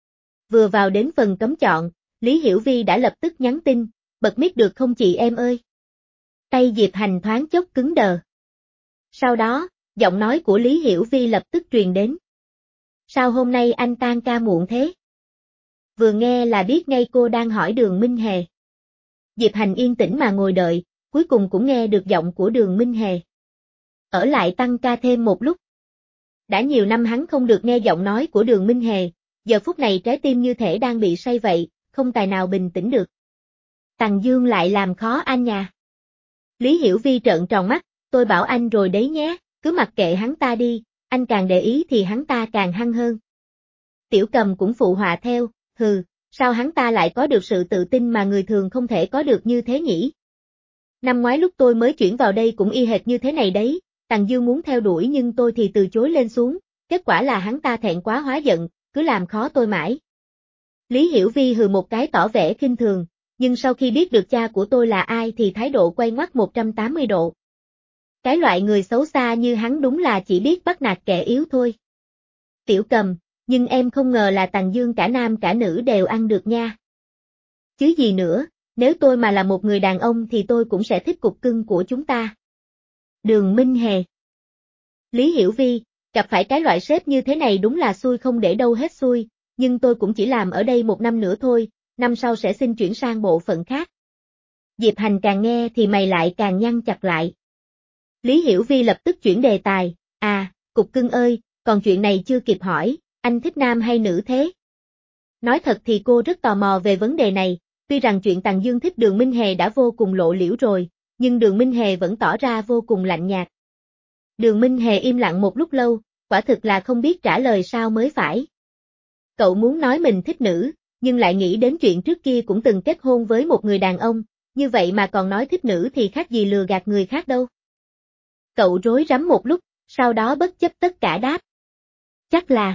Vừa vào đến phần cấm chọn, Lý Hiểu Vi đã lập tức nhắn tin, bật mic được không chị em ơi? Tay Diệp Hành thoáng chốc cứng đờ. Sau đó, giọng nói của Lý Hiểu Vi lập tức truyền đến. Sao hôm nay anh tan ca muộn thế? Vừa nghe là biết ngay cô đang hỏi Đường Minh Hề. Diệp Hành yên tĩnh mà ngồi đợi, cuối cùng cũng nghe được giọng của Đường Minh Hề. Ở lại tăng ca thêm một lúc. Đã nhiều năm hắn không được nghe giọng nói của Đường Minh Hề, giờ phút này trái tim như thể đang bị say vậy, không tài nào bình tĩnh được. Tằng Dương lại làm khó anh nhà. Lý Hiểu Vi trợn tròn mắt, tôi bảo anh rồi đấy nhé, cứ mặc kệ hắn ta đi, anh càng để ý thì hắn ta càng hăng hơn. Tiểu Cầm cũng phụ họa theo, hừ, sao hắn ta lại có được sự tự tin mà người thường không thể có được như thế nhỉ? Năm ngoái lúc tôi mới chuyển vào đây cũng y hệt như thế này đấy, Tằng Dương muốn theo đuổi nhưng tôi thì từ chối lên xuống, kết quả là hắn ta thẹn quá hóa giận, cứ làm khó tôi mãi. Lý Hiểu Vi hừ một cái tỏ vẻ khinh thường, nhưng sau khi biết được cha của tôi là ai thì thái độ quay ngoắt một trăm tám mươi độ. Cái loại người xấu xa như hắn đúng là chỉ biết bắt nạt kẻ yếu thôi. Tiểu Cầm, nhưng em không ngờ là Tằng Dương cả nam cả nữ đều ăn được nha. Chứ gì nữa, nếu tôi mà là một người đàn ông thì tôi cũng sẽ thích cục cưng của chúng ta. Đường Minh Hề. Lý Hiểu Vi, gặp phải cái loại sếp như thế này đúng là xui không để đâu hết xui, nhưng tôi cũng chỉ làm ở đây một năm nữa thôi, năm sau sẽ xin chuyển sang bộ phận khác. Diệp Hành càng nghe thì mày lại càng nhăn chặt lại. Lý Hiểu Vi lập tức chuyển đề tài, à, cục cưng ơi, còn chuyện này chưa kịp hỏi, anh thích nam hay nữ thế? Nói thật thì cô rất tò mò về vấn đề này, tuy rằng chuyện Tằng Dương thích Đường Minh Hề đã vô cùng lộ liễu rồi, nhưng Đường Minh Hề vẫn tỏ ra vô cùng lạnh nhạt. Đường Minh Hề im lặng một lúc lâu, quả thực là không biết trả lời sao mới phải. Cậu muốn nói mình thích nữ, nhưng lại nghĩ đến chuyện trước kia cũng từng kết hôn với một người đàn ông, như vậy mà còn nói thích nữ thì khác gì lừa gạt người khác đâu. Cậu rối rắm một lúc, sau đó bất chấp tất cả đáp. Chắc là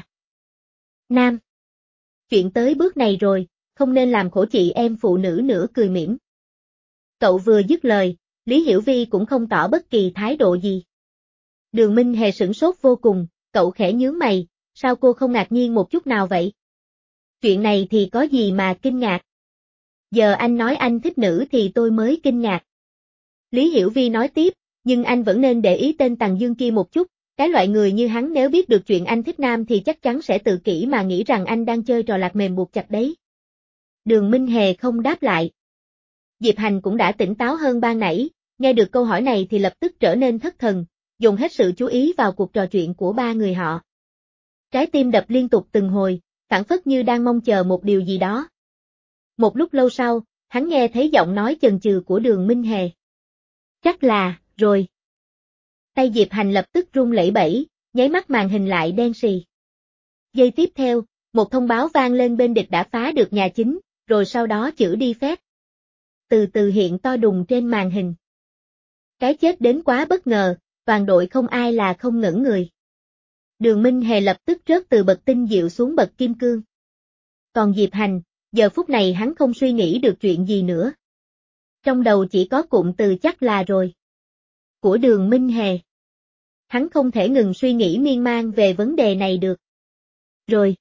nam. Chuyện tới bước này rồi, không nên làm khổ chị em phụ nữ nữa cười mỉm. Cậu vừa dứt lời, Lý Hiểu Vi cũng không tỏ bất kỳ thái độ gì. Đường Minh Hề sửng sốt vô cùng, cậu khẽ nhướng mày, sao cô không ngạc nhiên một chút nào vậy? Chuyện này thì có gì mà kinh ngạc? Giờ anh nói anh thích nữ thì tôi mới kinh ngạc. Lý Hiểu Vi nói tiếp, nhưng anh vẫn nên để ý tên Tằng Dương kia một chút, cái loại người như hắn nếu biết được chuyện anh thích nam thì chắc chắn sẽ tự kỷ mà nghĩ rằng anh đang chơi trò lạc mềm buộc chặt đấy. Đường Minh Hề không đáp lại. Diệp Hành cũng đã tỉnh táo hơn ban nãy, nghe được câu hỏi này thì lập tức trở nên thất thần, dồn hết sự chú ý vào cuộc trò chuyện của ba người họ. Trái tim đập liên tục từng hồi, phảng phất như đang mong chờ một điều gì đó. Một lúc lâu sau, hắn nghe thấy giọng nói chần chừ của Đường Minh Hề. Chắc là, rồi. Tay Diệp Hành lập tức run lẩy bẩy, nháy mắt màn hình lại đen sì. Giây tiếp theo, một thông báo vang lên bên địch đã phá được nhà chính, rồi sau đó chữ đi phép. Từ từ hiện to đùng trên màn hình. Cái chết đến quá bất ngờ, toàn đội không ai là không ngẩn người. Đường Minh Hề lập tức rớt từ bậc tinh diệu xuống bậc kim cương. Còn Diệp Hành, giờ phút này hắn không suy nghĩ được chuyện gì nữa. Trong đầu chỉ có cụm từ chắc là rồi. Của Đường Minh Hề. Hắn không thể ngừng suy nghĩ miên man về vấn đề này được. Rồi.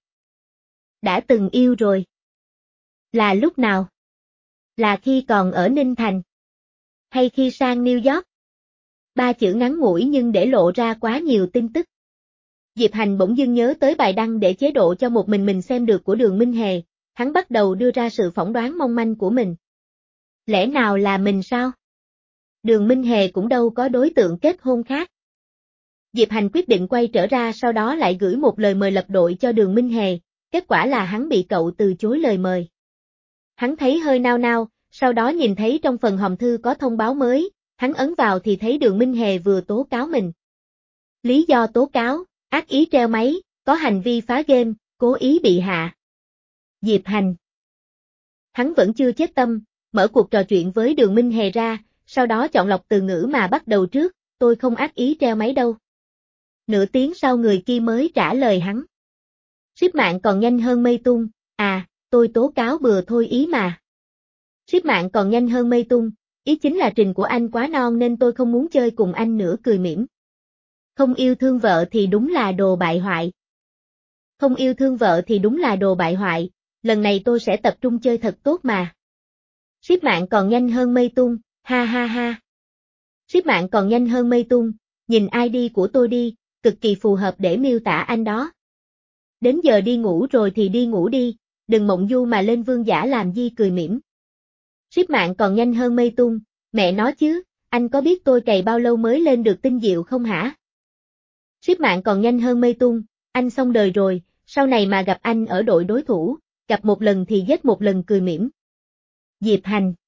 Đã từng yêu rồi. Là lúc nào? Là khi còn ở Ninh Thành. Hay khi sang New York? Ba chữ ngắn ngủi nhưng để lộ ra quá nhiều tin tức. Diệp Hành bỗng dưng nhớ tới bài đăng để chế độ cho một mình mình xem được của Đường Minh Hề, hắn bắt đầu đưa ra sự phỏng đoán mong manh của mình. Lẽ nào là mình sao? Đường Minh Hề cũng đâu có đối tượng kết hôn khác. Diệp Hành quyết định quay trở ra sau đó lại gửi một lời mời lập đội cho Đường Minh Hề, kết quả là hắn bị cậu từ chối lời mời. Hắn thấy hơi nao nao, sau đó nhìn thấy trong phần hòm thư có thông báo mới, hắn ấn vào thì thấy Đường Minh Hề vừa tố cáo mình. Lý do tố cáo, ác ý treo máy, có hành vi phá game, cố ý bị hạ. Diệp Hành. Hắn vẫn chưa chết tâm, mở cuộc trò chuyện với Đường Minh Hề ra, sau đó chọn lọc từ ngữ mà bắt đầu trước, tôi không ác ý treo máy đâu. Nửa tiếng sau người kia mới trả lời hắn. Ship mạng còn nhanh hơn mây tung, à, tôi tố cáo bừa thôi ý mà. Ship mạng còn nhanh hơn mây tung, ý chính là trình của anh quá non nên tôi không muốn chơi cùng anh nữa cười mỉm. Không yêu thương vợ thì đúng là đồ bại hoại. Không yêu thương vợ thì đúng là đồ bại hoại, lần này tôi sẽ tập trung chơi thật tốt mà. Ship mạng còn nhanh hơn mây tung, ha ha ha. Ship mạng còn nhanh hơn mây tung, nhìn i đê của tôi đi, cực kỳ phù hợp để miêu tả anh đó. Đến giờ đi ngủ rồi thì đi ngủ đi, đừng mộng du mà lên vương giả làm gì cười mỉm. Ship mạng còn nhanh hơn mây tung, mẹ nói chứ, anh có biết tôi cày bao lâu mới lên được tinh diệu không hả? Ship mạng còn nhanh hơn mây tung, anh xong đời rồi, sau này mà gặp anh ở đội đối thủ, gặp một lần thì giết một lần cười mỉm. Diệp Hành.